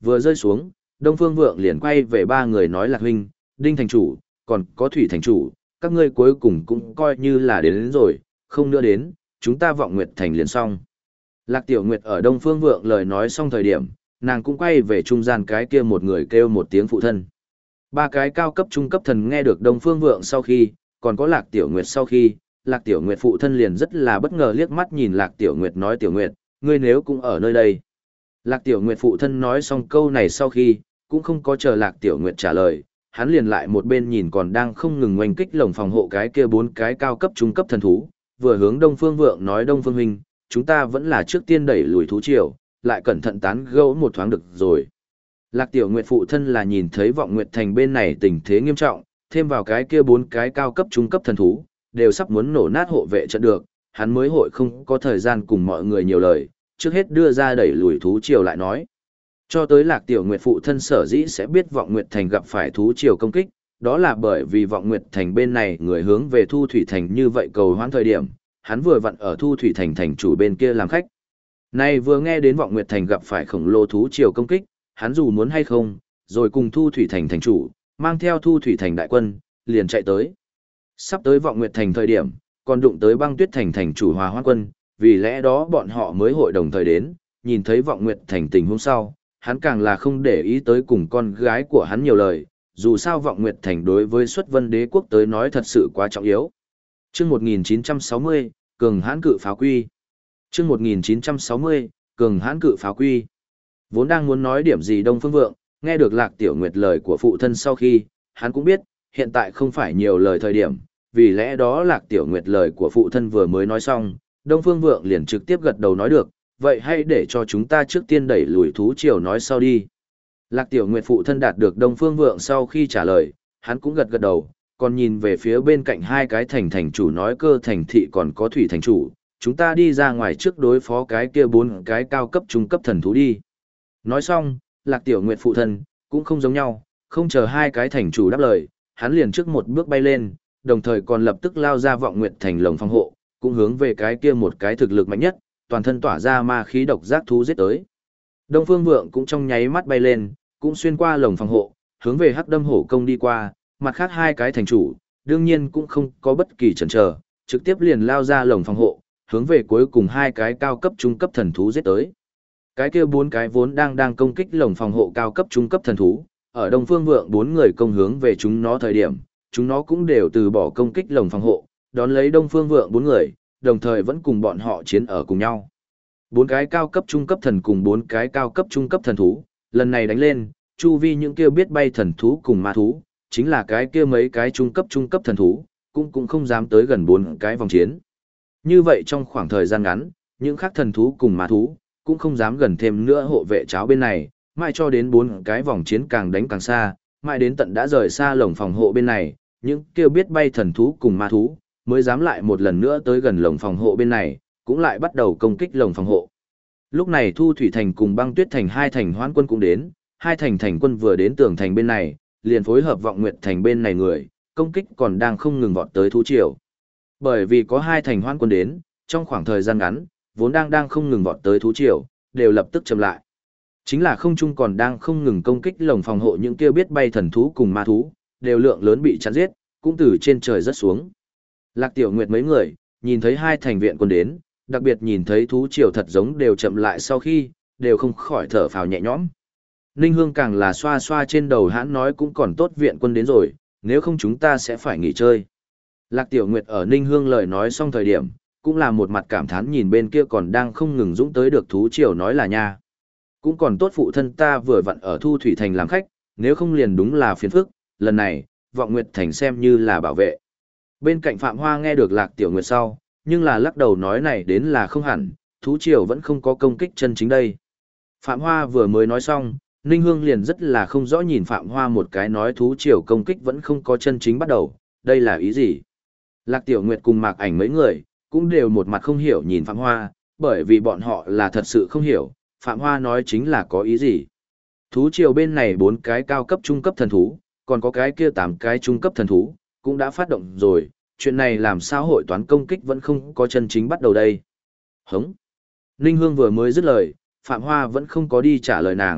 vừa rơi xuống, Đông Phương Vượng liền quay về ba người nói Lạc huynh, Đinh thành chủ, còn có Thủy thành chủ, các ngươi cuối cùng cũng coi như là đến rồi, không nữa đến, chúng ta Vọng Nguyệt thành liền xong. Lạc Tiểu Nguyệt ở Đông Phương Vượng lời nói xong thời điểm, nàng cũng quay về trung gian cái kia một người kêu một tiếng phụ thân. Ba cái cao cấp trung cấp thần nghe được Đông Phương Vượng sau khi, còn có Lạc Tiểu Nguyệt sau khi, Lạc Tiểu Nguyệt phụ thân liền rất là bất ngờ liếc mắt nhìn Lạc Tiểu Nguyệt nói Tiểu Nguyệt, ngươi nếu cũng ở nơi đây. Lạc Tiểu Nguyệt phụ thân nói xong câu này sau khi, cũng không có chờ Lạc Tiểu Nguyệt trả lời, hắn liền lại một bên nhìn còn đang không ngừng oanh kích lồng phòng hộ cái kia bốn cái cao cấp trung cấp thần thú, vừa hướng Đông Phương Vượng nói Đông Phương huynh, chúng ta vẫn là trước tiên đẩy lùi thú triều, lại cẩn thận tán gẫu một thoáng được rồi. Lạc Tiểu Nguyệt phụ thân là nhìn thấy Vọng Nguyệt thành bên này tình thế nghiêm trọng, thêm vào cái kia bốn cái cao cấp trung cấp thần thú, đều sắp muốn nổ nát hộ vệ trận được, hắn mới hội không có thời gian cùng mọi người nhiều lời, trước hết đưa ra đẩy lùi thú triều lại nói. Cho tới Lạc Tiểu Nguyệt phụ thân sở dĩ sẽ biết Vọng Nguyệt thành gặp phải thú triều công kích, đó là bởi vì Vọng Nguyệt thành bên này người hướng về Thu Thủy thành như vậy cầu hoãn thời điểm, hắn vừa vặn ở Thu Thủy thành thành chủ bên kia làm khách. Nay vừa nghe đến Vọng Nguyệt thành gặp phải khổng lồ thú triều công kích, hắn dù muốn hay không, rồi cùng Thu Thủy thành thành chủ, mang theo Thu Thủy thành đại quân, liền chạy tới. Sắp tới Vọng Nguyệt thành thời điểm, còn đụng tới Băng Tuyết thành thành chủ Hòa Hoan quân, vì lẽ đó bọn họ mới hội đồng thời đến, nhìn thấy Vọng Nguyệt thành tình hôm sau, hắn càng là không để ý tới cùng con gái của hắn nhiều lời, dù sao Vọng Nguyệt thành đối với Xuất Vân Đế quốc tới nói thật sự quá trọng yếu. Chương 1960, Cường hãn cự pháo quy. Chương 1960, Cường hãn cự pháo quy. Vốn đang muốn nói điểm gì Đông Phương Vượng, nghe được Lạc Tiểu Nguyệt lời của phụ thân sau khi, hắn cũng biết, hiện tại không phải nhiều lời thời điểm, vì lẽ đó Lạc Tiểu Nguyệt lời của phụ thân vừa mới nói xong, Đông Phương Vượng liền trực tiếp gật đầu nói được, vậy hãy để cho chúng ta trước tiên đẩy lùi thú triều nói sau đi. Lạc Tiểu Nguyệt phụ thân đạt được Đông Phương Vượng sau khi trả lời, hắn cũng gật gật đầu, còn nhìn về phía bên cạnh hai cái thành chủ nói Cơ thành thị còn có Thủy thành chủ, chúng ta đi ra ngoài trước đối phó cái kia bốn cái cao cấp trung cấp thần thú đi. Nói xong, Lạc Tiểu Nguyệt phụ thân, cũng không giống nhau, không chờ hai cái thành chủ đáp lời, hắn liền trước một bước bay lên, đồng thời còn lập tức lao ra Vọng Nguyệt thành lồng phòng hộ, cũng hướng về cái kia một cái thực lực mạnh nhất, toàn thân tỏa ra ma khí độc giác thú giết tới. Đông Phương Vượng cũng trong nháy mắt bay lên, cũng xuyên qua lồng phòng hộ, hướng về Hắc Đâm Hổ công đi qua, mặt khác hai cái thành chủ, đương nhiên cũng không có bất kỳ chần chờ, trực tiếp liền lao ra lồng phòng hộ, hướng về cuối cùng hai cái cao cấp trung cấp thần thú giết tới. Cái kia bốn cái vốn đang công kích lồng phòng hộ cao cấp trung cấp thần thú, ở Đông Phương Vượng bốn người công hướng về chúng nó thời điểm, chúng nó cũng đều từ bỏ công kích lồng phòng hộ, đón lấy Đông Phương Vượng bốn người, đồng thời vẫn cùng bọn họ chiến ở cùng nhau. Bốn cái cao cấp trung cấp thần cùng bốn cái cao cấp trung cấp thần thú, lần này đánh lên, chu vi những kia biết bay thần thú cùng ma thú, chính là cái kia mấy cái trung cấp thần thú, cũng không dám tới gần bốn cái vòng chiến. Như vậy trong khoảng thời gian ngắn, những khác thần thú cùng ma thú, cũng không dám gần thêm nữa hộ vệ cháo bên này, mãi cho đến bốn cái vòng chiến càng đánh càng xa, mãi đến tận đã rời xa lồng phòng hộ bên này, những kia biết bay thần thú cùng ma thú, mới dám lại một lần nữa tới gần lồng phòng hộ bên này, cũng lại bắt đầu công kích lồng phòng hộ. Lúc này Thu Thủy thành cùng Băng Tuyết thành hai thành hoãn quân cũng đến, hai thành quân vừa đến tường thành bên này, liền phối hợp Vọng Nguyệt thành bên này người, công kích còn đang không ngừng vọt tới thú triều. Bởi vì có hai thành hoãn quân đến, trong khoảng thời gian ngắn, vốn đang không ngừng vọt tới thú triều, đều lập tức chậm lại. Chính là không trung còn đang không ngừng công kích lồng phòng hộ những kia biết bay thần thú cùng ma thú, đều lượng lớn bị chặn giết, cũng từ trên trời rất xuống. Lạc Tiểu Nguyệt mấy người, nhìn thấy hai thành viện quân đến, đặc biệt nhìn thấy thú triều thật giống đều chậm lại sau khi, đều không khỏi thở phào nhẹ nhõm. Ninh Hương càng là xoa xoa trên đầu hãn nói cũng còn tốt viện quân đến rồi, nếu không chúng ta sẽ phải nghỉ chơi. Lạc Tiểu Nguyệt ở Ninh Hương lời nói xong thời điểm, cũng là một mặt cảm thán nhìn bên kia còn đang không ngừng dũng tới được thú triều nói là nha. Cũng còn tốt phụ thân ta vừa vặn ở Thu Thủy thành làm khách, nếu không liền đúng là phiền phức, lần này, Vọng Nguyệt thành xem như là bảo vệ. Bên cạnh Phạm Hoa nghe được Lạc Tiểu Nguyệt sau, nhưng là lắc đầu nói này đến là không hẳn, thú triều vẫn không có công kích chân chính đây. Phạm Hoa vừa mới nói xong, Ninh Hương liền rất là không rõ nhìn Phạm Hoa một cái nói thú triều công kích vẫn không có chân chính bắt đầu, đây là ý gì? Lạc Tiểu Nguyệt cùng Mạc Ảnh mấy người, cũng đều một mặt không hiểu nhìn Phạm Hoa, bởi vì bọn họ là thật sự không hiểu, Phạm Hoa nói chính là có ý gì. Thú triều bên này 4 cái cao cấp trung cấp thần thú, còn có cái kia 8 cái trung cấp thần thú, cũng đã phát động rồi, chuyện này làm sao hội toán công kích vẫn không có chân chính bắt đầu đây. Hống! Ninh Hương vừa mới dứt lời, Phạm Hoa vẫn không có đi trả lời nàng,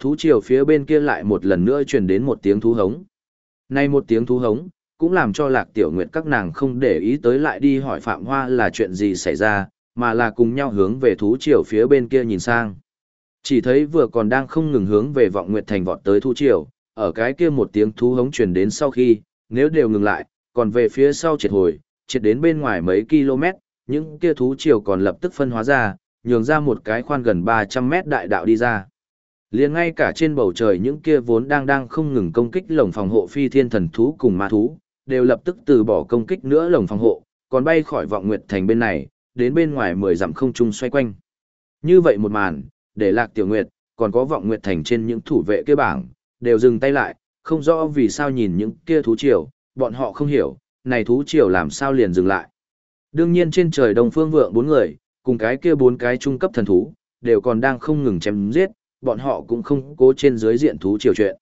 thú triều phía bên kia lại một lần nữa truyền đến một tiếng thú hống. Nay một tiếng thú hống, cũng làm cho Lạc Tiểu Nguyệt các nàng không để ý tới lại đi hỏi Phạm Hoa là chuyện gì xảy ra, mà là cùng nhau hướng về thú triều phía bên kia nhìn sang. Chỉ thấy vừa còn đang không ngừng hướng về Vọng Nguyệt Thành vọt tới thú triều, ở cái kia một tiếng thú hống truyền đến sau khi, nếu đều ngừng lại, còn về phía sau triệt đến bên ngoài mấy km, những kia thú triều còn lập tức phân hóa ra, nhường ra một cái khoan gần 300 mét đại đạo đi ra. Liền ngay cả trên bầu trời những kia vốn đang không ngừng công kích lồng phòng hộ phi thiên thần thú cùng ma thú, đều lập tức từ bỏ công kích nữa lồng phòng hộ, còn bay khỏi Vọng Nguyệt Thành bên này, đến bên ngoài 10 dặm không trung xoay quanh. Như vậy một màn, để Lạc Tiểu Nguyệt, còn có Vọng Nguyệt Thành trên những thủ vệ kia bảng, đều dừng tay lại, không rõ vì sao nhìn những kia thú triều, bọn họ không hiểu, này thú triều làm sao liền dừng lại. Đương nhiên trên trời Đông Phương Vượng 4 người, cùng cái kia 4 cái trung cấp thần thú, đều còn đang không ngừng chém giết, bọn họ cũng không cố trên dưới diện thú triều chuyện.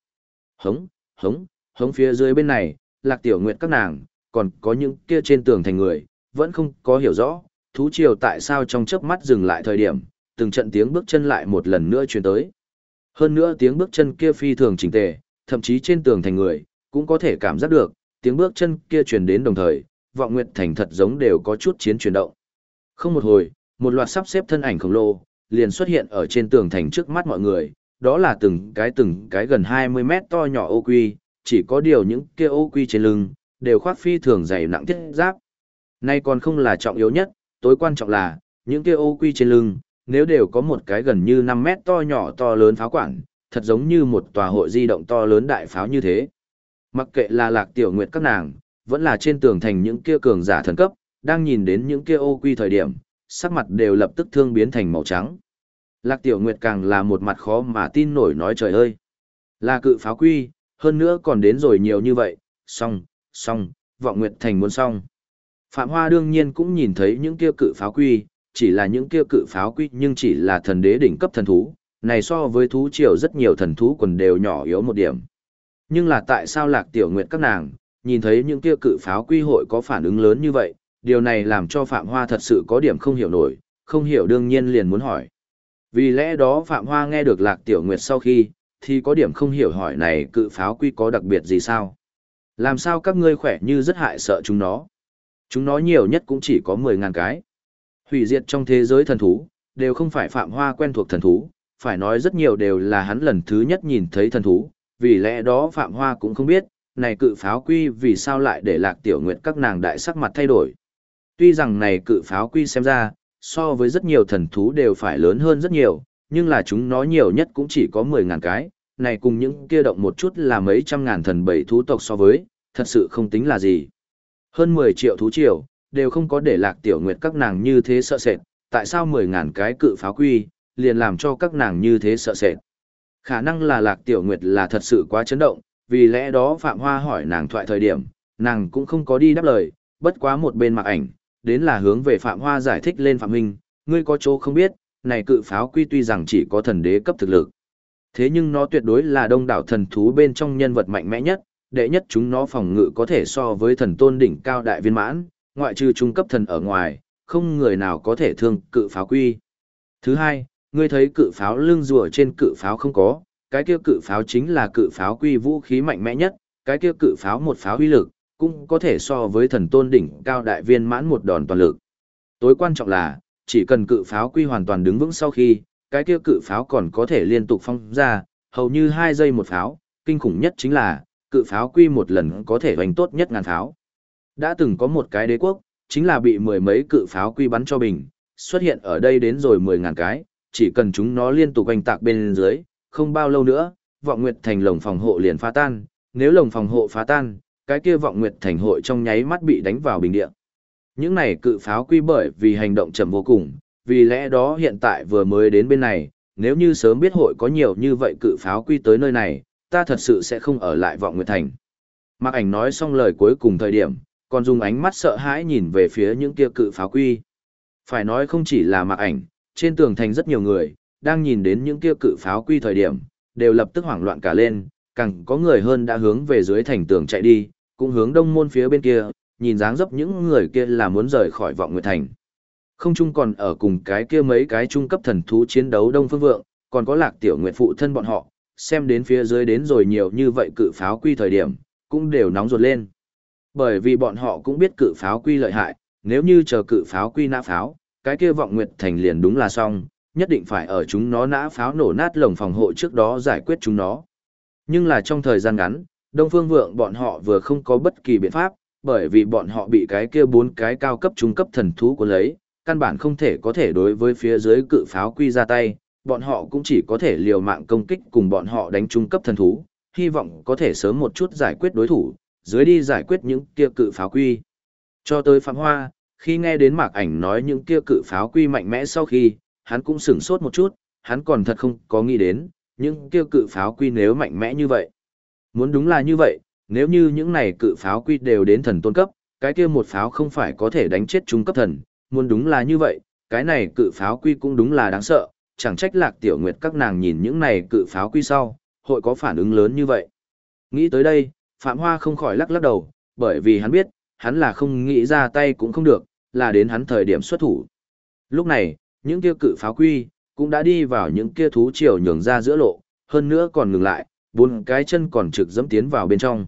Hống phía dưới bên này, Lạc Tiểu Nguyệt các nàng, còn có những kia trên tường thành người, vẫn không có hiểu rõ, thú triều tại sao trong chớp mắt dừng lại thời điểm, từng trận tiếng bước chân lại một lần nữa truyền tới. Hơn nữa tiếng bước chân kia phi thường chỉnh tề, thậm chí trên tường thành người, cũng có thể cảm giác được, tiếng bước chân kia truyền đến đồng thời, Vọng Nguyệt Thành thật giống đều có chút chiến chuyển động. Không một hồi, một loạt sắp xếp thân ảnh khổng lồ, liền xuất hiện ở trên tường thành trước mắt mọi người, đó là từng cái gần 20 mét to nhỏ ô quy, chỉ có điều những kia ô quy trên lưng, đều khoác phi thường dày nặng thiết giáp. Nay còn không là trọng yếu nhất, tối quan trọng là, những kia ô quy trên lưng, nếu đều có một cái gần như 5 mét to nhỏ to lớn pháo quản, thật giống như một tòa hội di động to lớn đại pháo như thế. Mặc kệ là Lạc Tiểu Nguyệt các nàng, vẫn là trên tường thành những kia cường giả thần cấp, đang nhìn đến những kia ô quy thời điểm, sắc mặt đều lập tức thương biến thành màu trắng. Lạc Tiểu Nguyệt càng là một mặt khó mà tin nổi nói trời ơi. Là cự pháo quy, hơn nữa còn đến rồi nhiều như vậy, xong, Vọng Nguyệt Thành muốn xong. Phạm Hoa đương nhiên cũng nhìn thấy những kia cự pháo quy, chỉ là những kia cự pháo quy nhưng chỉ là thần đế đỉnh cấp thần thú, này so với thú triều rất nhiều thần thú quần đều nhỏ yếu một điểm. Nhưng là tại sao Lạc Tiểu Nguyệt các nàng, nhìn thấy những kia cự pháo quy hội có phản ứng lớn như vậy, điều này làm cho Phạm Hoa thật sự có điểm không hiểu nổi, không hiểu đương nhiên liền muốn hỏi. Vì lẽ đó Phạm Hoa nghe được Lạc Tiểu Nguyệt sau khi, thì có điểm không hiểu hỏi này cự pháo quy có đặc biệt gì sao? Làm sao các ngươi khỏe như rất hại sợ chúng nó? Chúng nó nhiều nhất cũng chỉ có 10.000 cái. Hủy diệt trong thế giới thần thú, đều không phải Phạm Hoa quen thuộc thần thú, phải nói rất nhiều đều là hắn lần thứ nhất nhìn thấy thần thú, vì lẽ đó Phạm Hoa cũng không biết, này cự pháo quy vì sao lại để Lạc Tiểu Nguyệt các nàng đại sắc mặt thay đổi. Tuy rằng này cự pháo quy xem ra, so với rất nhiều thần thú đều phải lớn hơn rất nhiều, nhưng là chúng nó nhiều nhất cũng chỉ có 10.000 cái, này cùng những kia động một chút là mấy trăm ngàn thần bầy thú tộc so với, thật sự không tính là gì. Hơn 10 triệu thú triều, đều không có để Lạc Tiểu Nguyệt các nàng như thế sợ sệt, tại sao 10.000 cái cự pháo quy, liền làm cho các nàng như thế sợ sệt. Khả năng là Lạc Tiểu Nguyệt là thật sự quá chấn động, vì lẽ đó Phạm Hoa hỏi nàng thoại thời điểm, nàng cũng không có đi đáp lời, bất quá một bên Mặc Ảnh, đến là hướng về Phạm Hoa giải thích lên Phạm Huynh, ngươi có chỗ không biết, này cự pháo quy tuy rằng chỉ có thần đế cấp thực lực. Thế nhưng nó tuyệt đối là đông đảo thần thú bên trong nhân vật mạnh mẽ nhất, đệ nhất chúng nó phòng ngự có thể so với thần tôn đỉnh cao đại viên mãn, ngoại trừ trung cấp thần ở ngoài, không người nào có thể thương cự pháo quy. Thứ hai, ngươi thấy cự pháo lưng rùa trên cự pháo không có, cái kia cự pháo chính là cự pháo quy vũ khí mạnh mẽ nhất, cái kia cự pháo một pháo uy lực, cũng có thể so với thần tôn đỉnh cao đại viên mãn một đòn toàn lực. Tối quan trọng là, chỉ cần cự pháo quy hoàn toàn đứng vững sau khi, cái kia cự pháo còn có thể liên tục phong ra, hầu như 2 giây một pháo, kinh khủng nhất chính là, cự pháo quy một lần có thể hoành tốt nhất ngàn pháo. Đã từng có một cái đế quốc, chính là bị 10 mấy cự pháo quy bắn cho bình, xuất hiện ở đây đến rồi 10.000 cái, chỉ cần chúng nó liên tục hoành tạc bên dưới, không bao lâu nữa, Vọng Nguyệt Thành lồng phòng hộ liền phá tan, nếu lồng phòng hộ phá tan, cái kia Vọng Nguyệt Thành hội trong nháy mắt bị đánh vào bình địa. Những này cự pháo quy bởi vì hành động chậm vô cùng, vì lẽ đó hiện tại vừa mới đến bên này, nếu như sớm biết hội có nhiều như vậy cự pháo quy tới nơi này, ta thật sự sẽ không ở lại Vọng Nguyệt Thành. Mạc Ảnh nói xong lời cuối cùng thời điểm, còn dùng ánh mắt sợ hãi nhìn về phía những kia cự pháo quy. Phải nói không chỉ là Mạc Ảnh, trên tường thành rất nhiều người, đang nhìn đến những kia cự pháo quy thời điểm, đều lập tức hoảng loạn cả lên, càng có người hơn đã hướng về dưới thành tường chạy đi, cũng hướng đông môn phía bên kia, nhìn dáng dấp những người kia là muốn rời khỏi Vọng Nguyệt Thành. Không chung còn ở cùng cái kia mấy cái trung cấp thần thú chiến đấu Đông Phương Vượng, còn có Lạc Tiểu Nguyệt phụ thân bọn họ, xem đến phía dưới đến rồi nhiều như vậy cự pháo quy thời điểm, cũng đều nóng ruột lên. Bởi vì bọn họ cũng biết cự pháo quy lợi hại, nếu như chờ cự pháo quy nã pháo, cái kia vọng nguyệt thành liền đúng là xong, nhất định phải ở chúng nó nã pháo nổ nát lồng phòng hộ trước đó giải quyết chúng nó. Nhưng là trong thời gian ngắn, Đông Phương Vượng bọn họ vừa không có bất kỳ biện pháp, bởi vì bọn họ bị cái kia 4 cái cao cấp trung cấp thần thú của lấy, căn bản không thể có thể đối với phía dưới cự pháo quy ra tay, bọn họ cũng chỉ có thể liều mạng công kích cùng bọn họ đánh trung cấp thần thú, hy vọng có thể sớm một chút giải quyết đối thủ, dưới đi giải quyết những kia cự pháo quy. Cho tới Phạm Hoa, khi nghe đến Mạc Ảnh nói những kia cự pháo quy mạnh mẽ sau khi, hắn cũng sửng sốt một chút, hắn còn thật không có nghĩ đến, những kia cự pháo quy nếu mạnh mẽ như vậy. Muốn đúng là như vậy, nếu như những này cự pháo quy đều đến thần tôn cấp, cái kia một pháo không phải có thể đánh chết trung cấp thần, muốn đúng là như vậy, cái này cự pháo quy cũng đúng là đáng sợ, chẳng trách Lạc Tiểu Nguyệt các nàng nhìn những này cự pháo quy sau, hội có phản ứng lớn như vậy. Nghĩ tới đây, Phạm Hoa không khỏi lắc lắc đầu, bởi vì hắn biết, hắn là không nghĩ ra tay cũng không được, là đến hắn thời điểm xuất thủ. Lúc này, những kia cự pháo quy, cũng đã đi vào những kia thú triều nhường ra giữa lộ, hơn nữa còn ngừng lại, 4 cái chân còn trực dẫm tiến vào bên trong.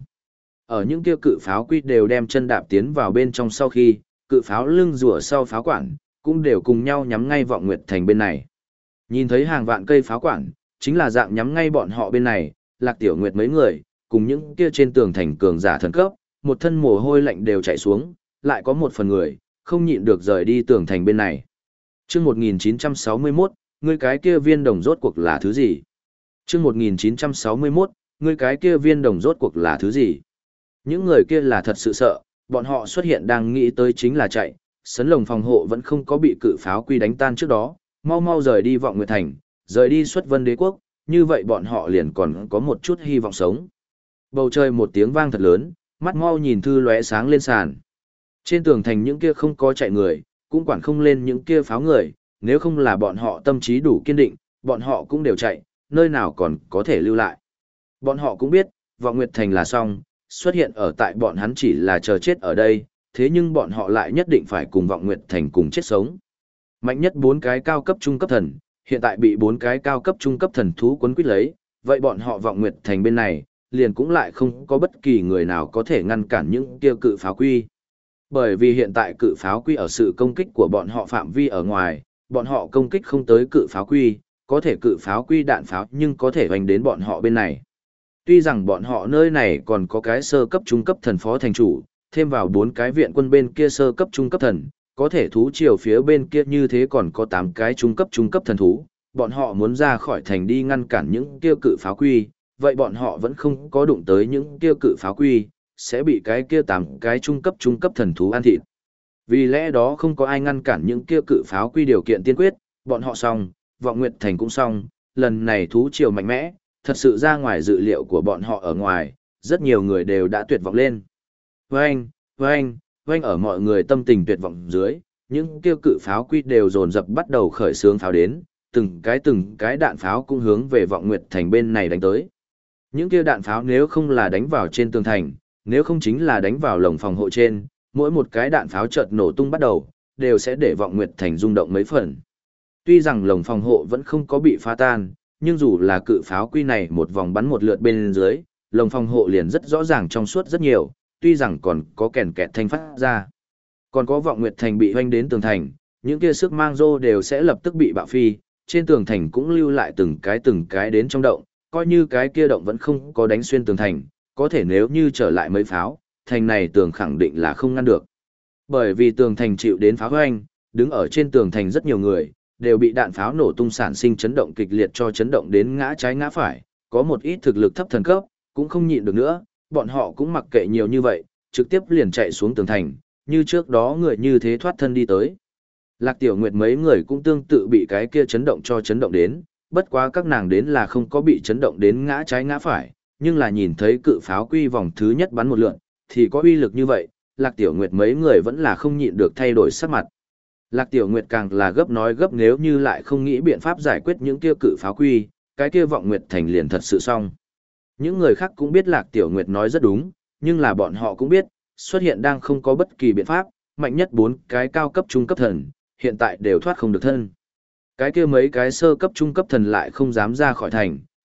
Ở những kia cự pháo quy đều đem chân đạp tiến vào bên trong sau khi, cự pháo lưng rùa sau pháo quản, cũng đều cùng nhau nhắm ngay vọng nguyệt thành bên này. Nhìn thấy hàng vạn cây pháo quản, chính là dạng nhắm ngay bọn họ bên này, Lạc Tiểu Nguyệt mấy người, cùng những kia trên tường thành cường giả thần cấp, một thân mồ hôi lạnh đều chảy xuống, lại có một phần người, không nhịn được rời đi tường thành bên này. Chương 1961, ngươi cái kia viên đồng rốt cuộc là thứ gì? Chương 1961, ngươi cái kia viên đồng rốt cuộc là thứ gì? Những người kia là thật sự sợ, bọn họ xuất hiện đang nghĩ tới chính là chạy, sấn lồng phòng hộ vẫn không có bị cự pháo quy đánh tan trước đó, mau mau rời đi vọng nguyệt thành, rời đi xuất vân đế quốc, như vậy bọn họ liền còn có một chút hy vọng sống. Bầu trời một tiếng vang thật lớn, mắt mau nhìn thư lóe sáng lên sàn. Trên tường thành những kia không có chạy người, cũng quản không lên những kia pháo người, nếu không là bọn họ tâm trí đủ kiên định, bọn họ cũng đều chạy, nơi nào còn có thể lưu lại. Bọn họ cũng biết, vọng nguyệt thành là xong, xuất hiện ở tại bọn hắn chỉ là chờ chết ở đây, thế nhưng bọn họ lại nhất định phải cùng vọng nguyệt thành cùng chết sống. Mạnh nhất 4 cái cao cấp trung cấp thần, hiện tại bị 4 cái cao cấp trung cấp thần thú quấn quýt lấy, vậy bọn họ vọng nguyệt thành bên này, liền cũng lại không có bất kỳ người nào có thể ngăn cản những kia cự pháo quy. Bởi vì hiện tại cự pháo quy ở sự công kích của bọn họ phạm vi ở ngoài, bọn họ công kích không tới cự pháo quy, có thể cự pháo quy đạn pháo nhưng có thể hoành đến bọn họ bên này. Tuy rằng bọn họ nơi này còn có cái sơ cấp trung cấp thần phó thành chủ, thêm vào 4 cái viện quân bên kia sơ cấp trung cấp thần, có thể thú triều phía bên kia như thế còn có 8 cái trung cấp thần thú, bọn họ muốn ra khỏi thành đi ngăn cản những kia cự pháo quy, vậy bọn họ vẫn không có đụng tới những kia cự pháo quy, sẽ bị cái kia 8 cái trung cấp thần thú ăn thịt. Vì lẽ đó không có ai ngăn cản những kia cự pháo quy điều kiện tiên quyết, bọn họ xong, vọng nguyệt thành cũng xong, lần này thú triều mạnh mẽ, thật sự ra ngoài dự liệu của bọn họ ở ngoài, rất nhiều người đều đã tuyệt vọng lên. Vâng, vâng, vâng ở mọi người tâm tình tuyệt vọng dưới, những kia cự pháo quy đều dồn dập bắt đầu khởi xướng pháo đến, từng cái đạn pháo cũng hướng về vọng nguyệt thành bên này đánh tới. Những kia đạn pháo nếu không là đánh vào trên tường thành, nếu không chính là đánh vào lồng phòng hộ trên, mỗi một cái đạn pháo chợt nổ tung bắt đầu, đều sẽ để vọng nguyệt thành rung động mấy phần. Tuy rằng lồng phòng hộ vẫn không có bị phá tan, nhưng dù là cự pháo quy này một vòng bắn một lượt bên dưới, lồng phòng hộ liền rất rõ ràng trong suốt rất nhiều, tuy rằng còn có kèn kẹt thanh phát ra. Còn có vọng nguyệt thành bị hoanh đến tường thành, những kia sức mang rô đều sẽ lập tức bị bạo phi, trên tường thành cũng lưu lại từng cái đến trong động, coi như cái kia động vẫn không có đánh xuyên tường thành, có thể nếu như trở lại mấy pháo, thành này tường khẳng định là không ngăn được. Bởi vì tường thành chịu đến pháo hoanh, đứng ở trên tường thành rất nhiều người, đều bị đạn pháo nổ tung sản sinh chấn động kịch liệt cho chấn động đến ngã trái ngã phải, có một ít thực lực thấp thần cấp, cũng không nhịn được nữa, bọn họ cũng mặc kệ nhiều như vậy, trực tiếp liền chạy xuống tường thành, như trước đó người như thế thoát thân đi tới. Lạc Tiểu Nguyệt mấy người cũng tương tự bị cái kia chấn động cho chấn động đến, bất quá các nàng đến là không có bị chấn động đến ngã trái ngã phải, nhưng là nhìn thấy cự pháo quy vòng thứ nhất bắn một lượn, thì có uy lực như vậy, Lạc Tiểu Nguyệt mấy người vẫn là không nhịn được thay đổi sắc mặt. Lạc Tiểu Nguyệt càng là gấp nói gấp, nếu như lại không nghĩ biện pháp giải quyết những kia cự pháo quy, cái kia vọng Nguyệt thành liền thật sự xong. Những người khác cũng biết Lạc Tiểu Nguyệt nói rất đúng, nhưng là bọn họ cũng biết, xuất hiện đang không có bất kỳ biện pháp, mạnh nhất 4 cái cao cấp trung cấp thần, hiện tại đều thoát không được thân. Cái kia mấy cái sơ cấp trung cấp thần lại không dám ra khỏi thành,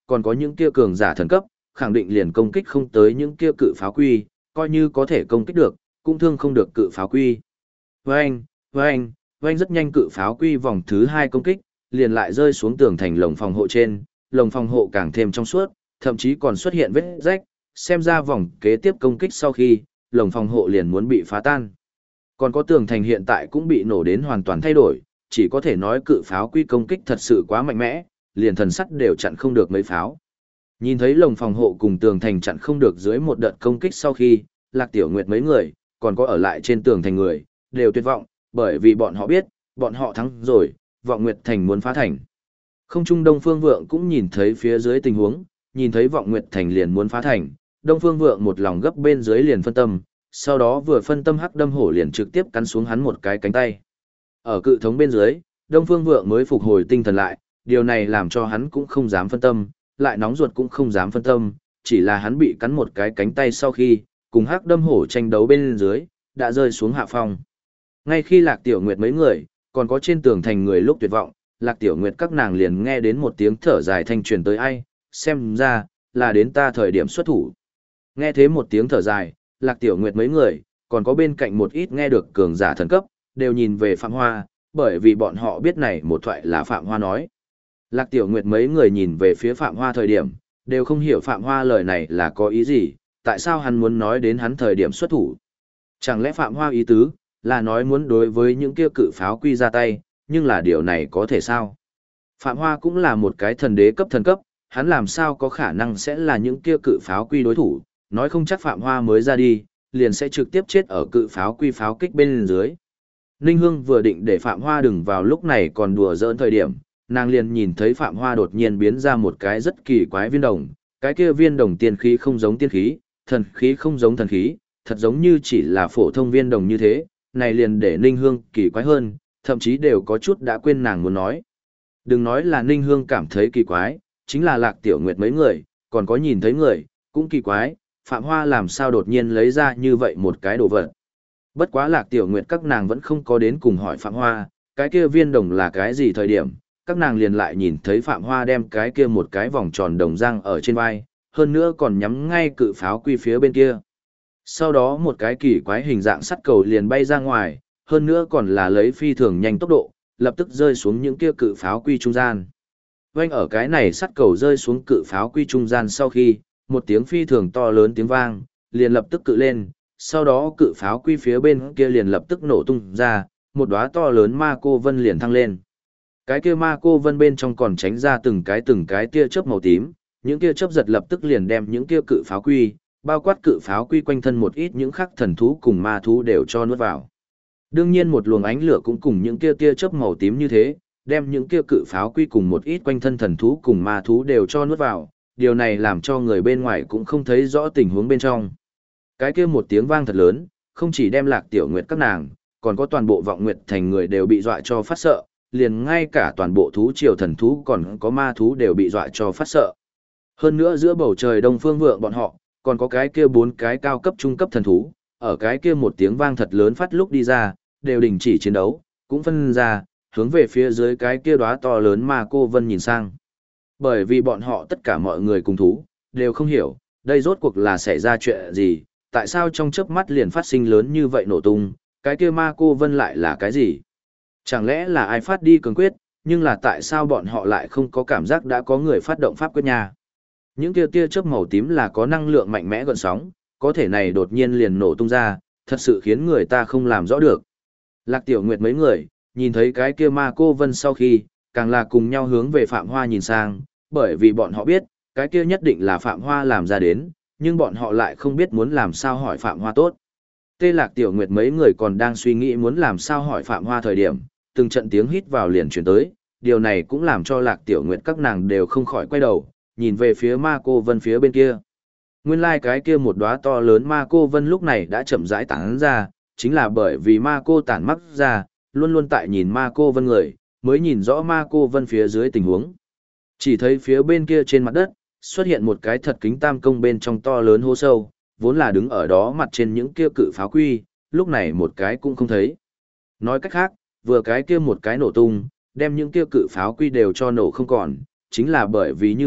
còn có những kia cường giả thần cấp, khẳng định liền công kích không tới những kia cự pháo quy, coi như có thể công kích được, cũng thương không được cự pháo quy. Vâng, vâng, vâng rất nhanh cự pháo quy vòng thứ 2 công kích, liền lại rơi xuống tường thành lồng phòng hộ trên, lồng phòng hộ càng thêm trong suốt, thậm chí còn xuất hiện vết rách, xem ra vòng kế tiếp công kích sau khi, lồng phòng hộ liền muốn bị phá tan. Còn có tường thành hiện tại cũng bị nổ đến hoàn toàn thay đổi, chỉ có thể nói cự pháo quy công kích thật sự quá mạnh mẽ, liền thần sắt đều chặn không được mấy pháo. Nhìn thấy lồng phòng hộ cùng tường thành chặn không được dưới một đợt công kích sau khi, Lạc Tiểu Nguyệt mấy người, còn có ở lại trên tường thành người, đều tuyệt vọng, bởi vì bọn họ biết, bọn họ thắng rồi, Vọng Nguyệt Thành muốn phá thành. Không trung Đông Phương Vượng cũng nhìn thấy phía dưới tình huống, nhìn thấy Vọng Nguyệt Thành liền muốn phá thành, Đông Phương Vượng một lòng gấp bên dưới liền phân tâm, sau đó vừa phân tâm hắc đâm hổ liền trực tiếp cắn xuống hắn một cái cánh tay. Ở cự thống bên dưới, Đông Phương Vượng mới phục hồi tinh thần lại, điều này làm cho hắn cũng không dám phân tâm, lại nóng ruột cũng không dám phân tâm, chỉ là hắn bị cắn một cái cánh tay sau khi, cùng hắc đâm hổ tranh đấu bên dưới, đã rơi xuống hạ phong. Ngay khi Lạc Tiểu Nguyệt mấy người, còn có trên tường thành người lúc tuyệt vọng, Lạc Tiểu Nguyệt các nàng liền nghe đến một tiếng thở dài thanh truyền tới ai, xem ra, là đến ta thời điểm xuất thủ. Nghe thế một tiếng thở dài, Lạc Tiểu Nguyệt mấy người, còn có bên cạnh một ít nghe được cường giả thần cấp, đều nhìn về Phạm Hoa, bởi vì bọn họ biết này một thoại là Phạm Hoa nói. Lạc Tiểu Nguyệt mấy người nhìn về phía Phạm Hoa thời điểm, đều không hiểu Phạm Hoa lời này là có ý gì, tại sao hắn muốn nói đến hắn thời điểm xuất thủ. Chẳng lẽ Phạm Hoa ý tứ, là nói muốn đối với những kia cự pháo quy ra tay, nhưng là điều này có thể sao? Phạm Hoa cũng là một cái thần đế cấp thần cấp, hắn làm sao có khả năng sẽ là những kia cự pháo quy đối thủ, nói không chắc Phạm Hoa mới ra đi, liền sẽ trực tiếp chết ở cự pháo quy pháo kích bên dưới. Ninh Hương vừa định để Phạm Hoa đừng vào lúc này còn đùa giỡn thời điểm, nàng liền nhìn thấy Phạm Hoa đột nhiên biến ra một cái rất kỳ quái viên đồng, cái kia viên đồng tiên khí không giống tiên khí, thần khí không giống thần khí, thật giống như chỉ là phổ thông viên đồng như thế, này liền để Ninh Hương kỳ quái hơn, thậm chí đều có chút đã quên nàng muốn nói. Đừng nói là Ninh Hương cảm thấy kỳ quái, chính là Lạc Tiểu Nguyệt mấy người, còn có nhìn thấy người, cũng kỳ quái, Phạm Hoa làm sao đột nhiên lấy ra như vậy một cái đồ vật. Bất quá Lạc Tiểu Nguyệt các nàng vẫn không có đến cùng hỏi Phạm Hoa, cái kia viên đồng là cái gì thời điểm, các nàng liền lại nhìn thấy Phạm Hoa đem cái kia một cái vòng tròn đồng răng ở trên vai, hơn nữa còn nhắm ngay cự pháo quy phía bên kia. Sau đó một cái kỳ quái hình dạng sắt cầu liền bay ra ngoài, hơn nữa còn là lấy phi thường nhanh tốc độ, lập tức rơi xuống những kia cự pháo quy trung gian. Vanh ở cái này sắt cầu rơi xuống cự pháo quy trung gian sau khi, một tiếng phi thường to lớn tiếng vang, liền lập tức cự lên, sau đó cự pháo quy phía bên kia liền lập tức nổ tung ra, một đóa to lớn ma cô vân liền thăng lên. Cái kia ma cô vân bên trong còn tránh ra từng cái tia chớp màu tím, những tia chớp giật lập tức liền đem những kia cự pháo quy, bao quát cự pháo quy quanh thân một ít những khắc thần thú cùng ma thú đều cho nuốt vào. Đương nhiên một luồng ánh lửa cũng cùng những kia tia chớp màu tím như thế, đem những kia cự pháo quy cùng một ít quanh thân thần thú cùng ma thú đều cho nuốt vào, điều này làm cho người bên ngoài cũng không thấy rõ tình huống bên trong. Cái kia một tiếng vang thật lớn, không chỉ đem Lạc Tiểu Nguyệt các nàng, còn có toàn bộ Vọng Nguyệt Thành người đều bị dọa cho phát sợ, liền ngay cả toàn bộ thú triều thần thú còn có ma thú đều bị dọa cho phát sợ. Hơn nữa giữa bầu trời Đông Phương Vượng bọn họ, còn có cái kia 4 cái cao cấp trung cấp thần thú, ở cái kia một tiếng vang thật lớn phát lúc đi ra, đều đình chỉ chiến đấu, cũng phân ra, hướng về phía dưới cái kia đóa to lớn mà cô Vân nhìn sang. Bởi vì bọn họ tất cả mọi người cùng thú, đều không hiểu, đây rốt cuộc là xảy ra chuyện gì, tại sao trong chớp mắt liền phát sinh lớn như vậy nổ tung, cái kia ma cô Vân lại là cái gì? Chẳng lẽ là ai phát đi cường quyết, nhưng là tại sao bọn họ lại không có cảm giác đã có người phát động pháp quyết nha? Những kia tia chớp màu tím là có năng lượng mạnh mẽ gợn sóng, có thể này đột nhiên liền nổ tung ra, thật sự khiến người ta không làm rõ được. Lạc Tiểu Nguyệt mấy người, nhìn thấy cái kia ma cô Vân sau khi, càng là cùng nhau hướng về Phạm Hoa nhìn sang, bởi vì bọn họ biết, cái kia nhất định là Phạm Hoa làm ra đến, nhưng bọn họ lại không biết muốn làm sao hỏi Phạm Hoa tốt. Tê Lạc Tiểu Nguyệt mấy người còn đang suy nghĩ muốn làm sao hỏi Phạm Hoa thời điểm, từng trận tiếng hít vào liền chuyển tới, điều này cũng làm cho Lạc Tiểu Nguyệt các nàng đều không khỏi quay đầu, nhìn về phía ma cô Vân phía bên kia. Nguyên lai cái kia một đóa to lớn ma cô Vân lúc này đã chậm rãi tản ra, chính là bởi vì ma cô tản mắc ra, luôn luôn tại nhìn ma cô Vân người, mới nhìn rõ ma cô Vân phía dưới tình huống. Chỉ thấy phía bên kia trên mặt đất, xuất hiện một cái thật kính tam công bên trong to lớn hố sâu, vốn là đứng ở đó mặt trên những kia cự pháo quy, lúc này một cái cũng không thấy. Nói cách khác, vừa cái kia một cái nổ tung, đem những kia cự pháo quy đều cho nổ không còn, chính là bởi vì như vậy,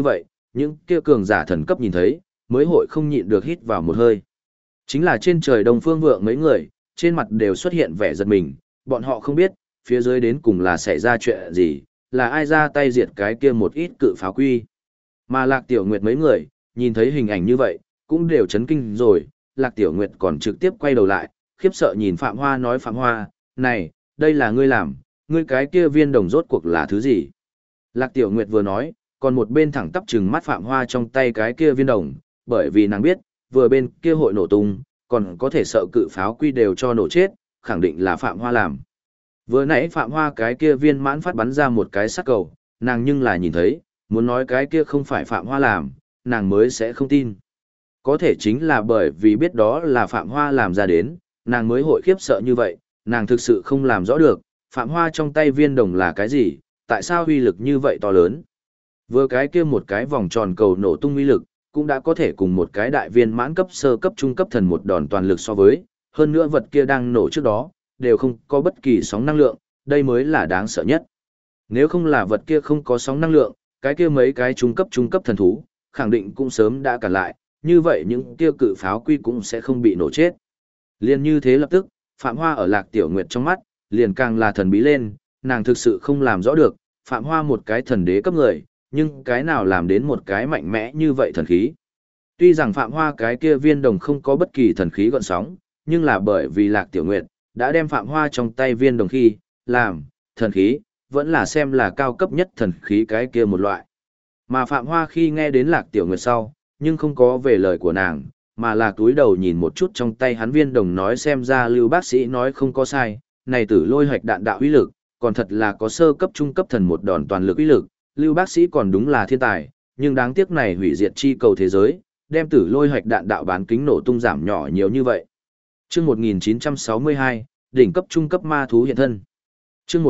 những kia cường giả thần cấp nhìn thấy, mới hội không nhịn được hít vào một hơi. Chính là trên trời Đông Phương Vượng mấy người, trên mặt đều xuất hiện vẻ giật mình, bọn họ không biết, phía dưới đến cùng là xảy ra chuyện gì, là ai ra tay diệt cái kia một ít cự pháo quy. Mà Lạc Tiểu Nguyệt mấy người, nhìn thấy hình ảnh như vậy, cũng đều chấn kinh rồi, Lạc Tiểu Nguyệt còn trực tiếp quay đầu lại, khiếp sợ nhìn Phạm Hoa nói Phạm Hoa, này, đây là ngươi làm, ngươi cái kia viên đồng rốt cuộc là thứ gì? Lạc Tiểu Nguyệt vừa nói, còn một bên thẳng tắp trừng mắt Phạm Hoa trong tay cái kia viên đồng, bởi vì nàng biết, vừa bên kia hội nổ tung, còn có thể sợ cự pháo quy đều cho nổ chết, khẳng định là Phạm Hoa làm. Vừa nãy Phạm Hoa cái kia viên mãn phát bắn ra một cái sắc cầu, nàng nhưng là nhìn thấy, muốn nói cái kia không phải Phạm Hoa làm, nàng mới sẽ không tin. Có thể chính là bởi vì biết đó là Phạm Hoa làm ra đến, nàng mới hội khiếp sợ như vậy, nàng thực sự không làm rõ được, Phạm Hoa trong tay viên đồng là cái gì, tại sao uy lực như vậy to lớn. Vừa cái kia một cái vòng tròn cầu nổ tung uy lực, cũng đã có thể cùng một cái đại viên mãn cấp sơ cấp trung cấp thần một đòn toàn lực so với, hơn nữa vật kia đang nổ trước đó, đều không có bất kỳ sóng năng lượng, đây mới là đáng sợ nhất. Nếu không là vật kia không có sóng năng lượng, cái kia mấy cái trung cấp thần thú, khẳng định cũng sớm đã cản lại, như vậy những kia cự pháo quy cũng sẽ không bị nổ chết. Liên như thế lập tức, Phạm Hoa ở Lạc Tiểu Nguyệt trong mắt, liền càng là thần bí lên, nàng thực sự không làm rõ được, Phạm Hoa một cái thần đế cấp người, nhưng cái nào làm đến một cái mạnh mẽ như vậy thần khí. Tuy rằng Phạm Hoa cái kia viên đồng không có bất kỳ thần khí gợn sóng, nhưng là bởi vì Lạc Tiểu Nguyệt đã đem Phạm Hoa trong tay viên đồng khi, làm, thần khí, vẫn là xem là cao cấp nhất thần khí cái kia một loại. Mà Phạm Hoa khi nghe đến Lạc Tiểu Nguyệt sau, nhưng không có về lời của nàng, mà là túi đầu nhìn một chút trong tay hắn viên đồng nói xem ra Lưu bác sĩ nói không có sai, này tử lôi hoạch đạn đạo uy lực, còn thật là có sơ cấp trung cấp thần một đòn toàn lực uy lực, Lưu bác sĩ còn đúng là thiên tài, nhưng đáng tiếc này hủy diệt chi cầu thế giới, đem tử lôi hoạch đạn đạo bán kính nổ tung giảm nhỏ nhiều như vậy. Chương 1962, đỉnh cấp trung cấp ma thú hiện thân. Chương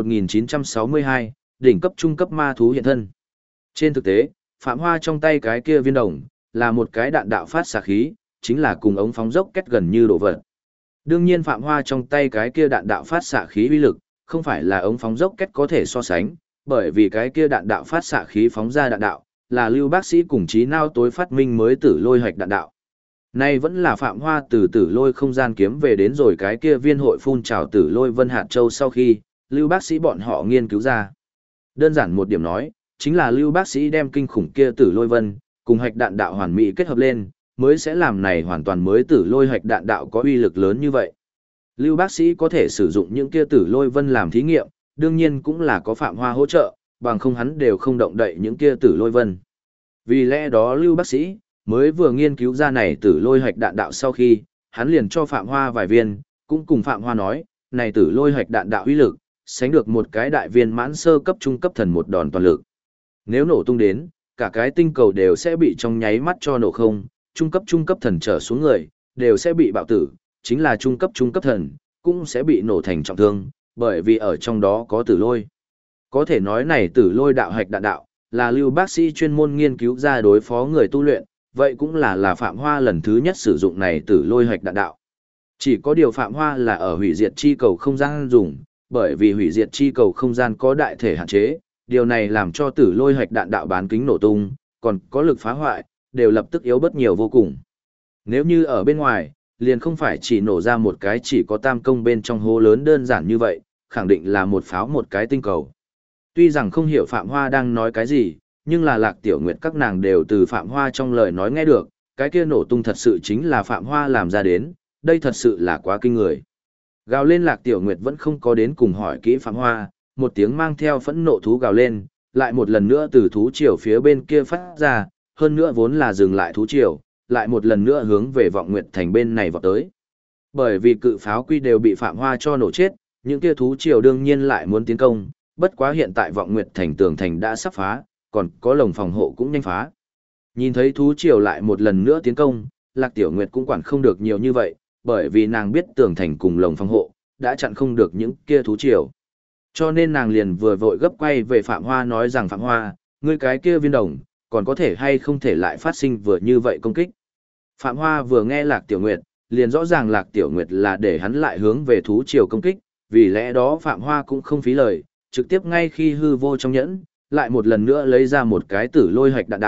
1962, đỉnh cấp trung cấp ma thú hiện thân. Trên thực tế, Phạm Hoa trong tay cái kia viên đồng, là một cái đạn đạo phát xạ khí, chính là cùng ống phóng dốc kết gần như đổ vật. Đương nhiên Phạm Hoa trong tay cái kia đạn đạo phát xạ khí uy lực, không phải là ống phóng dốc kết có thể so sánh, bởi vì cái kia đạn đạo phát xạ khí phóng ra đạn đạo, là Lưu bác sĩ cùng trí não tối phát minh mới tử lôi hoạch đạn đạo. Nay vẫn là Phạm Hoa từ tử lôi không gian kiếm về đến rồi cái kia viên hội phun trào tử lôi vân hạt châu sau khi, Lưu bác sĩ bọn họ nghiên cứu ra. Đơn giản một điểm nói, chính là Lưu bác sĩ đem kinh khủng kia tử lôi vân, cùng hạch đạn đạo hoàn mỹ kết hợp lên, mới sẽ làm này hoàn toàn mới tử lôi hạch đạn đạo có uy lực lớn như vậy. Lưu bác sĩ có thể sử dụng những kia tử lôi vân làm thí nghiệm, đương nhiên cũng là có Phạm Hoa hỗ trợ, bằng không hắn đều không động đậy những kia tử lôi vân. Vì lẽ đó Lưu bác sĩ mới vừa nghiên cứu ra này tử lôi hạch đạn đạo sau khi, hắn liền cho Phạm Hoa vài viên, cũng cùng Phạm Hoa nói, này tử lôi hạch đạn đạo uy lực, sánh được một cái đại viên mãn sơ cấp trung cấp thần một đòn toàn lực. Nếu nổ tung đến, cả cái tinh cầu đều sẽ bị trong nháy mắt cho nổ không, trung cấp thần trở xuống người, đều sẽ bị bạo tử, chính là trung cấp thần, cũng sẽ bị nổ thành trọng thương, bởi vì ở trong đó có tử lôi. Có thể nói này tử lôi đạo hạch đạn đạo, là Lưu bác sĩ chuyên môn nghiên cứu ra đối phó người tu luyện, vậy cũng là Phạm Hoa lần thứ nhất sử dụng này tử lôi hạch đạn đạo. Chỉ có điều Phạm Hoa là ở hủy diệt chi cầu không gian dùng, bởi vì hủy diệt chi cầu không gian có đại thể hạn chế, điều này làm cho tử lôi hạch đạn đạo bán kính nổ tung, còn có lực phá hoại, đều lập tức yếu bớt nhiều vô cùng. Nếu như ở bên ngoài, liền không phải chỉ nổ ra một cái chỉ có tam công bên trong hố lớn đơn giản như vậy, khẳng định là một pháo một cái tinh cầu. Tuy rằng không hiểu Phạm Hoa đang nói cái gì, nhưng là Lạc Tiểu Nguyệt các nàng đều từ Phạm Hoa trong lời nói nghe được, cái kia nổ tung thật sự chính là Phạm Hoa làm ra đến, đây thật sự là quá kinh người. Gào lên Lạc Tiểu Nguyệt vẫn không có đến cùng hỏi kỹ Phạm Hoa, một tiếng mang theo phẫn nộ thú gào lên, lại một lần nữa từ thú triều phía bên kia phát ra, hơn nữa vốn là dừng lại thú triều, lại một lần nữa hướng về Vọng Nguyệt Thành bên này vọt tới. Bởi vì cự pháo quy đều bị Phạm Hoa cho nổ chết, những kia thú triều đương nhiên lại muốn tiến công, bất quá hiện tại Vọng Nguyệt Thành tường thành đã sắp phá, còn có lồng phòng hộ cũng nhanh phá. Nhìn thấy thú triều lại một lần nữa tiến công, Lạc Tiểu Nguyệt cũng quản không được nhiều như vậy, bởi vì nàng biết tường thành cùng lồng phòng hộ đã chặn không được những kia thú triều. Cho nên nàng liền vừa vội gấp quay về Phạm Hoa nói rằng Phạm Hoa, ngươi cái kia viên đồng, còn có thể hay không thể lại phát sinh vừa như vậy công kích. Phạm Hoa vừa nghe Lạc Tiểu Nguyệt, liền rõ ràng Lạc Tiểu Nguyệt là để hắn lại hướng về thú triều công kích, vì lẽ đó Phạm Hoa cũng không phí lời, trực tiếp ngay khi hư vô trong nhẫn, lại một lần nữa lấy ra một cái tử lôi hạch đạn đạo,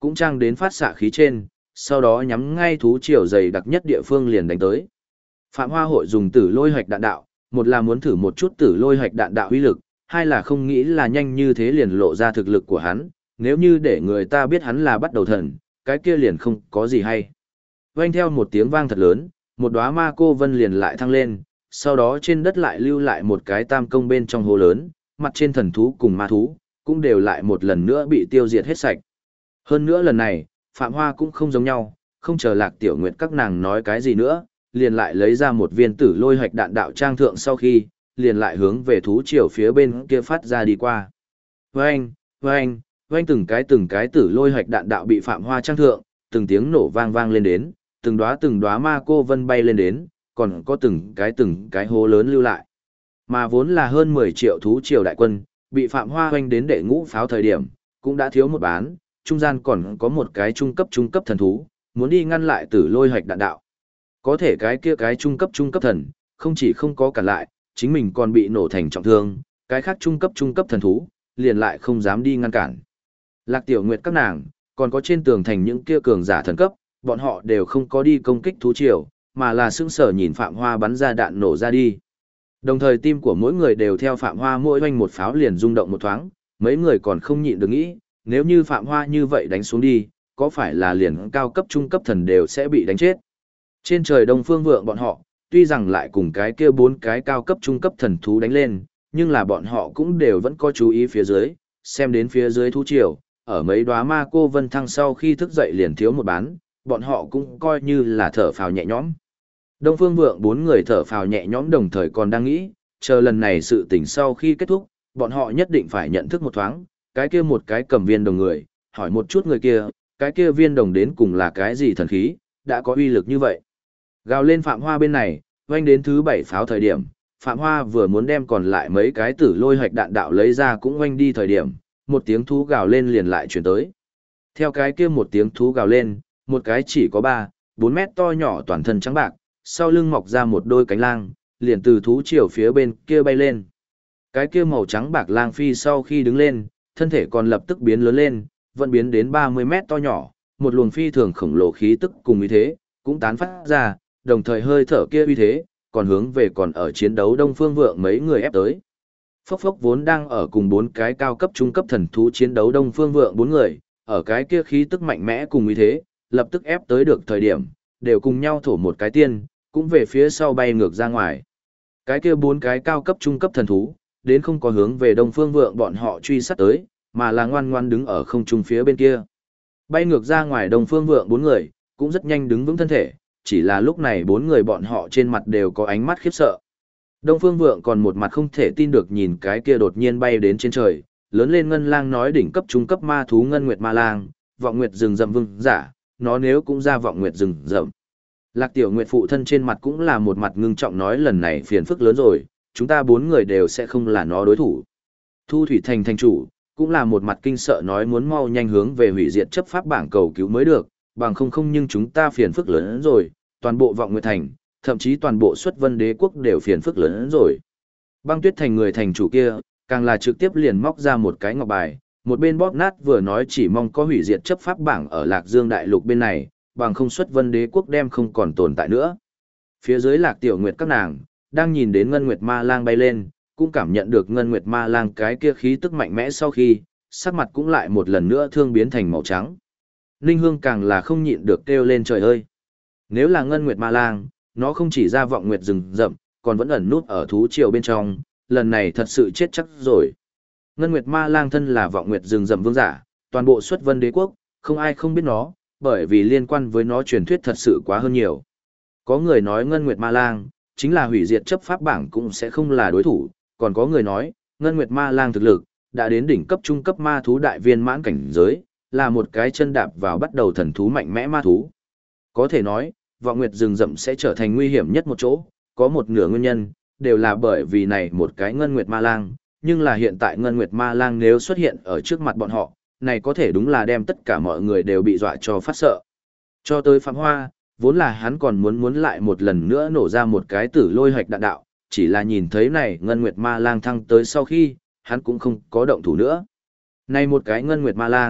cũng trang đến phát xạ khí trên, sau đó nhắm ngay thú triều dày đặc nhất địa phương liền đánh tới. Phạm Hoa hội dùng tử lôi hoạch đạn đạo, một là muốn thử một chút tử lôi hoạch đạn đạo uy lực, hai là không nghĩ là nhanh như thế liền lộ ra thực lực của hắn, nếu như để người ta biết hắn là bắt đầu thần, cái kia liền không có gì hay. Vang theo một tiếng vang thật lớn, một đóa ma cô vân liền lại thăng lên, sau đó trên đất lại lưu lại một cái tam công bên trong hố lớn, mặt trên thần thú cùng ma thú, cũng đều lại một lần nữa bị tiêu diệt hết sạch. Hơn nữa lần này, Phạm Hoa cũng không giống nhau, không chờ Lạc Tiểu Nguyệt các nàng nói cái gì nữa, liền lại lấy ra một viên tử lôi hoạch đạn đạo trang thượng sau khi, liền lại hướng về thú triều phía bên kia phát ra đi qua. Vâng, vâng, vâng từng cái tử lôi hoạch đạn đạo bị Phạm Hoa trang thượng, từng tiếng nổ vang vang lên đến, từng đóa ma cô vân bay lên đến, còn có từng cái hố lớn lưu lại. Mà vốn là hơn 10 triệu thú triều đại quân, bị Phạm Hoa hoành đến đệ ngũ pháo thời điểm, cũng đã thiếu một bán, trung gian còn có một cái trung cấp thần thú, muốn đi ngăn lại tử lôi hoạch đạn đạo. Có thể cái kia cái trung cấp thần, không chỉ không có cản lại, chính mình còn bị nổ thành trọng thương, cái khác trung cấp thần thú, liền lại không dám đi ngăn cản. Lạc Tiểu Nguyệt các nàng, còn có trên tường thành những kia cường giả thần cấp, bọn họ đều không có đi công kích thú triều, mà là sững sờ nhìn Phạm Hoa bắn ra đạn nổ ra đi. Đồng thời tim của mỗi người đều theo Phạm Hoa mỗi oanh một pháo liền rung động một thoáng, mấy người còn không nhịn được nghĩ, nếu như Phạm Hoa như vậy đánh xuống đi, có phải là liền cao cấp trung cấp thần đều sẽ bị đánh chết. Trên trời Đông Phương Vượng bọn họ, tuy rằng lại cùng cái kia 4 cái cao cấp trung cấp thần thú đánh lên, nhưng là bọn họ cũng đều vẫn có chú ý phía dưới, xem đến phía dưới thú triều, ở mấy đóa ma cô vân thăng sau khi thức dậy liền thiếu một bán, bọn họ cũng coi như là thở phào nhẹ nhõm. Đông Phương Vượng 4 người thở phào nhẹ nhõm đồng thời còn đang nghĩ, chờ lần này sự tình sau khi kết thúc, bọn họ nhất định phải nhận thức một thoáng, cái kia một cái cầm viên đồng người, hỏi một chút người kia, cái kia viên đồng đến cùng là cái gì thần khí, đã có uy lực như vậy. Gào lên Phạm Hoa bên này, vang đến thứ 7 pháo thời điểm, Phạm Hoa vừa muốn đem còn lại mấy cái tử lôi hoạch đạn đạo lấy ra cũng vang đi thời điểm, một tiếng thú gào lên liền lại chuyển tới. Theo cái kia một tiếng thú gào lên, một cái chỉ có 3-4 mét to nhỏ toàn thân trắng bạc, sau lưng mọc ra một đôi cánh lang, liền từ thú triều phía bên kia bay lên. Cái kia màu trắng bạc lang phi sau khi đứng lên, thân thể còn lập tức biến lớn lên, vẫn biến đến 30 mét to nhỏ, một luồng phi thường khổng lồ khí tức cùng ý thế, cũng tán phát ra, đồng thời hơi thở kia uy thế, còn hướng về còn ở chiến đấu Đông Phương Vượng mấy người ép tới. Phốc phốc vốn đang ở cùng 4 cái cao cấp trung cấp thần thú chiến đấu Đông Phương Vượng 4 người, ở cái kia khí tức mạnh mẽ cùng uy thế, lập tức ép tới được thời điểm, đều cùng nhau thổ một cái tiên, cũng về phía sau bay ngược ra ngoài. Cái kia 4 cái cao cấp trung cấp thần thú, đến không có hướng về Đông Phương Vượng bọn họ truy sát tới, mà là ngoan ngoan đứng ở không trung phía bên kia. Bay ngược ra ngoài Đông Phương Vượng 4 người, cũng rất nhanh đứng vững thân thể, chỉ là lúc này 4 người bọn họ trên mặt đều có ánh mắt khiếp sợ. Đông Phương Vượng còn một mặt không thể tin được nhìn cái kia đột nhiên bay đến trên trời, lớn lên ngân lang nói đỉnh cấp trung cấp ma thú ngân nguyệt ma lang, vọng nguyệt rừng rậm vương giả, nó nếu cũng ra vọng nguyệt rừng rậm. Lạc Tiểu Nguyệt phụ thân trên mặt cũng là một mặt ngưng trọng nói lần này phiền phức lớn rồi, chúng ta 4 người đều sẽ không là nó đối thủ. Thu Thủy Thành thành chủ, cũng là một mặt kinh sợ nói muốn mau nhanh hướng về hủy diệt chấp pháp bảng cầu cứu mới được, bằng không nhưng chúng ta phiền phức lớn hơn rồi, toàn bộ Vọng Nguyệt Thành, thậm chí toàn bộ Xuất Vân Đế quốc đều phiền phức lớn hơn rồi. Băng Tuyết Thành người thành chủ kia, càng là trực tiếp liền móc ra một cái ngọc bài, một bên bóp nát vừa nói chỉ mong có hủy diệt chấp pháp bảng ở Lạc Dương đại lục bên này, bằng không Xuất Vân Đế quốc đem không còn tồn tại nữa. Phía dưới Lạc Tiểu Nguyệt các nàng, đang nhìn đến Ngân Nguyệt Ma Lang bay lên, cũng cảm nhận được Ngân Nguyệt Ma Lang cái kia khí tức mạnh mẽ sau khi, sắc mặt cũng lại một lần nữa thương biến thành màu trắng. Ninh Hương càng là không nhịn được kêu lên trời ơi. Nếu là Ngân Nguyệt Ma Lang, nó không chỉ ra Vọng Nguyệt rừng rậm, còn vẫn ẩn nút ở thú triều bên trong, lần này thật sự chết chắc rồi. Ngân Nguyệt Ma Lang thân là Vọng Nguyệt rừng rậm vương giả, toàn bộ Xuất Vân Đế quốc, không ai không biết nó, bởi vì liên quan với nó truyền thuyết thật sự quá hơn nhiều. Có người nói Ngân Nguyệt Ma Lang chính là hủy diệt chấp pháp bảng cũng sẽ không là đối thủ, còn có người nói Ngân Nguyệt Ma Lang thực lực đã đến đỉnh cấp trung cấp ma thú đại viên mãn cảnh giới, là một cái chân đạp vào bắt đầu thần thú mạnh mẽ ma thú. Có thể nói, Vọng Nguyệt rừng rậm sẽ trở thành nguy hiểm nhất một chỗ, có một nửa nguyên nhân, đều là bởi vì này một cái Ngân Nguyệt Ma Lang, nhưng là hiện tại Ngân Nguyệt Ma Lang nếu xuất hiện ở trước mặt bọn họ, này có thể đúng là đem tất cả mọi người đều bị dọa cho phát sợ. Cho tới Phạm Hoa, vốn là hắn còn muốn lại một lần nữa nổ ra một cái tử lôi hoạch đạn đạo, chỉ là nhìn thấy này Ngân Nguyệt Ma Lang thăng tới sau khi, hắn cũng không có động thủ nữa. Này một cái Ngân Nguyệt Ma Lang,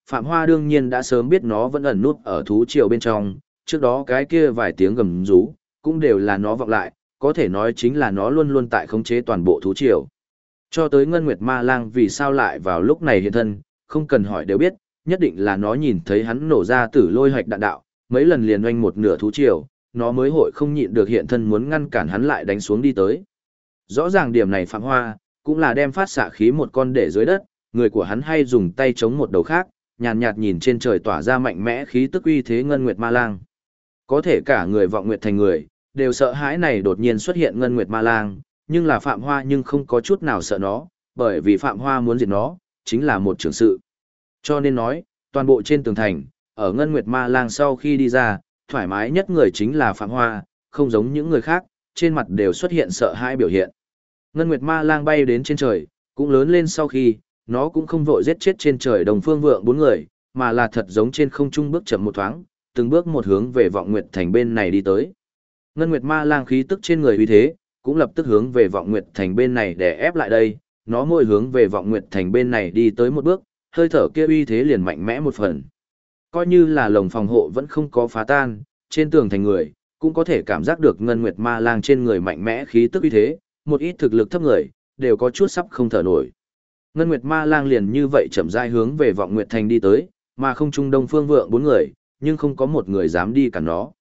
Phạm Hoa đương nhiên đã sớm biết nó vẫn ẩn nút ở thú triều bên trong, trước đó cái kia vài tiếng gầm rú, cũng đều là nó vọng lại, có thể nói chính là nó luôn luôn tại khống chế toàn bộ thú triều. Cho tới Ngân Nguyệt Ma Lang vì sao lại vào lúc này hiện thân, không cần hỏi đều biết, nhất định là nó nhìn thấy hắn nổ ra tử lôi hạch đạn đạo, mấy lần liền oanh một nửa thú triều, nó mới hội không nhịn được hiện thân muốn ngăn cản hắn lại đánh xuống đi tới. Rõ ràng điểm này Phạm Hoa, cũng là đem phát xạ khí một con để dưới đất, người của hắn hay dùng tay chống một đầu khác, nhàn nhạt nhìn trên trời tỏa ra mạnh mẽ khí tức uy thế Ngân Nguyệt Ma Lang. Có thể cả người vọng nguyệt thành người, đều sợ hãi này đột nhiên xuất hiện Ngân Nguyệt Ma Lang, nhưng là Phạm Hoa nhưng không có chút nào sợ nó, bởi vì Phạm Hoa muốn diệt nó, chính là một trưởng sự. Cho nên nói, toàn bộ trên tường thành, ở Ngân Nguyệt Ma Lang sau khi đi ra, thoải mái nhất người chính là Phạm Hoa, không giống những người khác, trên mặt đều xuất hiện sợ hãi biểu hiện. Ngân Nguyệt Ma Lang bay đến trên trời, cũng lớn lên sau khi, nó cũng không vội giết chết trên trời Đồng Phương Vượng bốn người, mà là thật giống trên không trung bước chậm một thoáng, từng bước một hướng về Vọng Nguyệt Thành bên này đi tới. Ngân Nguyệt Ma Lang khí tức trên người uy thế, cũng lập tức hướng về Vọng Nguyệt Thành bên này để ép lại đây, nó mỗi hướng về Vọng Nguyệt Thành bên này đi tới một bước, hơi thở kia uy thế liền mạnh mẽ một phần. Coi như là lồng phòng hộ vẫn không có phá tan, trên tường thành người, cũng có thể cảm giác được Ngân Nguyệt Ma Lang trên người mạnh mẽ khí tức uy thế, một ít thực lực thấp người, đều có chút sắp không thở nổi. Ngân Nguyệt Ma Lang liền như vậy chậm rãi hướng về Vọng Nguyệt Thành đi tới, mà không trung Đông Phương Vượng bốn người, nhưng không có một người dám đi cản nó.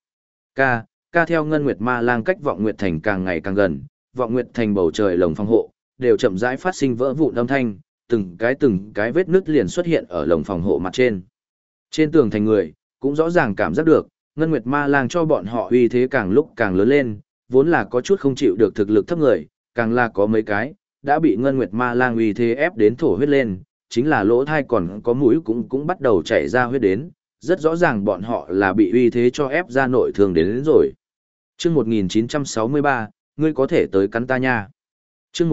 Ca theo Ngân Nguyệt Ma Lang cách Vọng Nguyệt Thành càng ngày càng gần, Vọng Nguyệt Thành bầu trời lồng phòng hộ, đều chậm rãi phát sinh vỡ vụn âm thanh, từng cái vết nứt liền xuất hiện ở lồng phòng hộ mặt trên. Trên tường thành người, cũng rõ ràng cảm giác được, Ngân Nguyệt Ma Lang cho bọn họ uy thế càng lúc càng lớn lên, vốn là có chút không chịu được thực lực thấp người, càng là có mấy cái, đã bị Ngân Nguyệt Ma Lang uy thế ép đến thổ huyết lên, chính là lỗ thai còn có mũi cũng bắt đầu chảy ra huyết đến, rất rõ ràng bọn họ là bị uy thế cho ép ra nội thương đến rồi. Chương 1963, ngươi có thể tới cắn ta nha. Chương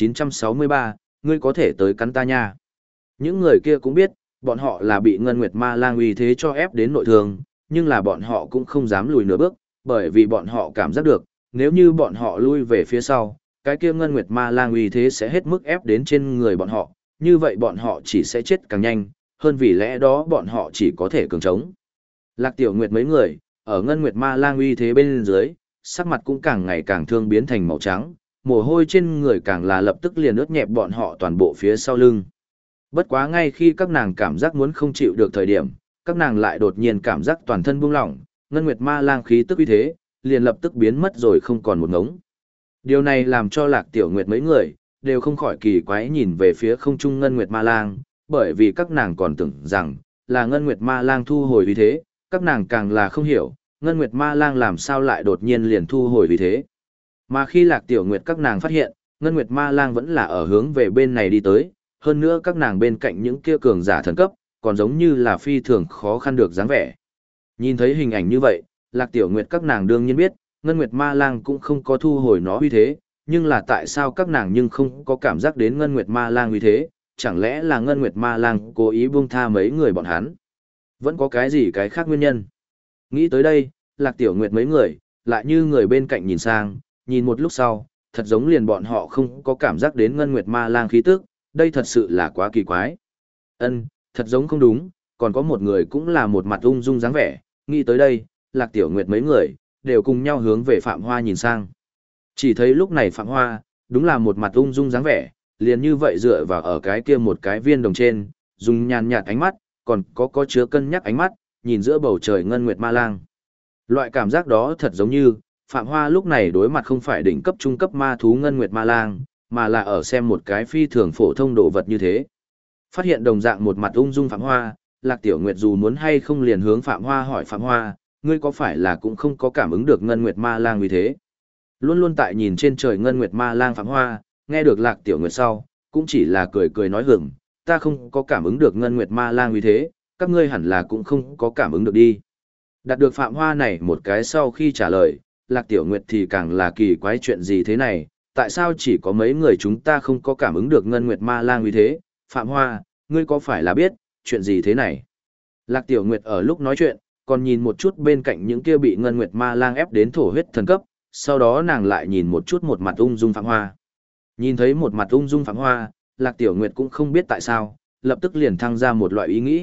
1963, ngươi có thể tới cắn ta nha. Những người kia cũng biết, bọn họ là bị Ngân Nguyệt Ma Lang uy thế cho ép đến nội thương, nhưng là bọn họ cũng không dám lùi nửa bước, bởi vì bọn họ cảm giác được, nếu như bọn họ lui về phía sau, cái kia Ngân Nguyệt Ma Lang uy thế sẽ hết mức ép đến trên người bọn họ, như vậy bọn họ chỉ sẽ chết càng nhanh, hơn vì lẽ đó bọn họ chỉ có thể cường trống. Lạc Tiểu Nguyệt mấy người, ở Ngân Nguyệt Ma Lang uy thế bên dưới, sắc mặt cũng càng ngày càng thương biến thành màu trắng, mồ hôi trên người càng là lập tức liền ướt nhẹp bọn họ toàn bộ phía sau lưng. Bất quá ngay khi các nàng cảm giác muốn không chịu được thời điểm, các nàng lại đột nhiên cảm giác toàn thân buông lỏng, Ngân Nguyệt Ma Lang khí tức uy thế, liền lập tức biến mất rồi không còn một ngống. Điều này làm cho Lạc Tiểu Nguyệt mấy người, đều không khỏi kỳ quái nhìn về phía không trung Ngân Nguyệt Ma Lang, bởi vì các nàng còn tưởng rằng, là Ngân Nguyệt Ma Lang thu hồi uy thế, các nàng càng là không hiểu, Ngân Nguyệt Ma Lang làm sao lại đột nhiên liền thu hồi uy thế. Mà khi Lạc Tiểu Nguyệt các nàng phát hiện, Ngân Nguyệt Ma Lang vẫn là ở hướng về bên này đi tới, hơn nữa các nàng bên cạnh những kia cường giả thần cấp, còn giống như là phi thường khó khăn được dáng vẻ. Nhìn thấy hình ảnh như vậy, Lạc Tiểu Nguyệt các nàng đương nhiên biết, Ngân Nguyệt Ma Lang cũng không có thu hồi nó uy thế, nhưng là tại sao các nàng nhưng không có cảm giác đến Ngân Nguyệt Ma Lang uy thế, chẳng lẽ là Ngân Nguyệt Ma Lang cố ý buông tha mấy người bọn hắn? Vẫn có cái gì cái khác nguyên nhân? Nghĩ tới đây, Lạc Tiểu Nguyệt mấy người, lại như người bên cạnh nhìn sang, nhìn một lúc sau, thật giống liền bọn họ không có cảm giác đến Ngân Nguyệt Ma Lang khí tức, đây thật sự là quá kỳ quái. Thật giống không đúng, còn có một người cũng là một mặt ung dung dáng vẻ, nghĩ tới đây, Lạc Tiểu Nguyệt mấy người, đều cùng nhau hướng về Phạm Hoa nhìn sang. Chỉ thấy lúc này Phạm Hoa, đúng là một mặt ung dung dáng vẻ, liền như vậy dựa vào ở cái kia một cái viên đồng trên, dùng nhàn nhạt ánh mắt, còn có chứa cân nhắc ánh mắt, nhìn giữa bầu trời Ngân Nguyệt Ma Lang. Loại cảm giác đó thật giống như, Phạm Hoa lúc này đối mặt không phải đỉnh cấp trung cấp ma thú Ngân Nguyệt Ma Lang, mà là ở xem một cái phi thường phổ thông đồ vật như thế. Phát hiện đồng dạng một mặt ung dung Phạm Hoa, Lạc Tiểu Nguyệt dù muốn hay không liền hướng Phạm Hoa hỏi Phạm Hoa, ngươi có phải là cũng không có cảm ứng được Ngân Nguyệt Ma Lang vì thế? Luôn luôn tại nhìn trên trời Ngân Nguyệt Ma Lang Phạm Hoa, nghe được Lạc Tiểu Nguyệt sau, cũng chỉ là cười cười nói hửng, ta không có cảm ứng được Ngân Nguyệt Ma Lang vì thế, các ngươi hẳn là cũng không có cảm ứng được đi. Đạt được Phạm Hoa này một cái sau khi trả lời, Lạc Tiểu Nguyệt thì càng là kỳ quái chuyện gì thế này, tại sao chỉ có mấy người chúng ta không có cảm ứng được Ngân Nguyệt Ma Lang vì thế, Phạm Hoa, ngươi có phải là biết, chuyện gì thế này? Lạc Tiểu Nguyệt ở lúc nói chuyện, còn nhìn một chút bên cạnh những kia bị Ngân Nguyệt Ma Lang ép đến thổ huyết thần cấp, sau đó nàng lại nhìn một chút một mặt ung dung Phạm Hoa. Nhìn thấy một mặt ung dung Phạm Hoa, Lạc Tiểu Nguyệt cũng không biết tại sao, lập tức liền thăng ra một loại ý nghĩ,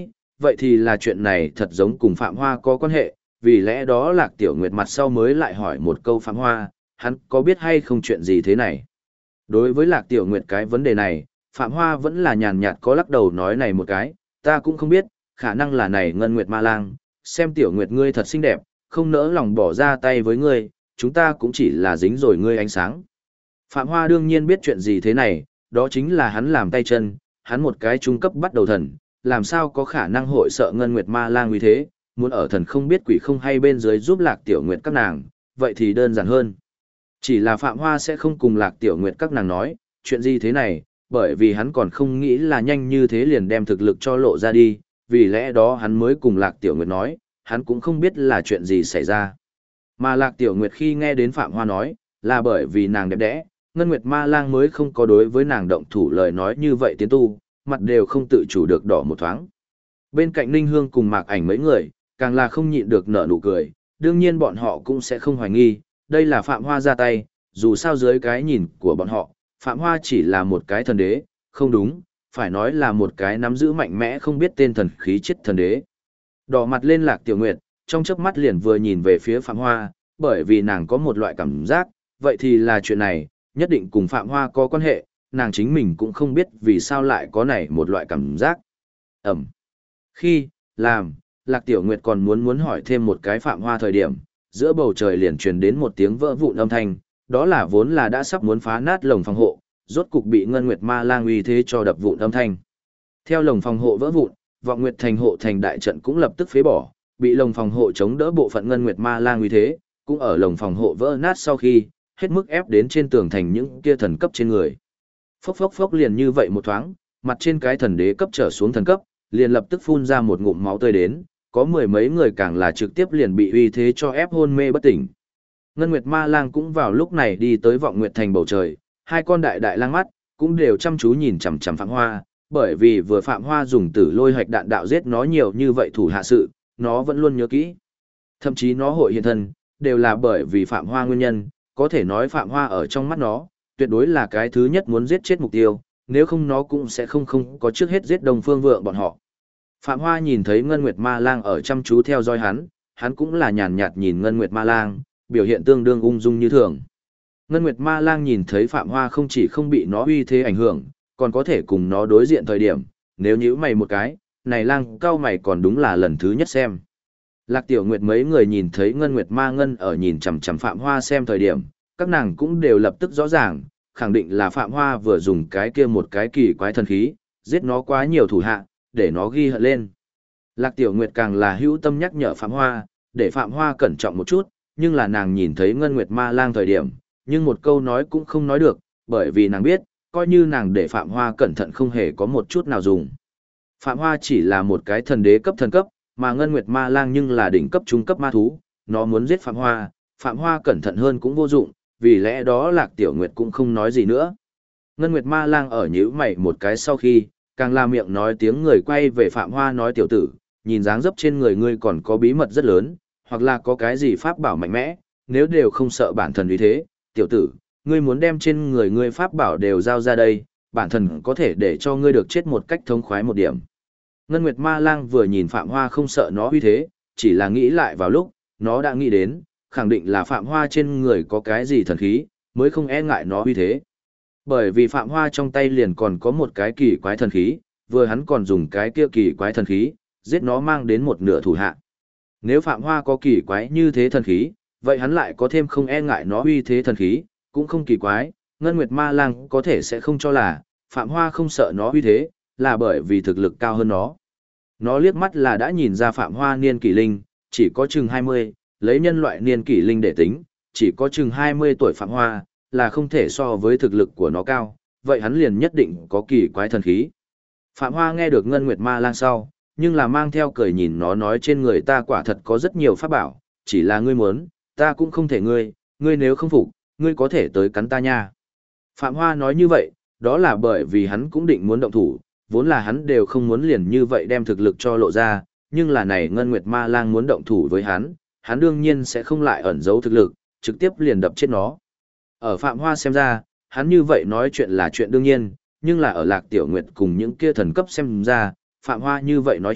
vậy thì là chuyện này thật giống cùng Phạm Hoa có quan hệ, vì lẽ đó Lạc Tiểu Nguyệt mặt sau mới lại hỏi một câu Phạm Hoa, hắn có biết hay không chuyện gì thế này. Đối với Lạc Tiểu Nguyệt cái vấn đề này, Phạm Hoa vẫn là nhàn nhạt có lắc đầu nói này một cái, ta cũng không biết, khả năng là này Ngân Nguyệt Ma Lang, xem Tiểu Nguyệt ngươi thật xinh đẹp, không nỡ lòng bỏ ra tay với ngươi, chúng ta cũng chỉ là dính rồi ngươi ánh sáng. Phạm Hoa đương nhiên biết chuyện gì thế này, đó chính là hắn làm tay chân, hắn một cái trung cấp bắt đầu thần, làm sao có khả năng hội sợ Ngân Nguyệt Ma Lang như thế, muốn ở thần không biết quỷ không hay bên dưới giúp Lạc Tiểu Nguyệt các nàng, vậy thì đơn giản hơn. Chỉ là Phạm Hoa sẽ không cùng Lạc Tiểu Nguyệt các nàng nói, chuyện gì thế này, bởi vì hắn còn không nghĩ là nhanh như thế liền đem thực lực cho lộ ra đi, vì lẽ đó hắn mới cùng Lạc Tiểu Nguyệt nói, hắn cũng không biết là chuyện gì xảy ra. Mà Lạc Tiểu Nguyệt khi nghe đến Phạm Hoa nói, là bởi vì nàng đẹp đẽ, Ngân Nguyệt Ma Lang mới không có đối với nàng động thủ lời nói như vậy tiến tu, mặt đều không tự chủ được đỏ một thoáng. Bên cạnh Ninh Hương cùng Mạc Ảnh mấy người, càng là không nhịn được nở nụ cười, đương nhiên bọn họ cũng sẽ không hoài nghi, đây là Phạm Hoa ra tay, dù sao dưới cái nhìn của bọn họ, Phạm Hoa chỉ là một cái thần đế, không đúng, phải nói là một cái nắm giữ mạnh mẽ không biết tên thần khí chết thần đế. Đỏ mặt lên Lạc Tiểu Nguyệt, trong chớp mắt liền vừa nhìn về phía Phạm Hoa, bởi vì nàng có một loại cảm giác, vậy thì là chuyện này, nhất định cùng Phạm Hoa có quan hệ, nàng chính mình cũng không biết vì sao lại có này một loại cảm giác. Ẩm. Khi, làm, Lạc Tiểu Nguyệt còn muốn hỏi thêm một cái Phạm Hoa thời điểm, giữa bầu trời liền truyền đến một tiếng vỡ vụn âm thanh, đó là vốn là đã sắp muốn phá nát lồng phòng hộ, rốt cục bị Ngân Nguyệt Ma Lang uy thế cho đập vụn âm thanh. Theo lồng phòng hộ vỡ vụn, Vọng Nguyệt Thành hộ thành đại trận cũng lập tức phế bỏ, bị lồng phòng hộ chống đỡ bộ phận Ngân Nguyệt Ma Lang uy thế, cũng ở lồng phòng hộ vỡ nát sau khi, hết mức ép đến trên tường thành những kia thần cấp trên người. Phốc phốc phốc liền như vậy một thoáng, mặt trên cái thần đế cấp trở xuống thần cấp, liền lập tức phun ra một ngụm máu tươi đến, có mười mấy người càng là trực tiếp liền bị uy thế cho ép hôn mê bất tỉnh. Ngân Nguyệt Ma Lang cũng vào lúc này đi tới Vọng Nguyệt Thành bầu trời, hai con đại đại lang mắt, cũng đều chăm chú nhìn chằm chằm Phạm Hoa, bởi vì vừa Phạm Hoa dùng tử lôi hạch đạn đạo giết nó nhiều như vậy thủ hạ sự, nó vẫn luôn nhớ kỹ. Thậm chí nó hội hiện thân, đều là bởi vì Phạm Hoa nguyên nhân, có thể nói Phạm Hoa ở trong mắt nó, tuyệt đối là cái thứ nhất muốn giết chết mục tiêu, nếu không nó cũng sẽ không có trước hết giết Đông Phương Vượng bọn họ. Phạm Hoa nhìn thấy Ngân Nguyệt Ma Lang ở chăm chú theo dõi hắn cũng là nhàn nhạt nhìn Ngân Nguyệt Ma Lang, biểu hiện tương đương ung dung như thường. Ngân Nguyệt Ma Lang nhìn thấy Phạm Hoa không chỉ không bị nó uy thế ảnh hưởng, còn có thể cùng nó đối diện thời điểm, nếu nhíu mày một cái, này lang cao mày còn đúng là lần thứ nhất xem. Lạc Tiểu Nguyệt mấy người nhìn thấy Ngân Nguyệt Ma Ngân ở nhìn chằm chằm Phạm Hoa xem thời điểm, các nàng cũng đều lập tức rõ ràng, khẳng định là Phạm Hoa vừa dùng cái kia một cái kỳ quái thần khí, giết nó quá nhiều thủ hạ, để nó ghi hận lên. Lạc Tiểu Nguyệt càng là hữu tâm nhắc nhở Phạm Hoa, để Phạm Hoa cẩn trọng một chút, nhưng là nàng nhìn thấy Ngân Nguyệt Ma Lang thời điểm, nhưng một câu nói cũng không nói được, bởi vì nàng biết, coi như nàng để Phạm Hoa cẩn thận không hề có một chút nào dùng. Phạm Hoa chỉ là một cái thần đế cấp thần cấp, mà Ngân Nguyệt Ma Lang nhưng là đỉnh cấp trung cấp ma thú, nó muốn giết Phạm Hoa cẩn thận hơn cũng vô dụng, vì lẽ đó Lạc Tiểu Nguyệt cũng không nói gì nữa. Ngân Nguyệt Ma Lang ở nhíu mày một cái sau khi, càng la miệng nói tiếng người quay về Phạm Hoa nói tiểu tử, nhìn dáng dấp trên người ngươi còn có bí mật rất lớn, hoặc là có cái gì pháp bảo mạnh mẽ, nếu đều không sợ bản thần uy thế, tiểu tử, ngươi muốn đem trên người ngươi pháp bảo đều giao ra đây, bản thần có thể để cho ngươi được chết một cách thống khoái một điểm. Ngân Nguyệt Ma Lang vừa nhìn Phạm Hoa không sợ nó uy thế, chỉ là nghĩ lại vào lúc, nó đã nghĩ đến, khẳng định là Phạm Hoa trên người có cái gì thần khí, mới không e ngại nó uy thế. Bởi vì Phạm Hoa trong tay liền còn có một cái kỳ quái thần khí, vừa hắn còn dùng cái kia kỳ quái thần khí, giết nó mang đến một nửa thủ hạ. Nếu Phạm Hoa có kỳ quái như thế thần khí, vậy hắn lại có thêm không e ngại nó uy thế thần khí, cũng không kỳ quái, Ngân Nguyệt Ma Lang có thể sẽ không cho là, Phạm Hoa không sợ nó uy thế, là bởi vì thực lực cao hơn nó. Nó liếc mắt là đã nhìn ra Phạm Hoa niên kỷ linh, chỉ có chừng 20, lấy nhân loại niên kỷ linh để tính, chỉ có chừng 20 tuổi Phạm Hoa, là không thể so với thực lực của nó cao, vậy hắn liền nhất định có kỳ quái thần khí. Phạm Hoa nghe được Ngân Nguyệt Ma Lang sau, nhưng là mang theo cười nhìn nó nói trên người ta quả thật có rất nhiều pháp bảo, chỉ là ngươi muốn, ta cũng không thể ngươi nếu không phục, ngươi có thể tới cắn ta nha. Phạm Hoa nói như vậy, đó là bởi vì hắn cũng định muốn động thủ, vốn là hắn đều không muốn liền như vậy đem thực lực cho lộ ra, nhưng là này Ngân Nguyệt Ma Lang muốn động thủ với hắn đương nhiên sẽ không lại ẩn giấu thực lực, trực tiếp liền đập chết nó. Ở Phạm Hoa xem ra, hắn như vậy nói chuyện là chuyện đương nhiên, nhưng là ở Lạc Tiểu Nguyệt cùng những kia thần cấp xem ra, Phạm Hoa như vậy nói chuyện,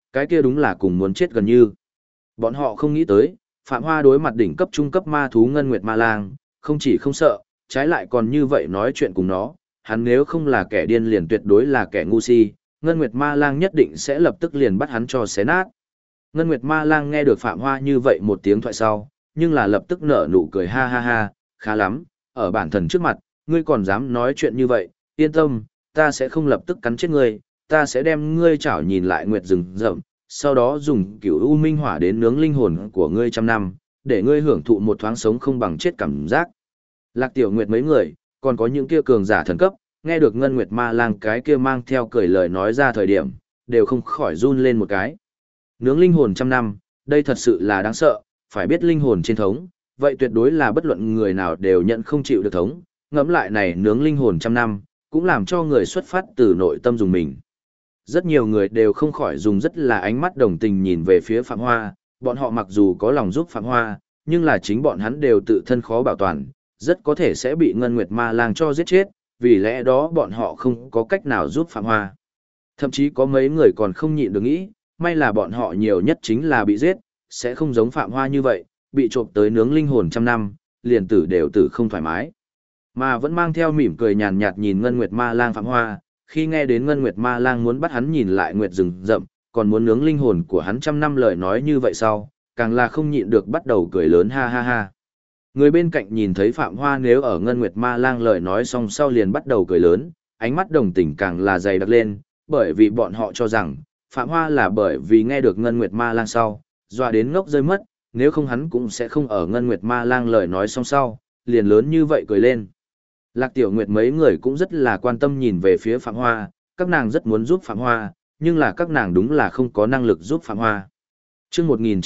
cái kia đúng là cùng muốn chết gần như. Bọn họ không nghĩ tới, Phạm Hoa đối mặt đỉnh cấp trung cấp ma thú Ngân Nguyệt Ma Lang, không chỉ không sợ, trái lại còn như vậy nói chuyện cùng nó, hắn nếu không là kẻ điên liền tuyệt đối là kẻ ngu si, Ngân Nguyệt Ma Lang nhất định sẽ lập tức liền bắt hắn cho xé nát. Ngân Nguyệt Ma Lang nghe được Phạm Hoa như vậy một tiếng thoại sau, nhưng là lập tức nở nụ cười ha ha ha, khá lắm, ở bản thần trước mặt, ngươi còn dám nói chuyện như vậy, yên tâm, ta sẽ không lập tức cắn chết ngươi, ta sẽ đem ngươi chảo nhìn lại nguyệt rừng rậm, sau đó dùng cửu u minh hỏa đến nướng linh hồn của ngươi trăm năm, để ngươi hưởng thụ một thoáng sống không bằng chết cảm giác. Lạc Tiểu Nguyệt mấy người, còn có những kia cường giả thần cấp, nghe được Ngân Nguyệt Ma Lang cái kia mang theo cười lời nói ra thời điểm, đều không khỏi run lên một cái. Nướng linh hồn trăm năm, đây thật sự là đáng sợ, phải biết linh hồn trên thống, vậy tuyệt đối là bất luận người nào đều nhận không chịu được thống, ngẫm lại này nướng linh hồn trăm năm, cũng làm cho người xuất phát từ nội tâm dùng mình. Rất nhiều người đều không khỏi dùng rất là ánh mắt đồng tình nhìn về phía Phạm Hoa, bọn họ mặc dù có lòng giúp Phạm Hoa, nhưng là chính bọn hắn đều tự thân khó bảo toàn, rất có thể sẽ bị Ngân Nguyệt Ma Lang cho giết chết, vì lẽ đó bọn họ không có cách nào giúp Phạm Hoa. Thậm chí có mấy người còn không nhịn được nghĩ, may là bọn họ nhiều nhất chính là bị giết, sẽ không giống Phạm Hoa như vậy, bị trộm tới nướng linh hồn trăm năm, liền tử đều tử không thoải mái. Mà vẫn mang theo mỉm cười nhàn nhạt nhìn Ngân Nguyệt Ma Lang Phạm Hoa, khi nghe đến Ngân Nguyệt Ma Lang muốn bắt hắn nhìn lại Nguyệt rừng rậm, còn muốn nướng linh hồn của hắn trăm năm lời nói như vậy sau, càng là không nhịn được bắt đầu cười lớn ha ha ha. Người bên cạnh nhìn thấy Phạm Hoa nếu ở Ngân Nguyệt Ma Lang lời nói xong sau liền bắt đầu cười lớn, ánh mắt đồng tình càng là dày đặc lên, bởi vì bọn họ cho rằng, Phạm Hoa là bởi vì nghe được Ngân Nguyệt Ma Lang sau, dọa đến ngốc rơi mất, nếu không hắn cũng sẽ không ở Ngân Nguyệt Ma Lang lời nói xong sau, liền lớn như vậy cười lên. Lạc Tiểu Nguyệt mấy người cũng rất là quan tâm nhìn về phía Phạm Hoa, các nàng rất muốn giúp Phạm Hoa, nhưng là các nàng đúng là không có năng lực giúp Phạm Hoa. Chương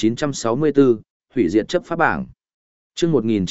1964, hủy diệt chấp pháp bảng. Chương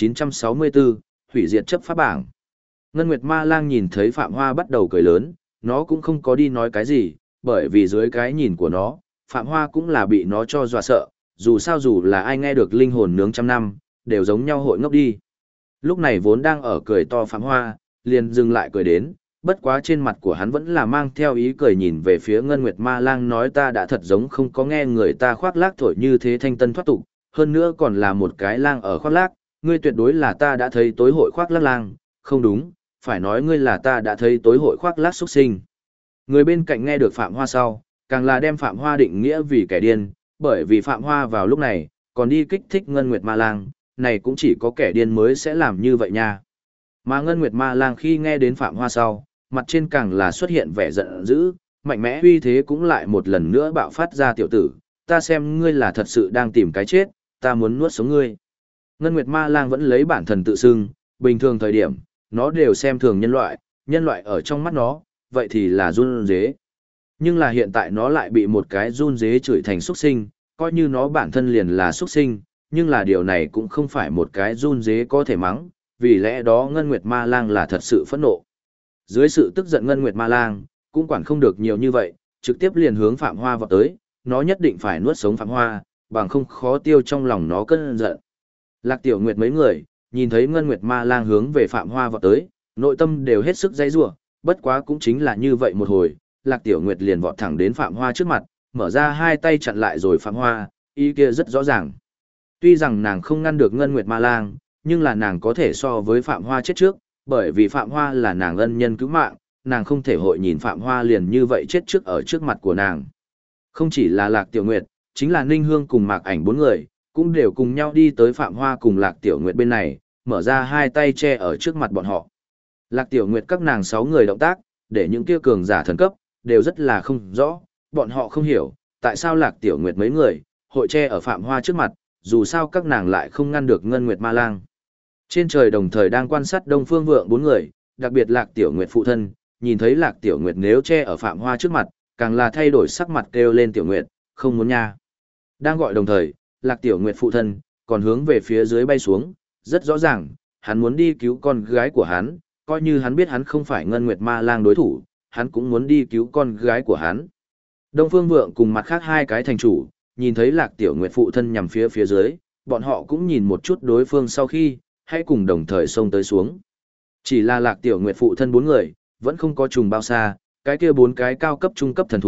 1964, hủy diệt chấp pháp bảng. Ngân Nguyệt Ma Lang nhìn thấy Phạm Hoa bắt đầu cười lớn, nó cũng không có đi nói cái gì, bởi vì dưới cái nhìn của nó, Phạm Hoa cũng là bị nó cho dọa sợ, dù sao dù là ai nghe được linh hồn nướng trăm năm, đều giống nhau hội ngốc đi. Lúc này vốn đang ở cười to Phạm Hoa, liền dừng lại cười đến, bất quá trên mặt của hắn vẫn là mang theo ý cười nhìn về phía Ngân Nguyệt Ma Lang nói ta đã thật giống không có nghe người ta khoác lác thổi như thế thanh tân thoát tục, hơn nữa còn là một cái lang ở khoác lác, ngươi tuyệt đối là ta đã thấy tối hội khoác lác lang, không đúng, phải nói ngươi là ta đã thấy tối hội khoác lác xuất sinh. Người bên cạnh nghe được Phạm Hoa sau, càng là đem Phạm Hoa định nghĩa vì kẻ điên, bởi vì Phạm Hoa vào lúc này, còn đi kích thích Ngân Nguyệt Ma Lang, này cũng chỉ có kẻ điên mới sẽ làm như vậy nha. Mà Ngân Nguyệt Ma Lang khi nghe đến Phạm Hoa sau, mặt trên càng là xuất hiện vẻ giận dữ, mạnh mẽ uy thế cũng lại một lần nữa bạo phát ra tiểu tử, ta xem ngươi là thật sự đang tìm cái chết, ta muốn nuốt sống ngươi. Ngân Nguyệt Ma Lang vẫn lấy bản thân tự xưng, bình thường thời điểm, nó đều xem thường nhân loại ở trong mắt nó, vậy thì là run dế. Nhưng là hiện tại nó lại bị một cái run dế chửi thành xuất sinh, coi như nó bản thân liền là xuất sinh, nhưng là điều này cũng không phải một cái run dế có thể mắng, vì lẽ đó Ngân Nguyệt Ma Lang là thật sự phẫn nộ. Dưới sự tức giận Ngân Nguyệt Ma Lang, cũng quản không được nhiều như vậy, trực tiếp liền hướng Phạm Hoa vọt tới, nó nhất định phải nuốt sống Phạm Hoa, bằng không khó tiêu trong lòng nó cơn giận. Lạc Tiểu Nguyệt mấy người, nhìn thấy Ngân Nguyệt Ma Lang hướng về Phạm Hoa vọt tới, nội tâm đều hết sức dãy rủa, bất quá cũng chính là như vậy một hồi, Lạc Tiểu Nguyệt liền vọt thẳng đến Phạm Hoa trước mặt, mở ra hai tay chặn lại rồi Phạm Hoa, ý kia rất rõ ràng. Tuy rằng nàng không ngăn được Ngân Nguyệt Ma Lang, nhưng là nàng có thể so với Phạm Hoa chết trước, bởi vì Phạm Hoa là nàng ân nhân cứu mạng, nàng không thể hội nhìn Phạm Hoa liền như vậy chết trước ở trước mặt của nàng. Không chỉ là Lạc Tiểu Nguyệt, chính là Ninh Hương cùng Mạc Ảnh bốn người, cũng đều cùng nhau đi tới Phạm Hoa cùng Lạc Tiểu Nguyệt bên này, mở ra hai tay che ở trước mặt bọn họ. Lạc Tiểu Nguyệt các nàng 6 người động tác, để những kia cường giả thần cấp, đều rất là không rõ, bọn họ không hiểu, tại sao Lạc Tiểu Nguyệt mấy người, hội che ở Phạm Hoa trước mặt, dù sao các nàng lại không ngăn được Ngân Nguyệt Ma Lang. Trên trời đồng thời đang quan sát Đông Phương Vượng 4 người, đặc biệt Lạc Tiểu Nguyệt phụ thân, nhìn thấy Lạc Tiểu Nguyệt nếu che ở Phạm Hoa trước mặt, càng là thay đổi sắc mặt kêu lên Tiểu Nguyệt, không muốn nha. Đang gọi đồng thời, Lạc Tiểu Nguyệt phụ thân, còn hướng về phía dưới bay xuống, rất rõ ràng, hắn muốn đi cứu con gái của hắn, coi như hắn biết hắn không phải Ngân Nguyệt Ma Lang đối thủ, hắn cũng muốn đi cứu con gái của hắn. Đông Phương Vượng cùng mặt khác hai cái thành chủ, nhìn thấy Lạc Tiểu Nguyệt phụ thân nhằm phía dưới, bọn họ cũng nhìn một chút đối phương sau khi, hãy cùng đồng thời xông tới xuống. Chỉ là Lạc Tiểu Nguyệt phụ thân 4 người, vẫn không có trùng bao xa, cái kia 4 cái cao cấp trung cấp thần thú,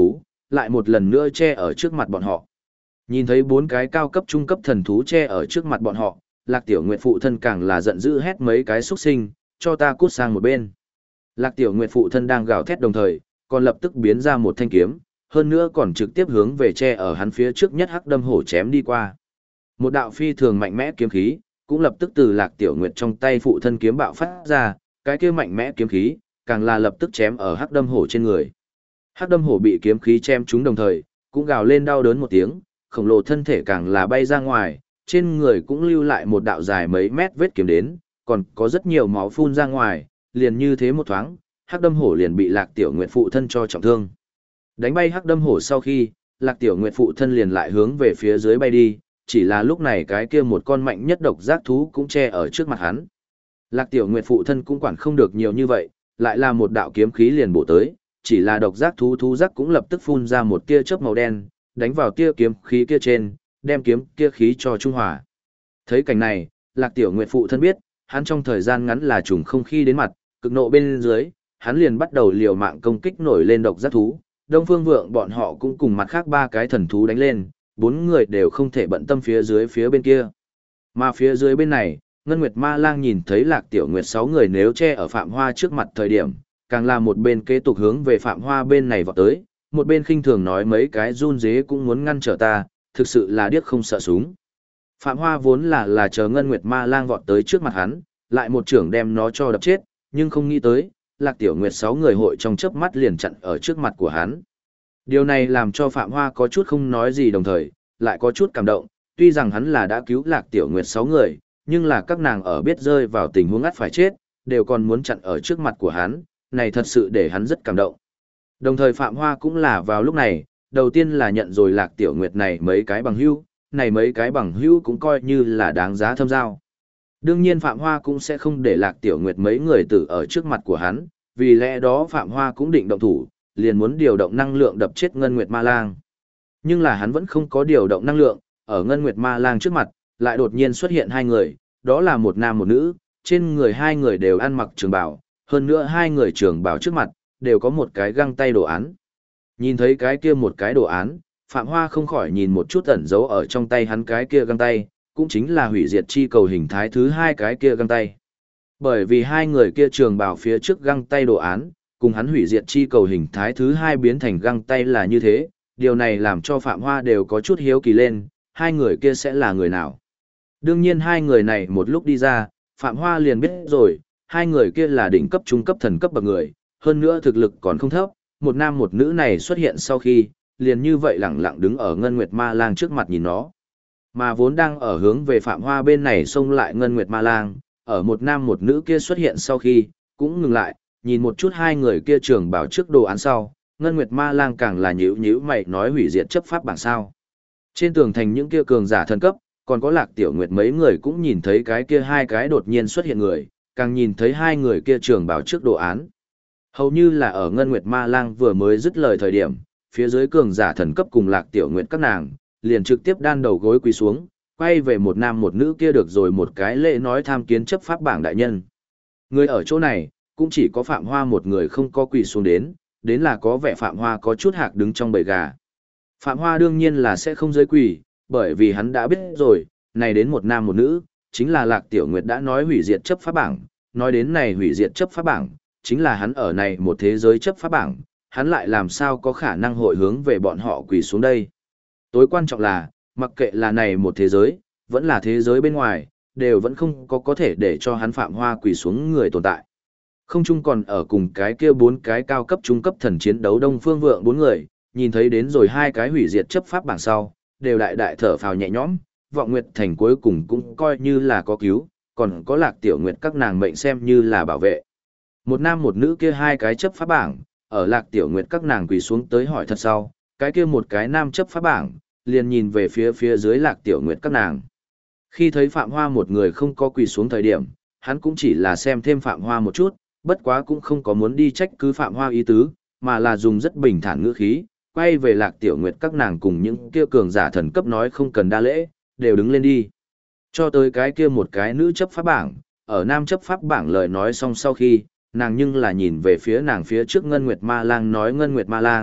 lại một lần nữa che ở trước mặt bọn họ. Nhìn thấy 4 cái cao cấp trung cấp thần thú che ở trước mặt bọn họ, Lạc Tiểu Nguyệt phụ thân càng là giận dữ hét mấy cái xuất sinh, cho ta cút sang một bên. Lạc Tiểu Nguyệt phụ thân đang gào thét đồng thời, còn lập tức biến ra một thanh kiếm, hơn nữa còn trực tiếp hướng về che ở hắn phía trước nhất hắc đâm hổ chém đi qua. Một đạo phi thường mạnh mẽ kiếm khí, cũng lập tức từ Lạc Tiểu Nguyệt trong tay phụ thân kiếm bạo phát ra, cái kia mạnh mẽ kiếm khí, càng là lập tức chém ở hắc đâm hổ trên người. Hắc đâm hổ bị kiếm khí chém trúng đồng thời, cũng gào lên đau đớn một tiếng, khổng lồ thân thể càng là bay ra ngoài, trên người cũng lưu lại một đạo dài mấy mét vết kiếm đến, còn có rất nhiều máu phun ra ngoài, liền như thế một thoáng, hắc đâm hổ liền bị Lạc Tiểu Nguyệt phụ thân cho trọng thương. Đánh bay hắc đâm hổ sau khi, Lạc Tiểu Nguyệt phụ thân liền lại hướng về phía dưới bay đi, chỉ là lúc này cái kia một con mạnh nhất độc giác thú cũng che ở trước mặt hắn. Lạc Tiểu Nguyệt phụ thân cũng quản không được nhiều như vậy, lại là một đạo kiếm khí liền bổ tới, chỉ là độc giác thú thú giác cũng lập tức phun ra một tia chớp màu đen, đánh vào tia kiếm khí kia trên, đem kiếm kia khí cho trung hòa. Thấy cảnh này, Lạc Tiểu Nguyệt phụ thân biết, hắn trong thời gian ngắn là trùng không khí đến mặt, cực nộ bên dưới, hắn liền bắt đầu liều mạng công kích nổi lên độc giác thú. Đông Phương Vượng bọn họ cũng cùng mặt khác 3 cái thần thú đánh lên, 4 người đều không thể bận tâm phía dưới phía bên kia. Mà phía dưới bên này, Ngân Nguyệt Ma Lang nhìn thấy Lạc Tiểu Nguyệt 6 người nếu che ở Phạm Hoa trước mặt thời điểm, càng là một bên kế tục hướng về Phạm Hoa bên này vọt tới, một bên khinh thường nói mấy cái run dế cũng muốn ngăn trở ta, thực sự là điếc không sợ súng. Phạm Hoa vốn là chờ Ngân Nguyệt Ma Lang vọt tới trước mặt hắn, lại một trưởng đem nó cho đập chết, nhưng không nghĩ tới, Lạc Tiểu Nguyệt 6 người hội trong chớp mắt liền chặn ở trước mặt của hắn. Điều này làm cho Phạm Hoa có chút không nói gì đồng thời, lại có chút cảm động, tuy rằng hắn là đã cứu Lạc Tiểu Nguyệt 6 người, nhưng là các nàng ở biết rơi vào tình huống ắt phải chết, đều còn muốn chặn ở trước mặt của hắn, này thật sự để hắn rất cảm động. Đồng thời Phạm Hoa cũng là vào lúc này, đầu tiên là nhận rồi Lạc Tiểu Nguyệt này mấy cái bằng hữu, này mấy cái bằng hữu cũng coi như là đáng giá thâm giao. Đương nhiên Phạm Hoa cũng sẽ không để Lạc Tiểu Nguyệt mấy người tử ở trước mặt của hắn, vì lẽ đó Phạm Hoa cũng định động thủ, liền muốn điều động năng lượng đập chết Ngân Nguyệt Ma Lang. Nhưng là hắn vẫn không có điều động năng lượng, ở Ngân Nguyệt Ma Lang trước mặt, lại đột nhiên xuất hiện 2 người, đó là một nam một nữ, trên người 2 người đều ăn mặc trường bào, hơn nữa 2 người trường bào trước mặt, đều có một cái găng tay đồ án. Nhìn thấy cái kia một cái đồ án, Phạm Hoa không khỏi nhìn một chút ẩn dấu ở trong tay hắn cái kia găng tay, cũng chính là hủy diệt chi cầu hình thái thứ 2 cái kia găng tay. Bởi vì 2 người kia trường bào phía trước găng tay đồ án, cùng hắn hủy diệt chi cầu hình thái thứ 2 biến thành găng tay là như thế, điều này làm cho Phạm Hoa đều có chút hiếu kỳ lên, 2 người kia sẽ là người nào. Đương nhiên 2 người này một lúc đi ra, Phạm Hoa liền biết rồi, 2 người kia là đỉnh cấp trung cấp thần cấp bậc người, hơn nữa thực lực còn không thấp, một nam một nữ này xuất hiện sau khi, liền như vậy lẳng lặng đứng ở Ngân Nguyệt Ma Lang trước mặt nhìn nó. Mà vốn đang ở hướng về Phạm Hoa bên này xông lại Ngân Nguyệt Ma Lang, ở một nam một nữ kia xuất hiện sau khi, cũng ngừng lại, nhìn một chút 2 người kia trường bảo trước đồ án sau, Ngân Nguyệt Ma Lang càng là nhíu nhíu mày nói hủy diệt chấp pháp bảng sao. Trên tường thành những kia cường giả thần cấp, còn có Lạc Tiểu Nguyệt mấy người cũng nhìn thấy cái kia 2 cái đột nhiên xuất hiện người, càng nhìn thấy 2 người kia trường bảo trước đồ án. Hầu như là ở Ngân Nguyệt Ma Lang vừa mới dứt lời thời điểm, phía dưới cường giả thần cấp cùng Lạc Tiểu Nguyệt các nàng, liền trực tiếp đan đầu gối quỳ xuống, quay về một nam một nữ kia được rồi một cái lễ nói tham kiến chấp pháp bảng đại nhân. Người ở chỗ này, cũng chỉ có Phạm Hoa một người không có quỳ xuống đến là có vẻ Phạm Hoa có chút hạc đứng trong bầy gà. Phạm Hoa đương nhiên là sẽ không giới quỳ, bởi vì hắn đã biết rồi, này đến một nam một nữ, chính là Lạc Tiểu Nguyệt đã nói hủy diệt chấp pháp bảng, nói đến này hủy diệt chấp pháp bảng, chính là hắn ở này một thế giới chấp pháp bảng, hắn lại làm sao có khả năng hội hướng về bọn họ quỳ xuống đây. Tối quan trọng là, mặc kệ là này một thế giới, vẫn là thế giới bên ngoài, đều vẫn không có thể để cho hắn Phạm Hoa quỳ xuống người tồn tại. Không chung còn ở cùng cái kia 4 cái cao cấp trung cấp thần chiến đấu Đông Phương Vượng 4 người, nhìn thấy đến rồi 2 cái hủy diệt chấp pháp bảng sau, đều đại đại thở phào nhẹ nhõm, Vọng Nguyệt Thành cuối cùng cũng coi như là có cứu, còn có Lạc Tiểu Nguyệt các nàng mệnh xem như là bảo vệ. Một nam một nữ kia 2 cái chấp pháp bảng, ở Lạc Tiểu Nguyệt các nàng quỳ xuống tới hỏi thật sau, cái kia một cái nam chấp pháp bảng, liền nhìn về phía dưới Lạc Tiểu Nguyệt các nàng. Khi thấy Phạm Hoa một người không có quỳ xuống thời điểm, hắn cũng chỉ là xem thêm Phạm Hoa một chút, bất quá cũng không có muốn đi trách cứ Phạm Hoa ý tứ, mà là dùng rất bình thản ngữ khí, quay về Lạc Tiểu Nguyệt các nàng cùng những kia cường giả thần cấp nói không cần đa lễ, đều đứng lên đi. Cho tới cái kia một cái nữ chấp pháp bảng, ở nam chấp pháp bảng lời nói xong sau khi, nàng nhưng là nhìn về phía nàng phía trước Ngân Nguyệt Ma Lang nói Ngân Nguyệt Ma Lang,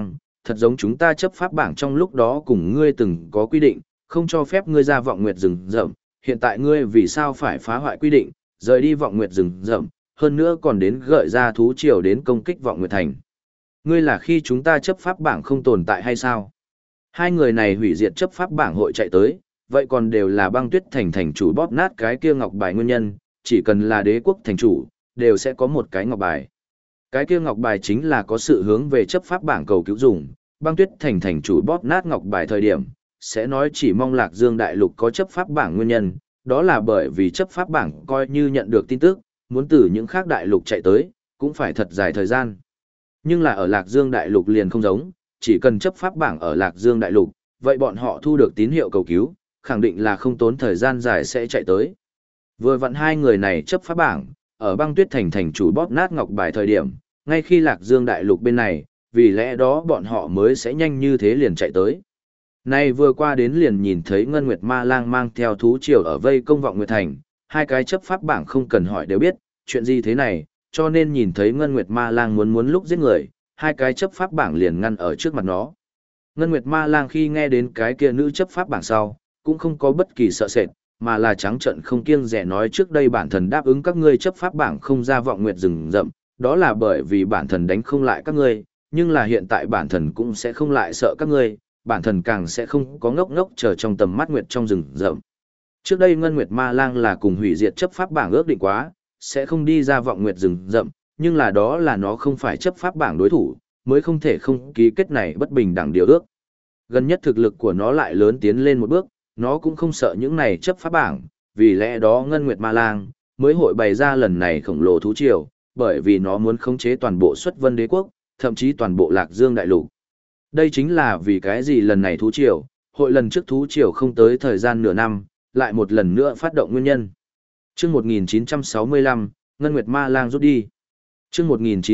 thật giống chúng ta chấp pháp bảng trong lúc đó cùng ngươi từng có quy định, không cho phép ngươi ra vọng nguyệt rừng rậm, hiện tại ngươi vì sao phải phá hoại quy định, rời đi vọng nguyệt rừng rậm, hơn nữa còn đến gợi ra thú triều đến công kích vọng nguyệt thành. Ngươi là khi chúng ta chấp pháp bảng không tồn tại hay sao? Hai người này hủy diệt chấp pháp bảng hội chạy tới, vậy còn đều là băng tuyết thành thành chủ bóp nát cái kia ngọc bài nguyên nhân, chỉ cần là đế quốc thành chủ, đều sẽ có một cái ngọc bài. Cái kia ngọc bài chính là có sự hướng về chấp pháp bảng cầu cứu dùng, băng tuyết thành thành chủ bóp nát ngọc bài thời điểm, sẽ nói chỉ mong Lạc Dương đại lục có chấp pháp bảng nguyên nhân, đó là bởi vì chấp pháp bảng coi như nhận được tin tức, muốn từ những khác đại lục chạy tới, cũng phải thật dài thời gian. Nhưng là ở Lạc Dương đại lục liền không giống, chỉ cần chấp pháp bảng ở Lạc Dương đại lục, vậy bọn họ thu được tín hiệu cầu cứu, khẳng định là không tốn thời gian dài sẽ chạy tới. Vừa vặn hai người này chấp pháp bảng, ở băng tuyết thành thành chủ bóp nát ngọc bài thời điểm, ngay khi Lạc Dương đại lục bên này, vì lẽ đó bọn họ mới sẽ nhanh như thế liền chạy tới. Nay vừa qua đến liền nhìn thấy Ngân Nguyệt Ma Lang mang theo thú triều ở vây công vọng Nguyệt Thành, hai cái chấp pháp bảng không cần hỏi đều biết, chuyện gì thế này, cho nên nhìn thấy Ngân Nguyệt Ma Lang muốn lúc giết người, hai cái chấp pháp bảng liền ngăn ở trước mặt nó. Ngân Nguyệt Ma Lang khi nghe đến cái kia nữ chấp pháp bảng sau, cũng không có bất kỳ sợ sệt, mà là trắng trợn không kiêng dè nói trước đây bản thân đáp ứng các ngươi chấp pháp bảng không ra vọng nguyệt rừng rậm, đó là bởi vì bản thân đánh không lại các ngươi, nhưng là hiện tại bản thân cũng sẽ không lại sợ các ngươi, bản thân càng sẽ không có ngốc ngốc chờ trong tầm mắt nguyệt trong rừng rậm. Trước đây Ngân Nguyệt Ma Lang là cùng hủy diệt chấp pháp bảng ước định quá, sẽ không đi ra vọng nguyệt rừng rậm, nhưng là đó là nó không phải chấp pháp bảng đối thủ, mới không thể không ký kết này bất bình đẳng điều ước. Gần nhất thực lực của nó lại lớn tiến lên một bước, nó cũng không sợ những này chấp pháp bảng, vì lẽ đó Ngân Nguyệt Ma Lang mới hội bày ra lần này khổng lồ thú triều, bởi vì nó muốn khống chế toàn bộ Xuất Vân Đế quốc, thậm chí toàn bộ Lạc Dương đại lục. Đây chính là vì cái gì lần này thú triều, hội lần trước thú triều không tới thời gian nửa năm, lại một lần nữa phát động nguyên nhân. Chương 1965, Ngân Nguyệt Ma Lang rút đi. Chương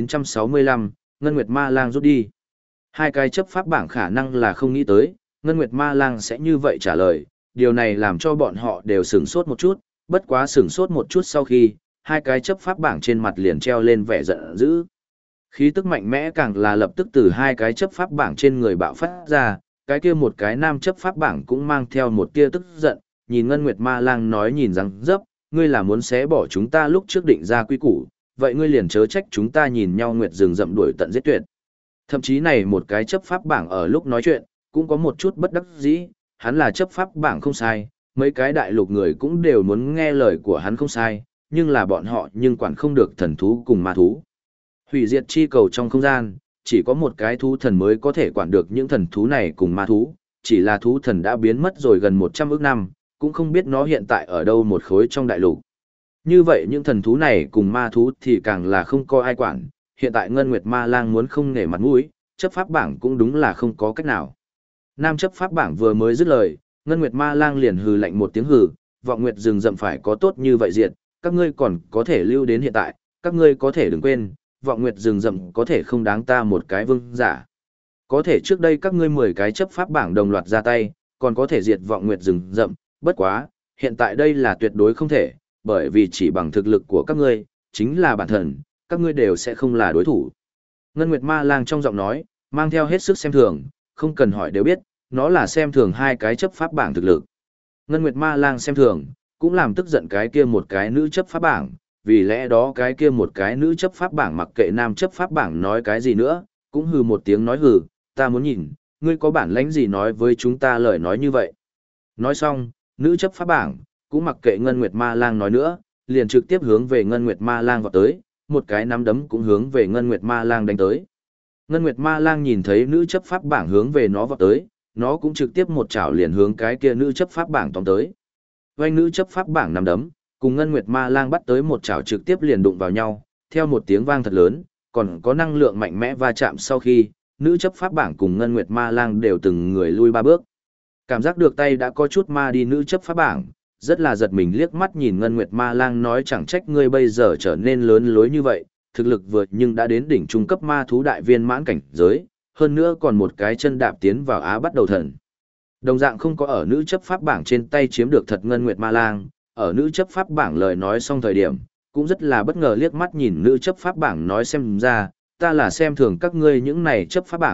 1965, Ngân Nguyệt Ma Lang rút đi. Hai cái chấp pháp bảng khả năng là không nghĩ tới, Ngân Nguyệt Ma Lang sẽ như vậy trả lời, điều này làm cho bọn họ đều sửng sốt một chút, bất quá sửng sốt một chút sau khi, hai cái chấp pháp bảng trên mặt liền treo lên vẻ giận dữ. Khí tức mạnh mẽ càng là lập tức từ hai cái chấp pháp bảng trên người bạo phát ra, cái kia một cái nam chấp pháp bảng cũng mang theo một tia tức giận, nhìn Ngân Nguyệt Ma Lang nói nhìn rằng dấp, ngươi là muốn xé bỏ chúng ta lúc trước định ra quy củ, vậy ngươi liền chớ trách chúng ta nhìn nhau nguyệt rừng rậm đuổi tận giết tuyệt. Thậm chí này một cái chấp pháp bảng ở lúc nói chuyện, cũng có một chút bất đắc dĩ, hắn là chấp pháp bảng không sai, mấy cái đại lục người cũng đều muốn nghe lời của hắn không sai, nhưng là bọn họ nhưng quản không được thần thú cùng ma thú. Hủy diệt chi cầu trong không gian, chỉ có một cái thú thần mới có thể quản được những thần thú này cùng ma thú, chỉ là thú thần đã biến mất rồi gần 100 ức năm, cũng không biết nó hiện tại ở đâu một khối trong đại lục. Như vậy những thần thú này cùng ma thú thì càng là không có ai quản, hiện tại Ngân Nguyệt Ma Lang muốn không nể mặt mũi, chấp pháp bảng cũng đúng là không có cách nào. Nam chấp pháp bảng vừa mới dứt lời, Ngân Nguyệt Ma Lang liền hừ lạnh một tiếng hừ, vọng nguyệt rừng rậm phải có tốt như vậy diệt, các ngươi còn có thể lưu đến hiện tại, các ngươi có thể đừng quên, vọng nguyệt rừng rậm có thể không đáng ta một cái vương giả. Có thể trước đây các ngươi 10 cái chấp pháp bảng đồng loạt ra tay, còn có thể diệt vọng nguyệt rừng rậm, bất quá, hiện tại đây là tuyệt đối không thể, bởi vì chỉ bằng thực lực của các ngươi, chính là bản thân, các ngươi đều sẽ không là đối thủ. Ngân Nguyệt Ma Lang trong giọng nói, mang theo hết sức xem thường, không cần hỏi đều biết, nó là xem thường hai cái chấp pháp bảng thực lực. Ngân Nguyệt Ma Lang xem thường, cũng làm tức giận cái kia một cái nữ chấp pháp bảng, vì lẽ đó cái kia một cái nữ chấp pháp bảng mặc kệ nam chấp pháp bảng nói cái gì nữa, cũng hừ một tiếng nói hừ, ta muốn nhìn, ngươi có bản lãnh gì nói với chúng ta lời nói như vậy. Nói xong, nữ chấp pháp bảng, cũng mặc kệ Ngân Nguyệt Ma Lang nói nữa, liền trực tiếp hướng về Ngân Nguyệt Ma Lang vọt tới, một cái nắm đấm cũng hướng về Ngân Nguyệt Ma Lang đánh tới. Ngân Nguyệt Ma Lang nhìn thấy nữ chấp pháp bảng hướng về nó vọt tới, nó cũng trực tiếp một chảo liền hướng cái kia nữ chấp pháp bảng tóm tới. Vành nữ chấp pháp bảng nắm đấm, cùng Ngân Nguyệt Ma Lang bắt tới một chảo trực tiếp liền đụng vào nhau, theo một tiếng vang thật lớn, còn có năng lượng mạnh mẽ va chạm sau khi, nữ chấp pháp bảng cùng Ngân Nguyệt Ma Lang đều từng người lui 3 bước. Cảm giác được tay đã có chút ma đi nữ chấp pháp bảng, rất là giật mình liếc mắt nhìn Ngân Nguyệt Ma Lang nói chẳng trách ngươi bây giờ trở nên lớn lối như vậy, thực lực vượt nhưng đã đến đỉnh trung cấp ma thú đại viên mãn cảnh giới, hơn nữa còn một cái chân đạp tiến vào Á Bắt Đầu Thần. Đồng dạng không có ở nữ chấp pháp bảng trên tay chiếm được thật Ngân Nguyệt Ma Lang, ở nữ chấp pháp bảng lời nói xong thời điểm, cũng rất là bất ngờ liếc mắt nhìn nữ chấp pháp bảng nói xem ra, ta là xem thường các ngươi những này chấp pháp bảng,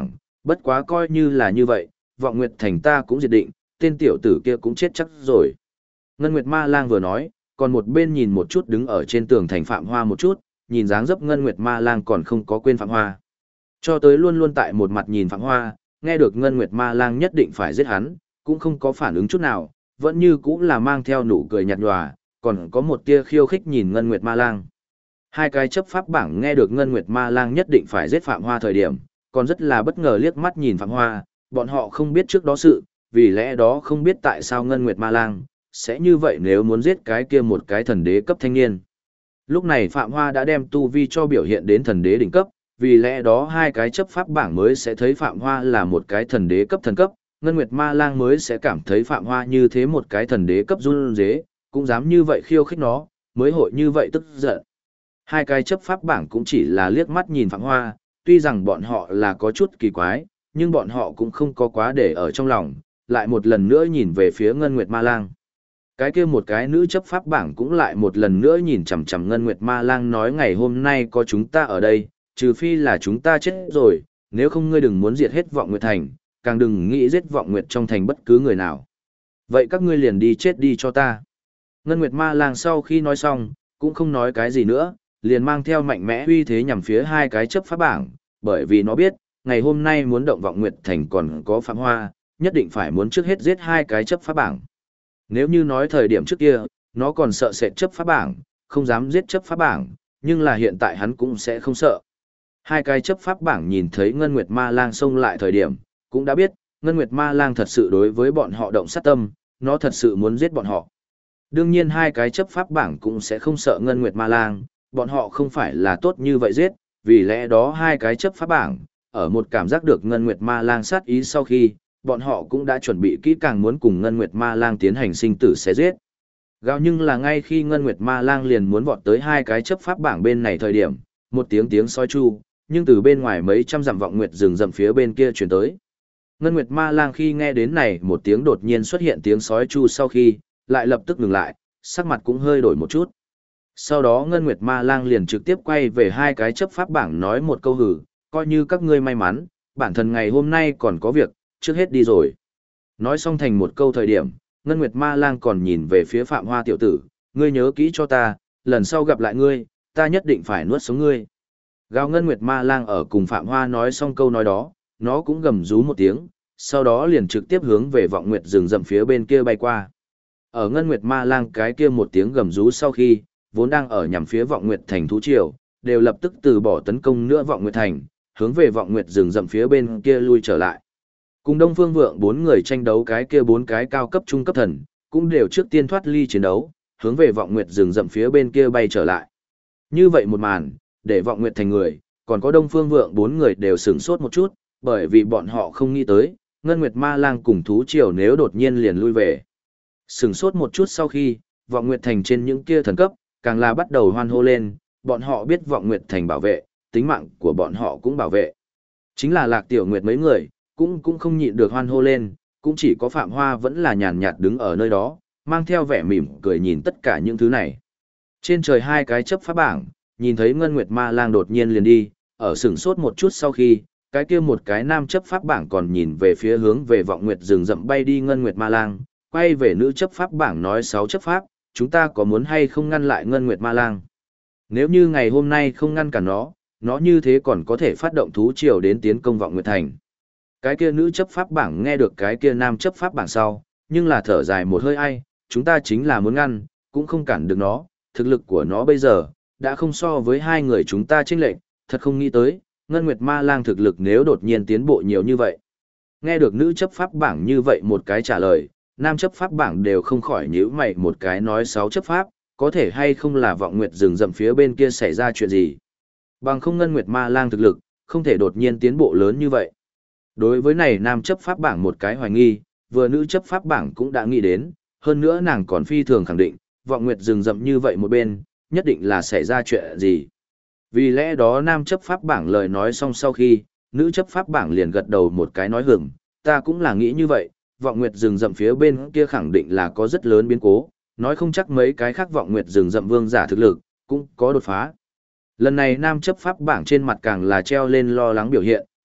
Bất quá coi như là như vậy, vọng nguyệt thành ta cũng diệt định, tên tiểu tử kia cũng chết chắc rồi. Ngân Nguyệt Ma Lang vừa nói, còn một bên nhìn một chút đứng ở trên tường thành Phạm Hoa một chút, nhìn dáng dấp Ngân Nguyệt Ma Lang còn không có quên Phạm Hoa. Cho tới luôn luôn tại một mặt nhìn Phạm Hoa, nghe được Ngân Nguyệt Ma Lang nhất định phải giết hắn, cũng không có phản ứng chút nào, vẫn như cũng là mang theo nụ cười nhạt nhòa, còn có một tia khiêu khích nhìn Ngân Nguyệt Ma Lang. Hai cái chấp pháp bảng nghe được Ngân Nguyệt Ma Lang nhất định phải giết Phạm Hoa thời điểm, còn rất là bất ngờ liếc mắt nhìn Phạm Hoa, bọn họ không biết trước đó sự, vì lẽ đó không biết tại sao Ngân Nguyệt Ma Lang sẽ như vậy nếu muốn giết cái kia một cái thần đế cấp thanh niên. Lúc này Phạm Hoa đã đem tu vi cho biểu hiện đến thần đế đỉnh cấp, vì lẽ đó hai cái chấp pháp bảng mới sẽ thấy Phạm Hoa là một cái thần đế cấp thần cấp, Ngân Nguyệt Ma Lang mới sẽ cảm thấy Phạm Hoa như thế một cái thần đế cấp run rế, cũng dám như vậy khiêu khích nó, mới hội như vậy tức giận. Hai cái chấp pháp bảng cũng chỉ là liếc mắt nhìn Phạm Hoa, tuy rằng bọn họ là có chút kỳ quái, nhưng bọn họ cũng không có quá để ở trong lòng, lại một lần nữa nhìn về phía Ngân Nguyệt Ma Lang. Cái kia một cái nữ chấp pháp bảng cũng lại một lần nữa nhìn chằm chằm Ngân Nguyệt Ma Lang nói ngày hôm nay có chúng ta ở đây, trừ phi là chúng ta chết rồi, nếu không ngươi đừng muốn diệt hết Vọng Nguyệt Thành, càng đừng nghĩ giết Vọng Nguyệt trong thành bất cứ người nào. Vậy các ngươi liền đi chết đi cho ta. Ngân Nguyệt Ma Lang sau khi nói xong, cũng không nói cái gì nữa, liền mang theo mạnh mẽ uy thế nhằm phía hai cái chấp pháp bảng, bởi vì nó biết, ngày hôm nay muốn động Vọng Nguyệt Thành còn có Phạm Hoa, nhất định phải muốn trước hết giết hai cái chấp pháp bảng. Nếu như nói thời điểm trước kia, nó còn sợ sệt chấp pháp bảng, không dám giết chấp pháp bảng, nhưng là hiện tại hắn cũng sẽ không sợ. Hai cái chấp pháp bảng nhìn thấy Ngân Nguyệt Ma Lang xông lại thời điểm, cũng đã biết, Ngân Nguyệt Ma Lang thật sự đối với bọn họ động sát tâm, nó thật sự muốn giết bọn họ. Đương nhiên hai cái chấp pháp bảng cũng sẽ không sợ Ngân Nguyệt Ma Lang, bọn họ không phải là tốt như vậy giết, vì lẽ đó hai cái chấp pháp bảng, ở một cảm giác được Ngân Nguyệt Ma Lang sát ý sau khi, bọn họ cũng đã chuẩn bị kỹ càng muốn cùng Ngân Nguyệt Ma Lang tiến hành sinh tử xé giết. Gào nhưng là ngay khi Ngân Nguyệt Ma Lang liền muốn vọt tới hai cái chấp pháp bảng bên này thời điểm, một tiếng sói chu, nhưng từ bên ngoài mấy trăm dặm Vọng Nguyệt rừng rậm phía bên kia truyền tới. Ngân Nguyệt Ma Lang khi nghe đến này một tiếng đột nhiên xuất hiện tiếng sói chu sau khi, lại lập tức ngừng lại, sắc mặt cũng hơi đổi một chút. Sau đó Ngân Nguyệt Ma Lang liền trực tiếp quay về hai cái chấp pháp bảng nói một câu hử, coi như các ngươi may mắn, bản thân ngày hôm nay còn có việc, trước hết đi rồi. Nói xong thành một câu thời điểm, Ngân Nguyệt Ma Lang còn nhìn về phía Phạm Hoa tiểu tử, ngươi nhớ kỹ cho ta, lần sau gặp lại ngươi, ta nhất định phải nuốt sống ngươi. Gào Ngân Nguyệt Ma Lang ở cùng Phạm Hoa nói xong câu nói đó, nó cũng gầm rú một tiếng, sau đó liền trực tiếp hướng về Vọng Nguyệt rừng rậm phía bên kia bay qua. Ở Ngân Nguyệt Ma Lang cái kia một tiếng gầm rú sau khi, vốn đang ở nhằm phía Vọng Nguyệt thành thú triều, đều lập tức từ bỏ tấn công nữa Vọng Nguyệt thành, hướng về Vọng Nguyệt rừng rậm phía bên kia lui trở lại. Cùng Đông Phương Vượng bốn người tranh đấu cái kia bốn cái cao cấp trung cấp thần, cũng đều trước tiên thoát ly chiến đấu, hướng về Vọng Nguyệt rừng rậm phía bên kia bay trở lại. Như vậy một màn, để Vọng Nguyệt thành người, còn có Đông Phương Vượng bốn người đều sửng sốt một chút, bởi vì bọn họ không nghĩ tới, Ngân Nguyệt Ma Lang cùng thú triều nếu đột nhiên liền lui về. Sửng sốt một chút sau khi, Vọng Nguyệt thành trên những kia thần cấp, càng là bắt đầu hoan hô lên, bọn họ biết Vọng Nguyệt thành bảo vệ, tính mạng của bọn họ cũng bảo vệ. Chính là Lạc Tiểu Nguyệt mấy người, cũng không nhịn được hoan hô lên, cũng chỉ có Phạm Hoa vẫn là nhàn nhạt đứng ở nơi đó, mang theo vẻ mỉm cười nhìn tất cả những thứ này. Trên trời hai cái chấp pháp bảng, nhìn thấy Ngân Nguyệt Ma Lang đột nhiên liền đi, ở sửng sốt một chút sau khi, cái kia một cái nam chấp pháp bảng còn nhìn về phía hướng về Vọng Nguyệt rừng rậm bay đi Ngân Nguyệt Ma Lang, quay về nữ chấp pháp bảng nói 6 chấp pháp, chúng ta có muốn hay không ngăn lại Ngân Nguyệt Ma Lang? Nếu như ngày hôm nay không ngăn cản nó như thế còn có thể phát động thú triều đến tiến công Vọng Nguyệt thành. Cái kia nữ chấp pháp bảng nghe được cái kia nam chấp pháp bảng sau, nhưng là thở dài một hơi ai, chúng ta chính là muốn ngăn, cũng không cản được nó, thực lực của nó bây giờ, đã không so với hai người chúng ta chênh lệch, thật không nghĩ tới, Ngân Nguyệt Ma Lang thực lực nếu đột nhiên tiến bộ nhiều như vậy. Nghe được nữ chấp pháp bảng như vậy một cái trả lời, nam chấp pháp bảng đều không khỏi nhíu mày một cái nói 6 chấp pháp, có thể hay không là Vọng Nguyệt rừng rậm phía bên kia xảy ra chuyện gì. Bằng không Ngân Nguyệt Ma Lang thực lực, không thể đột nhiên tiến bộ lớn như vậy. Đối với này nam chấp pháp bảng một cái hoài nghi, vừa nữ chấp pháp bảng cũng đã nghĩ đến, hơn nữa nàng còn phi thường khẳng định, Vọng Nguyệt rừng rậm như vậy một bên, nhất định là xảy ra chuyện gì. Vì lẽ đó nam chấp pháp bảng lời nói xong sau khi, nữ chấp pháp bảng liền gật đầu một cái nói hưởng, ta cũng là nghĩ như vậy, Vọng Nguyệt rừng rậm phía bên kia khẳng định là có rất lớn biến cố, nói không chắc mấy cái khác Vọng Nguyệt rừng rậm vương giả thực lực, cũng có đột phá. Lần này nam chấp pháp bảng trên mặt càng là treo lên lo lắng biểu hiện,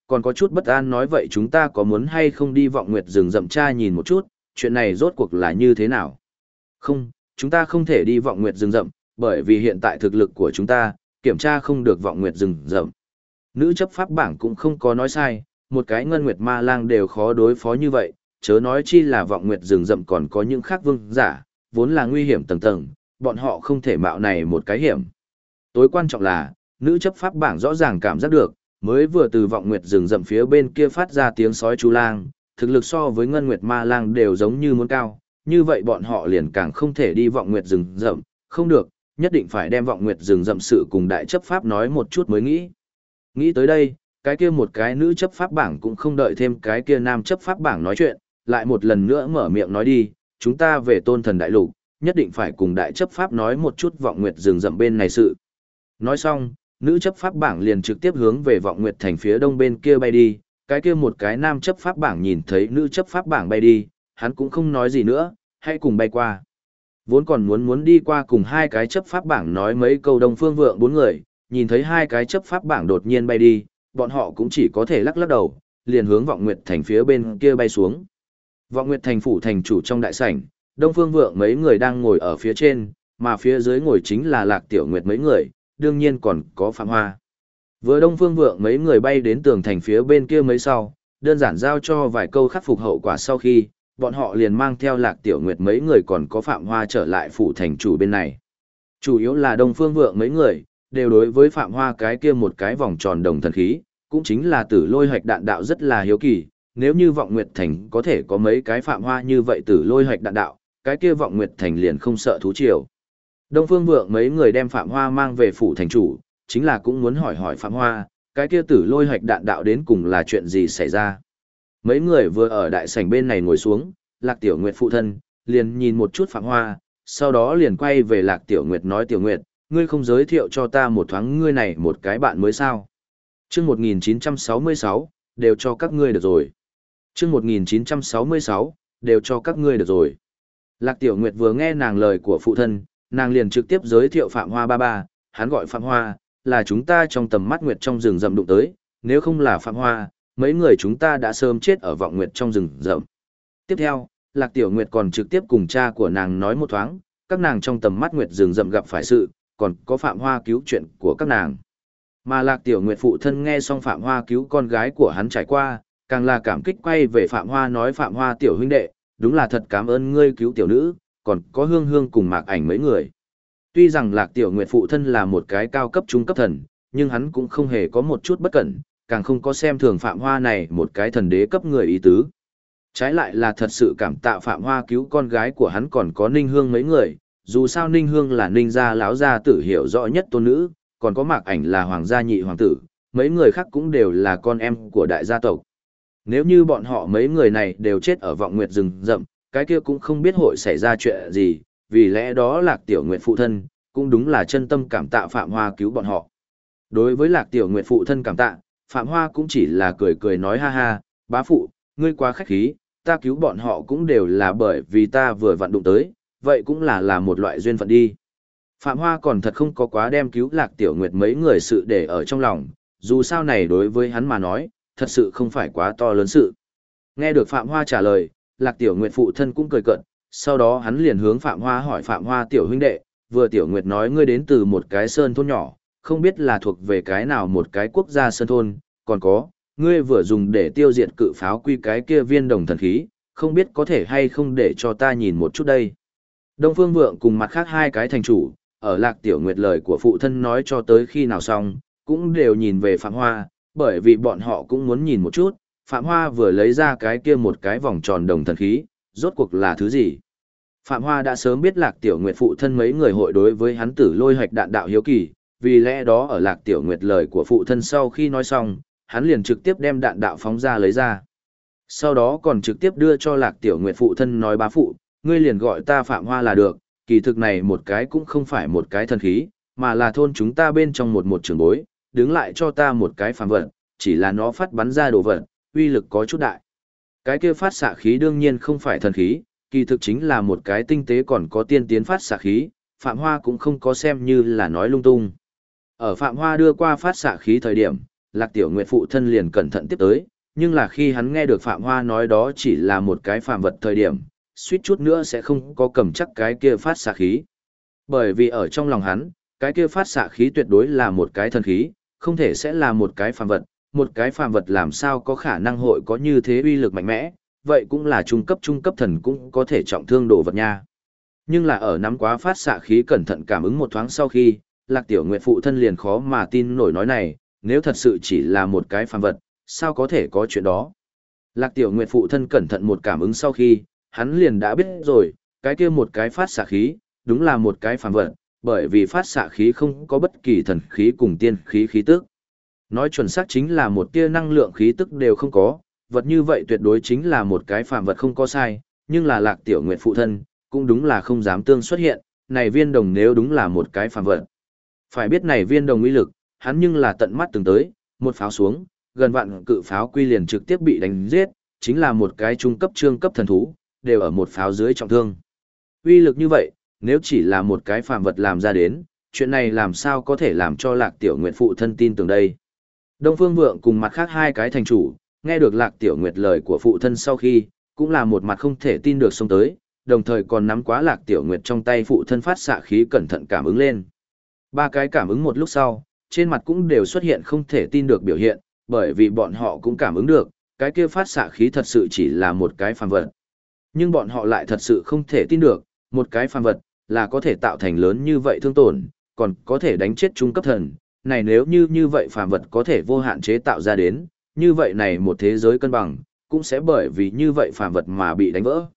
Còn có chút bất an nói vậy chúng ta có muốn hay không đi vọng nguyệt rừng rậm tra nhìn một chút, chuyện này rốt cuộc là như thế nào? Không, chúng ta không thể đi vọng nguyệt rừng rậm, bởi vì hiện tại thực lực của chúng ta, kiểm tra không được vọng nguyệt rừng rậm. Nữ chấp pháp bảng cũng không có nói sai, một cái ngân nguyệt ma lang đều khó đối phó như vậy, chớ nói chi là vọng nguyệt rừng rậm còn có những khác vương giả, vốn là nguy hiểm tầng tầng, bọn họ không thể mạo này một cái hiểm. Tối quan trọng là, nữ chấp pháp bảng rõ ràng cảm giác được, mới vừa từ vọng nguyệt rừng rậm phía bên kia phát ra tiếng sói chú lang, thực lực so với ngân nguyệt ma lang đều giống như muốn cao, như vậy bọn họ liền càng không thể đi vọng nguyệt rừng rậm, không được, nhất định phải đem vọng nguyệt rừng rậm sự cùng đại chấp pháp nói một chút mới nghĩ. Nghĩ tới đây, cái kia một cái nữ chấp pháp bảng cũng không đợi thêm cái kia nam chấp pháp bảng nói chuyện, lại một lần nữa mở miệng nói đi, chúng ta về Tôn Thần Đại Lục, nhất định phải cùng đại chấp pháp nói một chút vọng nguyệt rừng rậm bên này sự. Nói xong, nữ chấp pháp bảng liền trực tiếp hướng về vọng nguyệt thành phía đông bên kia bay đi, cái kia một cái nam chấp pháp bảng nhìn thấy nữ chấp pháp bảng bay đi, hắn cũng không nói gì nữa, hãy cùng bay qua. Vốn còn muốn đi qua cùng hai cái chấp pháp bảng nói mấy câu Đông Phương Vượng bốn người, nhìn thấy hai cái chấp pháp bảng đột nhiên bay đi, bọn họ cũng chỉ có thể lắc lắc đầu, liền hướng vọng nguyệt thành phía bên kia bay xuống. Vọng nguyệt thành phủ thành chủ trong đại sảnh, Đông Phương Vượng mấy người đang ngồi ở phía trên, mà phía dưới ngồi chính là Lạc Tiểu Nguyệt mấy người, đương nhiên còn có Phạm Hoa. Vừa Đông Phương Vượng mấy người bay đến tường thành phía bên kia mấy sau, đơn giản giao cho vài câu khắc phục hậu quả sau khi, bọn họ liền mang theo Lạc Tiểu Nguyệt mấy người còn có Phạm Hoa trở lại phủ thành chủ bên này. Chủ yếu là Đông Phương Vượng mấy người, đều đối với Phạm Hoa cái kia một cái vòng tròn đồng thần khí, cũng chính là tử lôi hoạch đạn đạo rất là hiếu kỳ, nếu như vọng nguyệt thành có thể có mấy cái Phạm Hoa như vậy tử lôi hoạch đạn đạo, cái kia vọng nguyệt thành liền không sợ thú triều. Đông Phương Vượng mấy người đem Phạm Hoa mang về phủ thành chủ, chính là cũng muốn hỏi hỏi Phạm Hoa, cái kia tử lôi hoạch đạn đạo đến cùng là chuyện gì xảy ra. Mấy người vừa ở đại sảnh bên này ngồi xuống, Lạc Tiểu Nguyệt phụ thân, liền nhìn một chút Phạm Hoa, sau đó liền quay về Lạc Tiểu Nguyệt nói Tiểu Nguyệt, ngươi không giới thiệu cho ta một thoáng ngươi này một cái bạn mới sao. Chương 1966, đều cho các ngươi được rồi. Chương 1966, đều cho các ngươi được rồi. Lạc Tiểu Nguyệt vừa nghe nàng lời của phụ thân, nàng liền trực tiếp giới thiệu Phạm Hoa ba ba, hắn gọi Phạm Hoa, là chúng ta trong tầm mắt nguyệt trong rừng rậm đụng tới, nếu không là Phạm Hoa, mấy người chúng ta đã sớm chết ở vọng nguyệt trong rừng rậm. Tiếp theo, Lạc Tiểu Nguyệt còn trực tiếp cùng cha của nàng nói một thoáng, các nàng trong tầm mắt nguyệt rừng rậm gặp phải sự, còn có Phạm Hoa cứu chuyện của các nàng. Mà Lạc Tiểu Nguyệt phụ thân nghe xong Phạm Hoa cứu con gái của hắn trải qua, càng là cảm kích quay về Phạm Hoa nói Phạm Hoa tiểu huynh đệ, đúng là thật cảm ơn ngươi cứu tiểu nữ, còn có Hương Hương cùng Mạc Ảnh mấy người. Tuy rằng Lạc Tiểu Nguyệt phụ thân là một cái cao cấp trung cấp thần, nhưng hắn cũng không hề có một chút bất cẩn, càng không có xem thường Phạm Hoa này một cái thần đế cấp người ý tứ. Trái lại là thật sự cảm tạ Phạm Hoa cứu con gái của hắn còn có Ninh Hương mấy người, dù sao Ninh Hương là Ninh gia lão gia tử hiểu rõ nhất tôn nữ, còn có Mạc Ảnh là hoàng gia nhị hoàng tử, mấy người khác cũng đều là con em của đại gia tộc. Nếu như bọn họ mấy người này đều chết ở vọng nguyệt rừng rậm, cái kia cũng không biết hội xảy ra chuyện gì, vì lẽ đó Lạc Tiểu Nguyệt phụ thân, cũng đúng là chân tâm cảm tạ Phạm Hoa cứu bọn họ. Đối với Lạc Tiểu Nguyệt phụ thân cảm tạ, Phạm Hoa cũng chỉ là cười cười nói ha ha, bá phụ, ngươi quá khách khí, ta cứu bọn họ cũng đều là bởi vì ta vừa vặn đụng tới, vậy cũng là một loại duyên phận đi. Phạm Hoa còn thật không có quá đem cứu Lạc Tiểu Nguyệt mấy người sự để ở trong lòng, dù sao này đối với hắn mà nói, thật sự không phải quá to lớn sự. Nghe được Phạm Hoa trả lời, Lạc Tiểu Nguyệt phụ thân cũng cười cợt, sau đó hắn liền hướng Phạm Hoa hỏi Phạm Hoa tiểu huynh đệ, vừa Tiểu Nguyệt nói ngươi đến từ một cái sơn thôn nhỏ, không biết là thuộc về cái nào một cái quốc gia sơn thôn, còn có, ngươi vừa dùng để tiêu diệt cự pháo quy cái kia viên đồng thần khí, không biết có thể hay không để cho ta nhìn một chút đây. Đông Phương Vượng cùng mặt khác hai cái thành chủ, ở Lạc Tiểu Nguyệt lời của phụ thân nói cho tới khi nào xong, cũng đều nhìn về Phạm Hoa, bởi vì bọn họ cũng muốn nhìn một chút, Phạm Hoa vừa lấy ra cái kia một cái vòng tròn đồng thần khí, rốt cuộc là thứ gì. Phạm Hoa đã sớm biết Lạc Tiểu Nguyệt phụ thân mấy người hội đối với hắn tử lôi hoạch đạn đạo hiếu kỳ, vì lẽ đó ở Lạc Tiểu Nguyệt lời của phụ thân sau khi nói xong, hắn liền trực tiếp đem đạn đạo phóng ra lấy ra. Sau đó còn trực tiếp đưa cho Lạc Tiểu Nguyệt phụ thân nói bá phụ, ngươi liền gọi ta Phạm Hoa là được, kỳ thực này một cái cũng không phải một cái thần khí, mà là thôn chúng ta bên trong một trưởng bối, đứng lại cho ta một cái phàm vật, chỉ là nó phát bắn ra đồ vật, uy lực có chút đại. Cái kia phát xạ khí đương nhiên không phải thần khí, kỳ thực chính là một cái tinh tế còn có tiên tiến phát xạ khí, Phạm Hoa cũng không có xem như là nói lung tung. Ở Phạm Hoa đưa qua phát xạ khí thời điểm, Lạc Tiểu Nguyệt phụ thân liền cẩn thận tiếp tới, nhưng là khi hắn nghe được Phạm Hoa nói đó chỉ là một cái phàm vật thời điểm, suýt chút nữa sẽ không có cầm chắc cái kia phát xạ khí. Bởi vì ở trong lòng hắn, cái kia phát xạ khí tuyệt đối là một cái thần khí, không thể sẽ là một cái phàm vật làm sao có khả năng hội có như thế uy lực mạnh mẽ, vậy cũng là trung cấp thần cũng có thể trọng thương đồ vật nha. Nhưng là ở nắm quá phát xạ khí cẩn thận cảm ứng một thoáng sau khi, Lạc Tiểu Nguyệt phụ thân liền khó mà tin nổi nói này, nếu thật sự chỉ là một cái phàm vật, sao có thể có chuyện đó. Lạc Tiểu Nguyệt phụ thân cẩn thận một cảm ứng sau khi, hắn liền đã biết rồi, cái kia một cái phát xạ khí, đúng là một cái phàm vật, bởi vì phát xạ khí không có bất kỳ thần khí cùng tiên khí khí tức. Nói chuẩn xác chính là một tia năng lượng khí tức đều không có, vật như vậy tuyệt đối chính là một cái phàm vật không có sai, nhưng là Lạc Tiểu Nguyệt phụ thân, cũng đúng là không dám tương xuất hiện, này viên đồng nếu đúng là một cái phàm vật. Phải biết này viên đồng uy lực, hắn nhưng là tận mắt từng tới, một pháo xuống, gần vạn cự pháo quy liền trực tiếp bị đánh giết, chính là một cái trung cấp trương cấp thần thú, đều ở một pháo dưới trọng thương. Uy lực như vậy, nếu chỉ là một cái phàm vật làm ra đến, chuyện này làm sao có thể làm cho Lạc Tiểu Nguyệt phụ thân tin tưởng đây. Đông Phương Vượng cùng mặt khác hai cái thành chủ, nghe được Lạc Tiểu Nguyệt lời của phụ thân sau khi, cũng là một mặt không thể tin được xông tới, đồng thời còn nắm quá Lạc Tiểu Nguyệt trong tay phụ thân phát xạ khí cẩn thận cảm ứng lên. Ba cái cảm ứng một lúc sau, trên mặt cũng đều xuất hiện không thể tin được biểu hiện, bởi vì bọn họ cũng cảm ứng được, cái kia phát xạ khí thật sự chỉ là một cái phàm vật. Nhưng bọn họ lại thật sự không thể tin được, một cái phàm vật là có thể tạo thành lớn như vậy thương tổn, còn có thể đánh chết trung cấp thần. Này nếu như vậy phàm vật có thể vô hạn chế tạo ra đến, như vậy này một thế giới cân bằng, cũng sẽ bởi vì như vậy phàm vật mà bị đánh vỡ.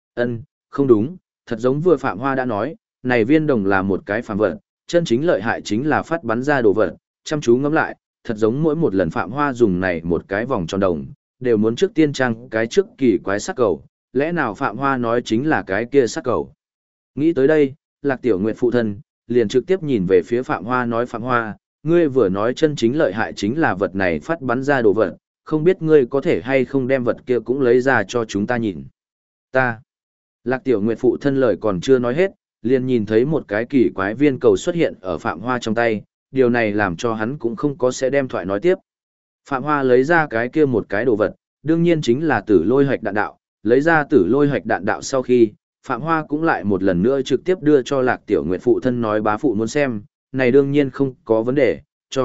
Không đúng, thật giống vừa Phạm Hoa đã nói, này viên đồng là một cái phàm vật, chân chính lợi hại chính là phát bắn ra đồ vật, chăm chú ngẫm lại, thật giống mỗi một lần Phạm Hoa dùng này một cái vòng tròn đồng, đều muốn trước tiên trang cái trước kỳ quái sắc cầu, lẽ nào Phạm Hoa nói chính là cái kia sắc cầu. Nghĩ tới đây, Lạc Tiểu Nguyệt phụ thân, liền trực tiếp nhìn về phía Phạm Hoa nói Phạm Hoa, ngươi vừa nói chân chính lợi hại chính là vật này phát bắn ra đồ vật, không biết ngươi có thể hay không đem vật kia cũng lấy ra cho chúng ta nhìn. Ta. Lạc Tiểu Nguyệt phụ thân lời còn chưa nói hết, liền nhìn thấy một cái kỳ quái viên cầu xuất hiện ở Phạm Hoa trong tay, điều này làm cho hắn cũng không có sẽ đem thoại nói tiếp. Phạm Hoa lấy ra cái kia một cái đồ vật, đương nhiên chính là tử lôi hoạch đạn đạo, lấy ra tử lôi hoạch đạn đạo sau khi, Phạm Hoa cũng lại một lần nữa trực tiếp đưa cho Lạc Tiểu Nguyệt phụ thân nói bá phụ muốn xem, này đương nhiên không có vấn đề,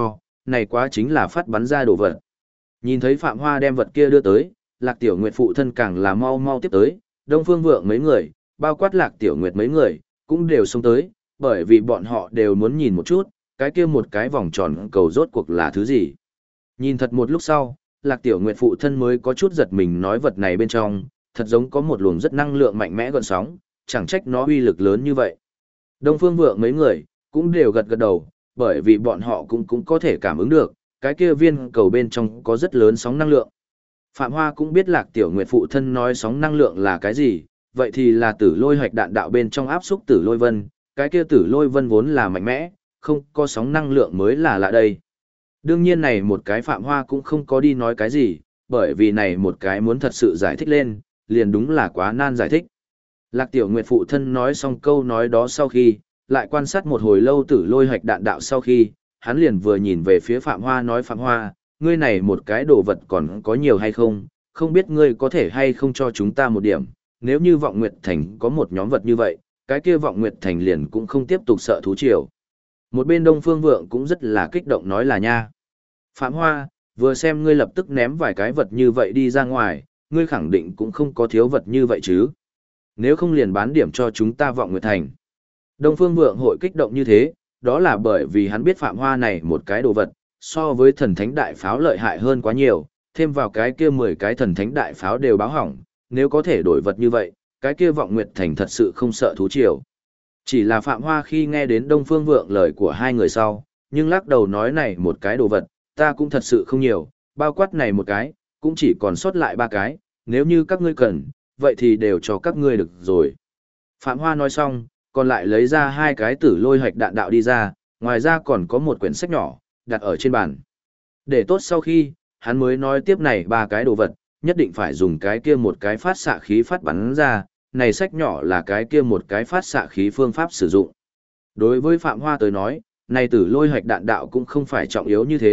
này quá chính là phát bắn ra đồ vật. Nhìn thấy Phạm Hoa đem vật kia đưa tới, Lạc Tiểu Nguyệt phụ thân càng là mau mau tiếp tới, Đông Phương Vượng mấy người, bao quát Lạc Tiểu Nguyệt mấy người, cũng đều xông tới, bởi vì bọn họ đều muốn nhìn một chút, cái kia một cái vòng tròn cầu rốt cuộc là thứ gì. Nhìn thật một lúc sau, Lạc Tiểu Nguyệt phụ thân mới có chút giật mình nói vật này bên trong, thật giống có một luồng rất năng lượng mạnh mẽ gợn sóng, chẳng trách nó uy lực lớn như vậy. Đông Phương Vượng mấy người, cũng đều gật gật đầu, bởi vì bọn họ cũng có thể cảm ứng được, cái kia viên cầu bên trong có rất lớn sóng năng lượng. Phạm Hoa cũng biết Lạc Tiểu Nguyệt phụ thân nói sóng năng lượng là cái gì, vậy thì là tử lôi hoạch đạn đạo bên trong áp xúc tử lôi vân, cái kia tử lôi vân vốn là mạnh mẽ, không có sóng năng lượng mới là lạ đây. Đương nhiên này một cái Phạm Hoa cũng không có đi nói cái gì, bởi vì này một cái muốn thật sự giải thích lên, liền đúng là quá nan giải thích. Lạc Tiểu Nguyệt phụ thân nói xong câu nói đó sau khi, lại quan sát một hồi lâu tử lôi hoạch đạn đạo sau khi, hắn liền vừa nhìn về phía Phạm Hoa nói Phạm Hoa, ngươi này một cái đồ vật còn có nhiều hay không, không biết ngươi có thể hay không cho chúng ta một điểm, nếu như Vọng Nguyệt Thành có một nhóm vật như vậy, cái kia Vọng Nguyệt Thành liền cũng không tiếp tục sợ thú triều. Một bên Đông Phương Vượng cũng rất là kích động nói là nha. Phạm Hoa, vừa xem ngươi lập tức ném vài cái vật như vậy đi ra ngoài, ngươi khẳng định cũng không có thiếu vật như vậy chứ. Nếu không liền bán điểm cho chúng ta Vọng Nguyệt Thành. Đông Phương Vượng hội kích động như thế, đó là bởi vì hắn biết Phạm Hoa này một cái đồ vật, so với thần thánh đại pháo lợi hại hơn quá nhiều, thêm vào cái kia 10 cái thần thánh đại pháo đều báo hỏng, nếu có thể đổi vật như vậy, cái kia Vọng Nguyệt Thành thật sự không sợ thú triều. Chỉ là Phạm Hoa khi nghe đến Đông Phương Vượng lời của hai người sau, nhưng lắc đầu nói này một cái đồ vật, ta cũng thật sự không nhiều, bao quát này một cái, cũng chỉ còn sót lại 3 cái, nếu như các ngươi cần, vậy thì đều cho các ngươi được rồi. Phạm Hoa nói xong, còn lại lấy ra 2 cái tử lôi hoạch đạn đạo đi ra, ngoài ra còn có một quyển sách nhỏ, đặt ở trên bàn. Để tốt sau khi, hắn mới nói tiếp này 3 cái đồ vật, nhất định phải dùng cái kia một cái phát xạ khí phát bắn ra, này sách nhỏ là cái kia một cái phát xạ khí phương pháp sử dụng. Đối với Phạm Hoa tới nói, này tử lôi hoạch đạn đạo cũng không phải trọng yếu như thế,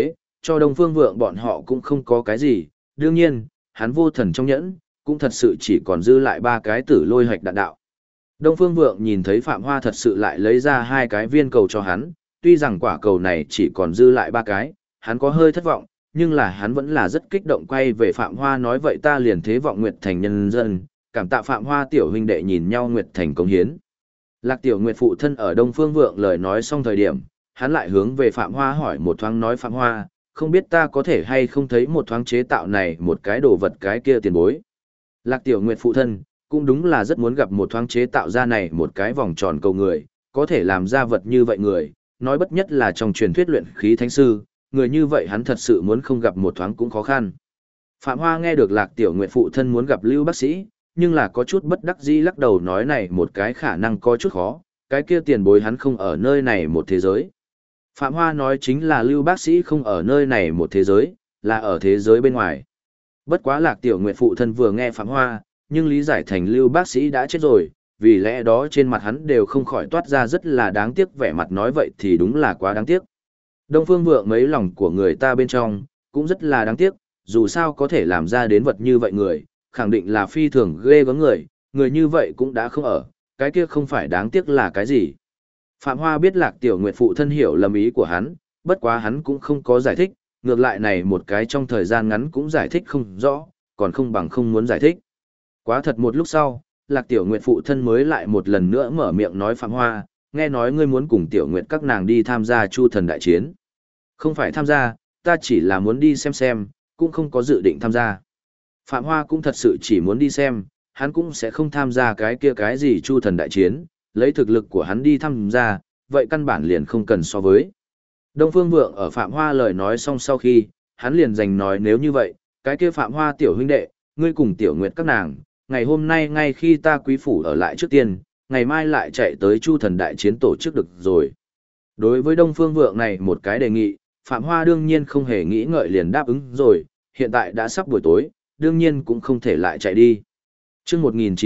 cho Đông Phương Vượng bọn họ cũng không có cái gì, đương nhiên, hắn vô thần trong nhẫn, cũng thật sự chỉ còn dư lại 3 cái tử lôi hạch đạn đạo. Đông Phương Vượng nhìn thấy Phạm Hoa thật sự lại lấy ra 2 cái viên cầu cho hắn, tuy rằng quả cầu này chỉ còn dư lại 3 cái, hắn có hơi thất vọng, nhưng là hắn vẫn là rất kích động quay về Phạm Hoa nói vậy ta liền thế vọng Nguyệt Thành nhân dân, cảm tạ Phạm Hoa tiểu huynh đệ nhìn nhau Nguyệt Thành cống hiến. Lạc Tiểu Nguyệt phụ thân ở Đông Phương Vượng lời nói xong thời điểm, hắn lại hướng về Phạm Hoa hỏi một thoáng nói Phạm Hoa, không biết ta có thể hay không thấy một thoáng chế tạo này một cái đồ vật cái kia tiền bối. Lạc Tiểu Nguyệt phụ thân, cũng đúng là rất muốn gặp một thoáng chế tạo ra này một cái vòng tròn cầu người, có thể làm ra vật như vậy người, nói bất nhất là trong truyền thuyết luyện khí thánh sư, người như vậy hắn thật sự muốn không gặp một thoáng cũng khó khăn. Phạm Hoa nghe được Lạc Tiểu Nguyệt phụ thân muốn gặp Lưu bác sĩ, nhưng là có chút bất đắc dĩ lắc đầu nói này một cái khả năng có chút khó, cái kia tiền bối hắn không ở nơi này một thế giới. Phạm Hoa nói chính là Lưu bác sĩ không ở nơi này một thế giới, là ở thế giới bên ngoài. Bất quá Lạc Tiểu Nguyệt phụ thân vừa nghe Phạm Hoa, nhưng lý giải thành Lưu bác sĩ đã chết rồi, vì lẽ đó trên mặt hắn đều không khỏi toát ra rất là đáng tiếc vẻ mặt nói vậy thì đúng là quá đáng tiếc. Đông Phương Vượng mấy lòng của người ta bên trong, cũng rất là đáng tiếc, dù sao có thể làm ra đến vật như vậy người, khẳng định là phi thường ghê gớm người như vậy cũng đã không ở, cái kia không phải đáng tiếc là cái gì. Phạm Hoa biết Lạc Tiểu Nguyệt phụ thân hiểu lầm ý của hắn, bất quá hắn cũng không có giải thích, ngược lại này một cái trong thời gian ngắn cũng giải thích không rõ, còn không bằng không muốn giải thích. Quá thật một lúc sau, Lạc Tiểu Nguyệt phụ thân mới lại một lần nữa mở miệng nói Phạm Hoa, nghe nói ngươi muốn cùng Tiểu Nguyệt các nàng đi tham gia Chu Thần đại chiến. Không phải tham gia, ta chỉ là muốn đi xem, cũng không có dự định tham gia. Phạm Hoa cũng thật sự chỉ muốn đi xem, hắn cũng sẽ không tham gia cái kia cái gì Chu Thần đại chiến, lấy thực lực của hắn đi tham gia, vậy căn bản liền không cần so với. Đông Phương Vượng ở Phạm Hoa lời nói xong sau khi, hắn liền giành nói nếu như vậy, cái kia Phạm Hoa tiểu huynh đệ, ngươi cùng Tiểu Nguyệt các nàng, ngày hôm nay ngay khi ta quý phủ ở lại trước tiên, ngày mai lại chạy tới Chu Thần đại chiến tổ chức được rồi. Đối với Đông Phương Vượng này một cái đề nghị, Phạm Hoa đương nhiên không hề nghĩ ngợi liền đáp ứng rồi, hiện tại đã sắp buổi tối, đương nhiên cũng không thể lại chạy đi. Chương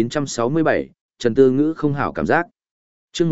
1967, Trần Tư Ngữ không hảo cảm giác. Chương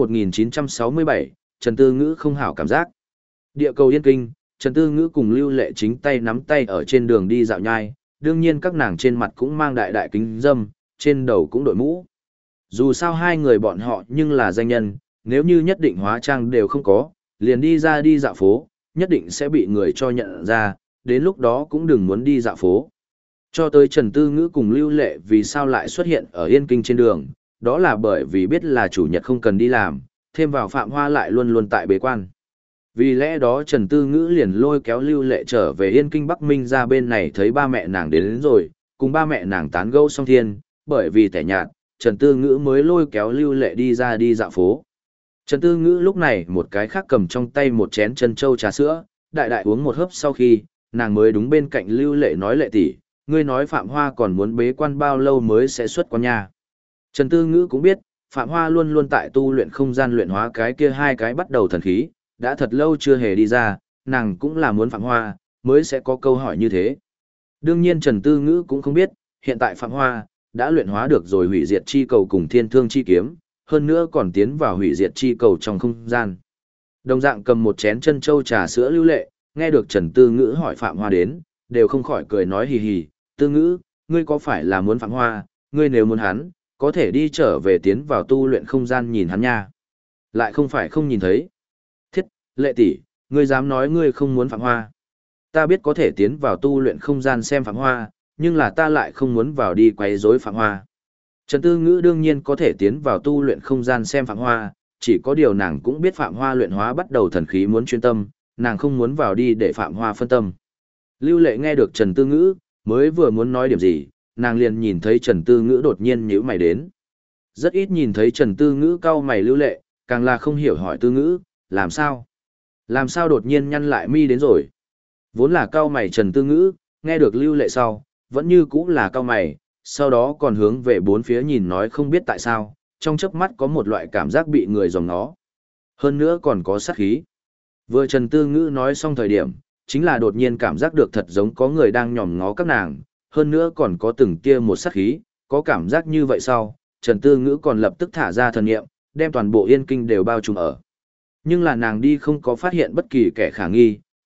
1967, Trần Tư Ngữ không hảo cảm giác. Địa cầu Yên Kinh, Trần Tư Ngữ cùng Lưu Lệ chính tay nắm tay ở trên đường đi dạo nhai, đương nhiên các nàng trên mặt cũng mang đại đại kính dâm, trên đầu cũng đội mũ. Dù sao hai người bọn họ nhưng là danh nhân, nếu như nhất định hóa trang đều không có, liền đi ra đi dạo phố, nhất định sẽ bị người cho nhận ra, đến lúc đó cũng đừng muốn đi dạo phố. Cho tới Trần Tư Ngữ cùng Lưu Lệ vì sao lại xuất hiện ở Yên Kinh trên đường, đó là bởi vì biết là chủ nhật không cần đi làm, thêm vào Phạm Hoa lại luôn luôn tại bế quan. Vì lẽ đó Trần Tư Ngữ liền lôi kéo Lưu Lệ trở về Yên Kinh Bắc Minh ra bên này thấy ba mẹ nàng đến rồi, cùng ba mẹ nàng tán gẫu xong thiên, bởi vì tẻ nhạt, Trần Tư Ngữ mới lôi kéo Lưu Lệ đi ra đi dạo phố. Trần Tư Ngữ lúc này một cái khác cầm trong tay một chén trân châu trà sữa, đại đại uống một hớp sau khi, nàng mới đúng bên cạnh Lưu Lệ nói Lệ tỷ, ngươi nói Phạm Hoa còn muốn bế quan bao lâu mới sẽ xuất quan nhà. Trần Tư Ngữ cũng biết, Phạm Hoa luôn luôn tại tu luyện không gian luyện hóa cái kia hai cái bắt đầu thần khí, đã thật lâu chưa hề đi ra, nàng cũng là muốn Phạm Hoa, mới sẽ có câu hỏi như thế. Đương nhiên Trần Tư Ngữ cũng không biết, hiện tại Phạm Hoa đã luyện hóa được rồi hủy diệt chi cầu cùng thiên thương chi kiếm, hơn nữa còn tiến vào hủy diệt chi cầu trong không gian. Đồng dạng cầm một chén chân châu trà sữa Lưu Lệ, nghe được Trần Tư Ngữ hỏi Phạm Hoa đến, đều không khỏi cười nói hì hì, Tư Ngữ, ngươi có phải là muốn Phạm Hoa, ngươi nếu muốn hắn, có thể đi trở về tiến vào tu luyện không gian nhìn hắn nha. Lại không phải không nhìn thấy. Thiết, Lệ tỷ, ngươi dám nói ngươi không muốn Phạm Hoa. Ta biết có thể tiến vào tu luyện không gian xem Phạm Hoa, nhưng là ta lại không muốn vào đi quấy rối Phạm Hoa. Trần Tư Ngữ đương nhiên có thể tiến vào tu luyện không gian xem Phạm Hoa, chỉ có điều nàng cũng biết Phạm Hoa luyện hóa bắt đầu thần khí muốn chuyên tâm, nàng không muốn vào đi để Phạm Hoa phân tâm. Lưu Lệ nghe được Trần Tư Ngữ, mới vừa muốn nói điểm gì, nàng liền nhìn thấy Trần Tư Ngữ đột nhiên nhíu mày đến. Rất ít nhìn thấy Trần Tư Ngữ cau mày Lưu Lệ, càng là không hiểu hỏi Tư Ngữ, làm sao? Làm sao đột nhiên nhăn lại mi đến rồi? Vốn là cau mày Trần Tư Ngữ, nghe được Lưu Lệ sau, vẫn như cũ là cau mày, sau đó còn hướng về bốn phía nhìn nói không biết tại sao, trong chớp mắt có một loại cảm giác bị người dòm ngó. Hơn nữa còn có sát khí. Vừa Trần Tư Ngữ nói xong thời điểm, chính là đột nhiên cảm giác được thật giống có người đang nhòm ngó các nàng, hơn nữa còn có từng kia một sát khí, có cảm giác như vậy sau, Trần Tư Ngữ còn lập tức thả ra thần niệm, đem toàn bộ Yên Kinh đều bao trùm ở. Nhưng là nàng đi không có phát hiện bất kỳ kẻ khả nghi,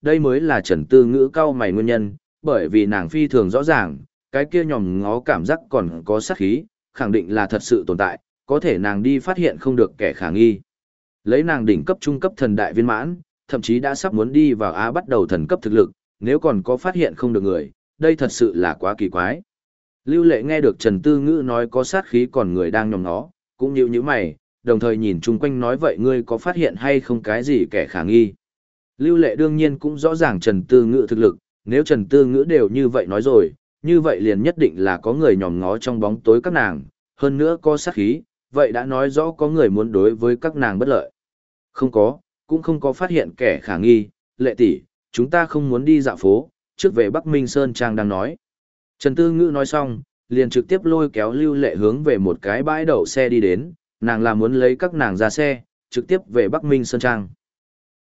đây mới là Trần Tư Ngữ cau mày nguyên nhân, bởi vì nàng phi thường rõ ràng, cái kia nhòm ngó cảm giác còn có sát khí, khẳng định là thật sự tồn tại, có thể nàng đi phát hiện không được kẻ khả nghi. Lấy nàng đỉnh cấp trung cấp thần đại viên mãn, thậm chí đã sắp muốn đi vào Á bắt đầu thần cấp thực lực, nếu còn có phát hiện không được người, đây thật sự là quá kỳ quái. Lưu Lệ nghe được Trần Tư Ngữ nói có sát khí còn người đang nhòm ngó, cũng nhíu nhíu mày, đồng thời nhìn chung quanh nói vậy ngươi có phát hiện hay không cái gì kẻ khả nghi. Lưu Lệ đương nhiên cũng rõ ràng Trần Tư Ngữ thực lực, nếu Trần Tư Ngữ đều như vậy nói rồi, như vậy liền nhất định là có người nhòm ngó trong bóng tối các nàng, hơn nữa có sát khí, vậy đã nói rõ có người muốn đối với các nàng bất lợi. Không có, cũng không có phát hiện kẻ khả nghi, Lệ tỷ, chúng ta không muốn đi dạo phố, trước về Bắc Minh Sơn Trang đang nói. Trần Tư Ngữ nói xong, liền trực tiếp lôi kéo Lưu Lệ hướng về một cái bãi đậu xe đi đến, nàng là muốn lấy các nàng ra xe, trực tiếp về Bắc Minh Sơn Trang.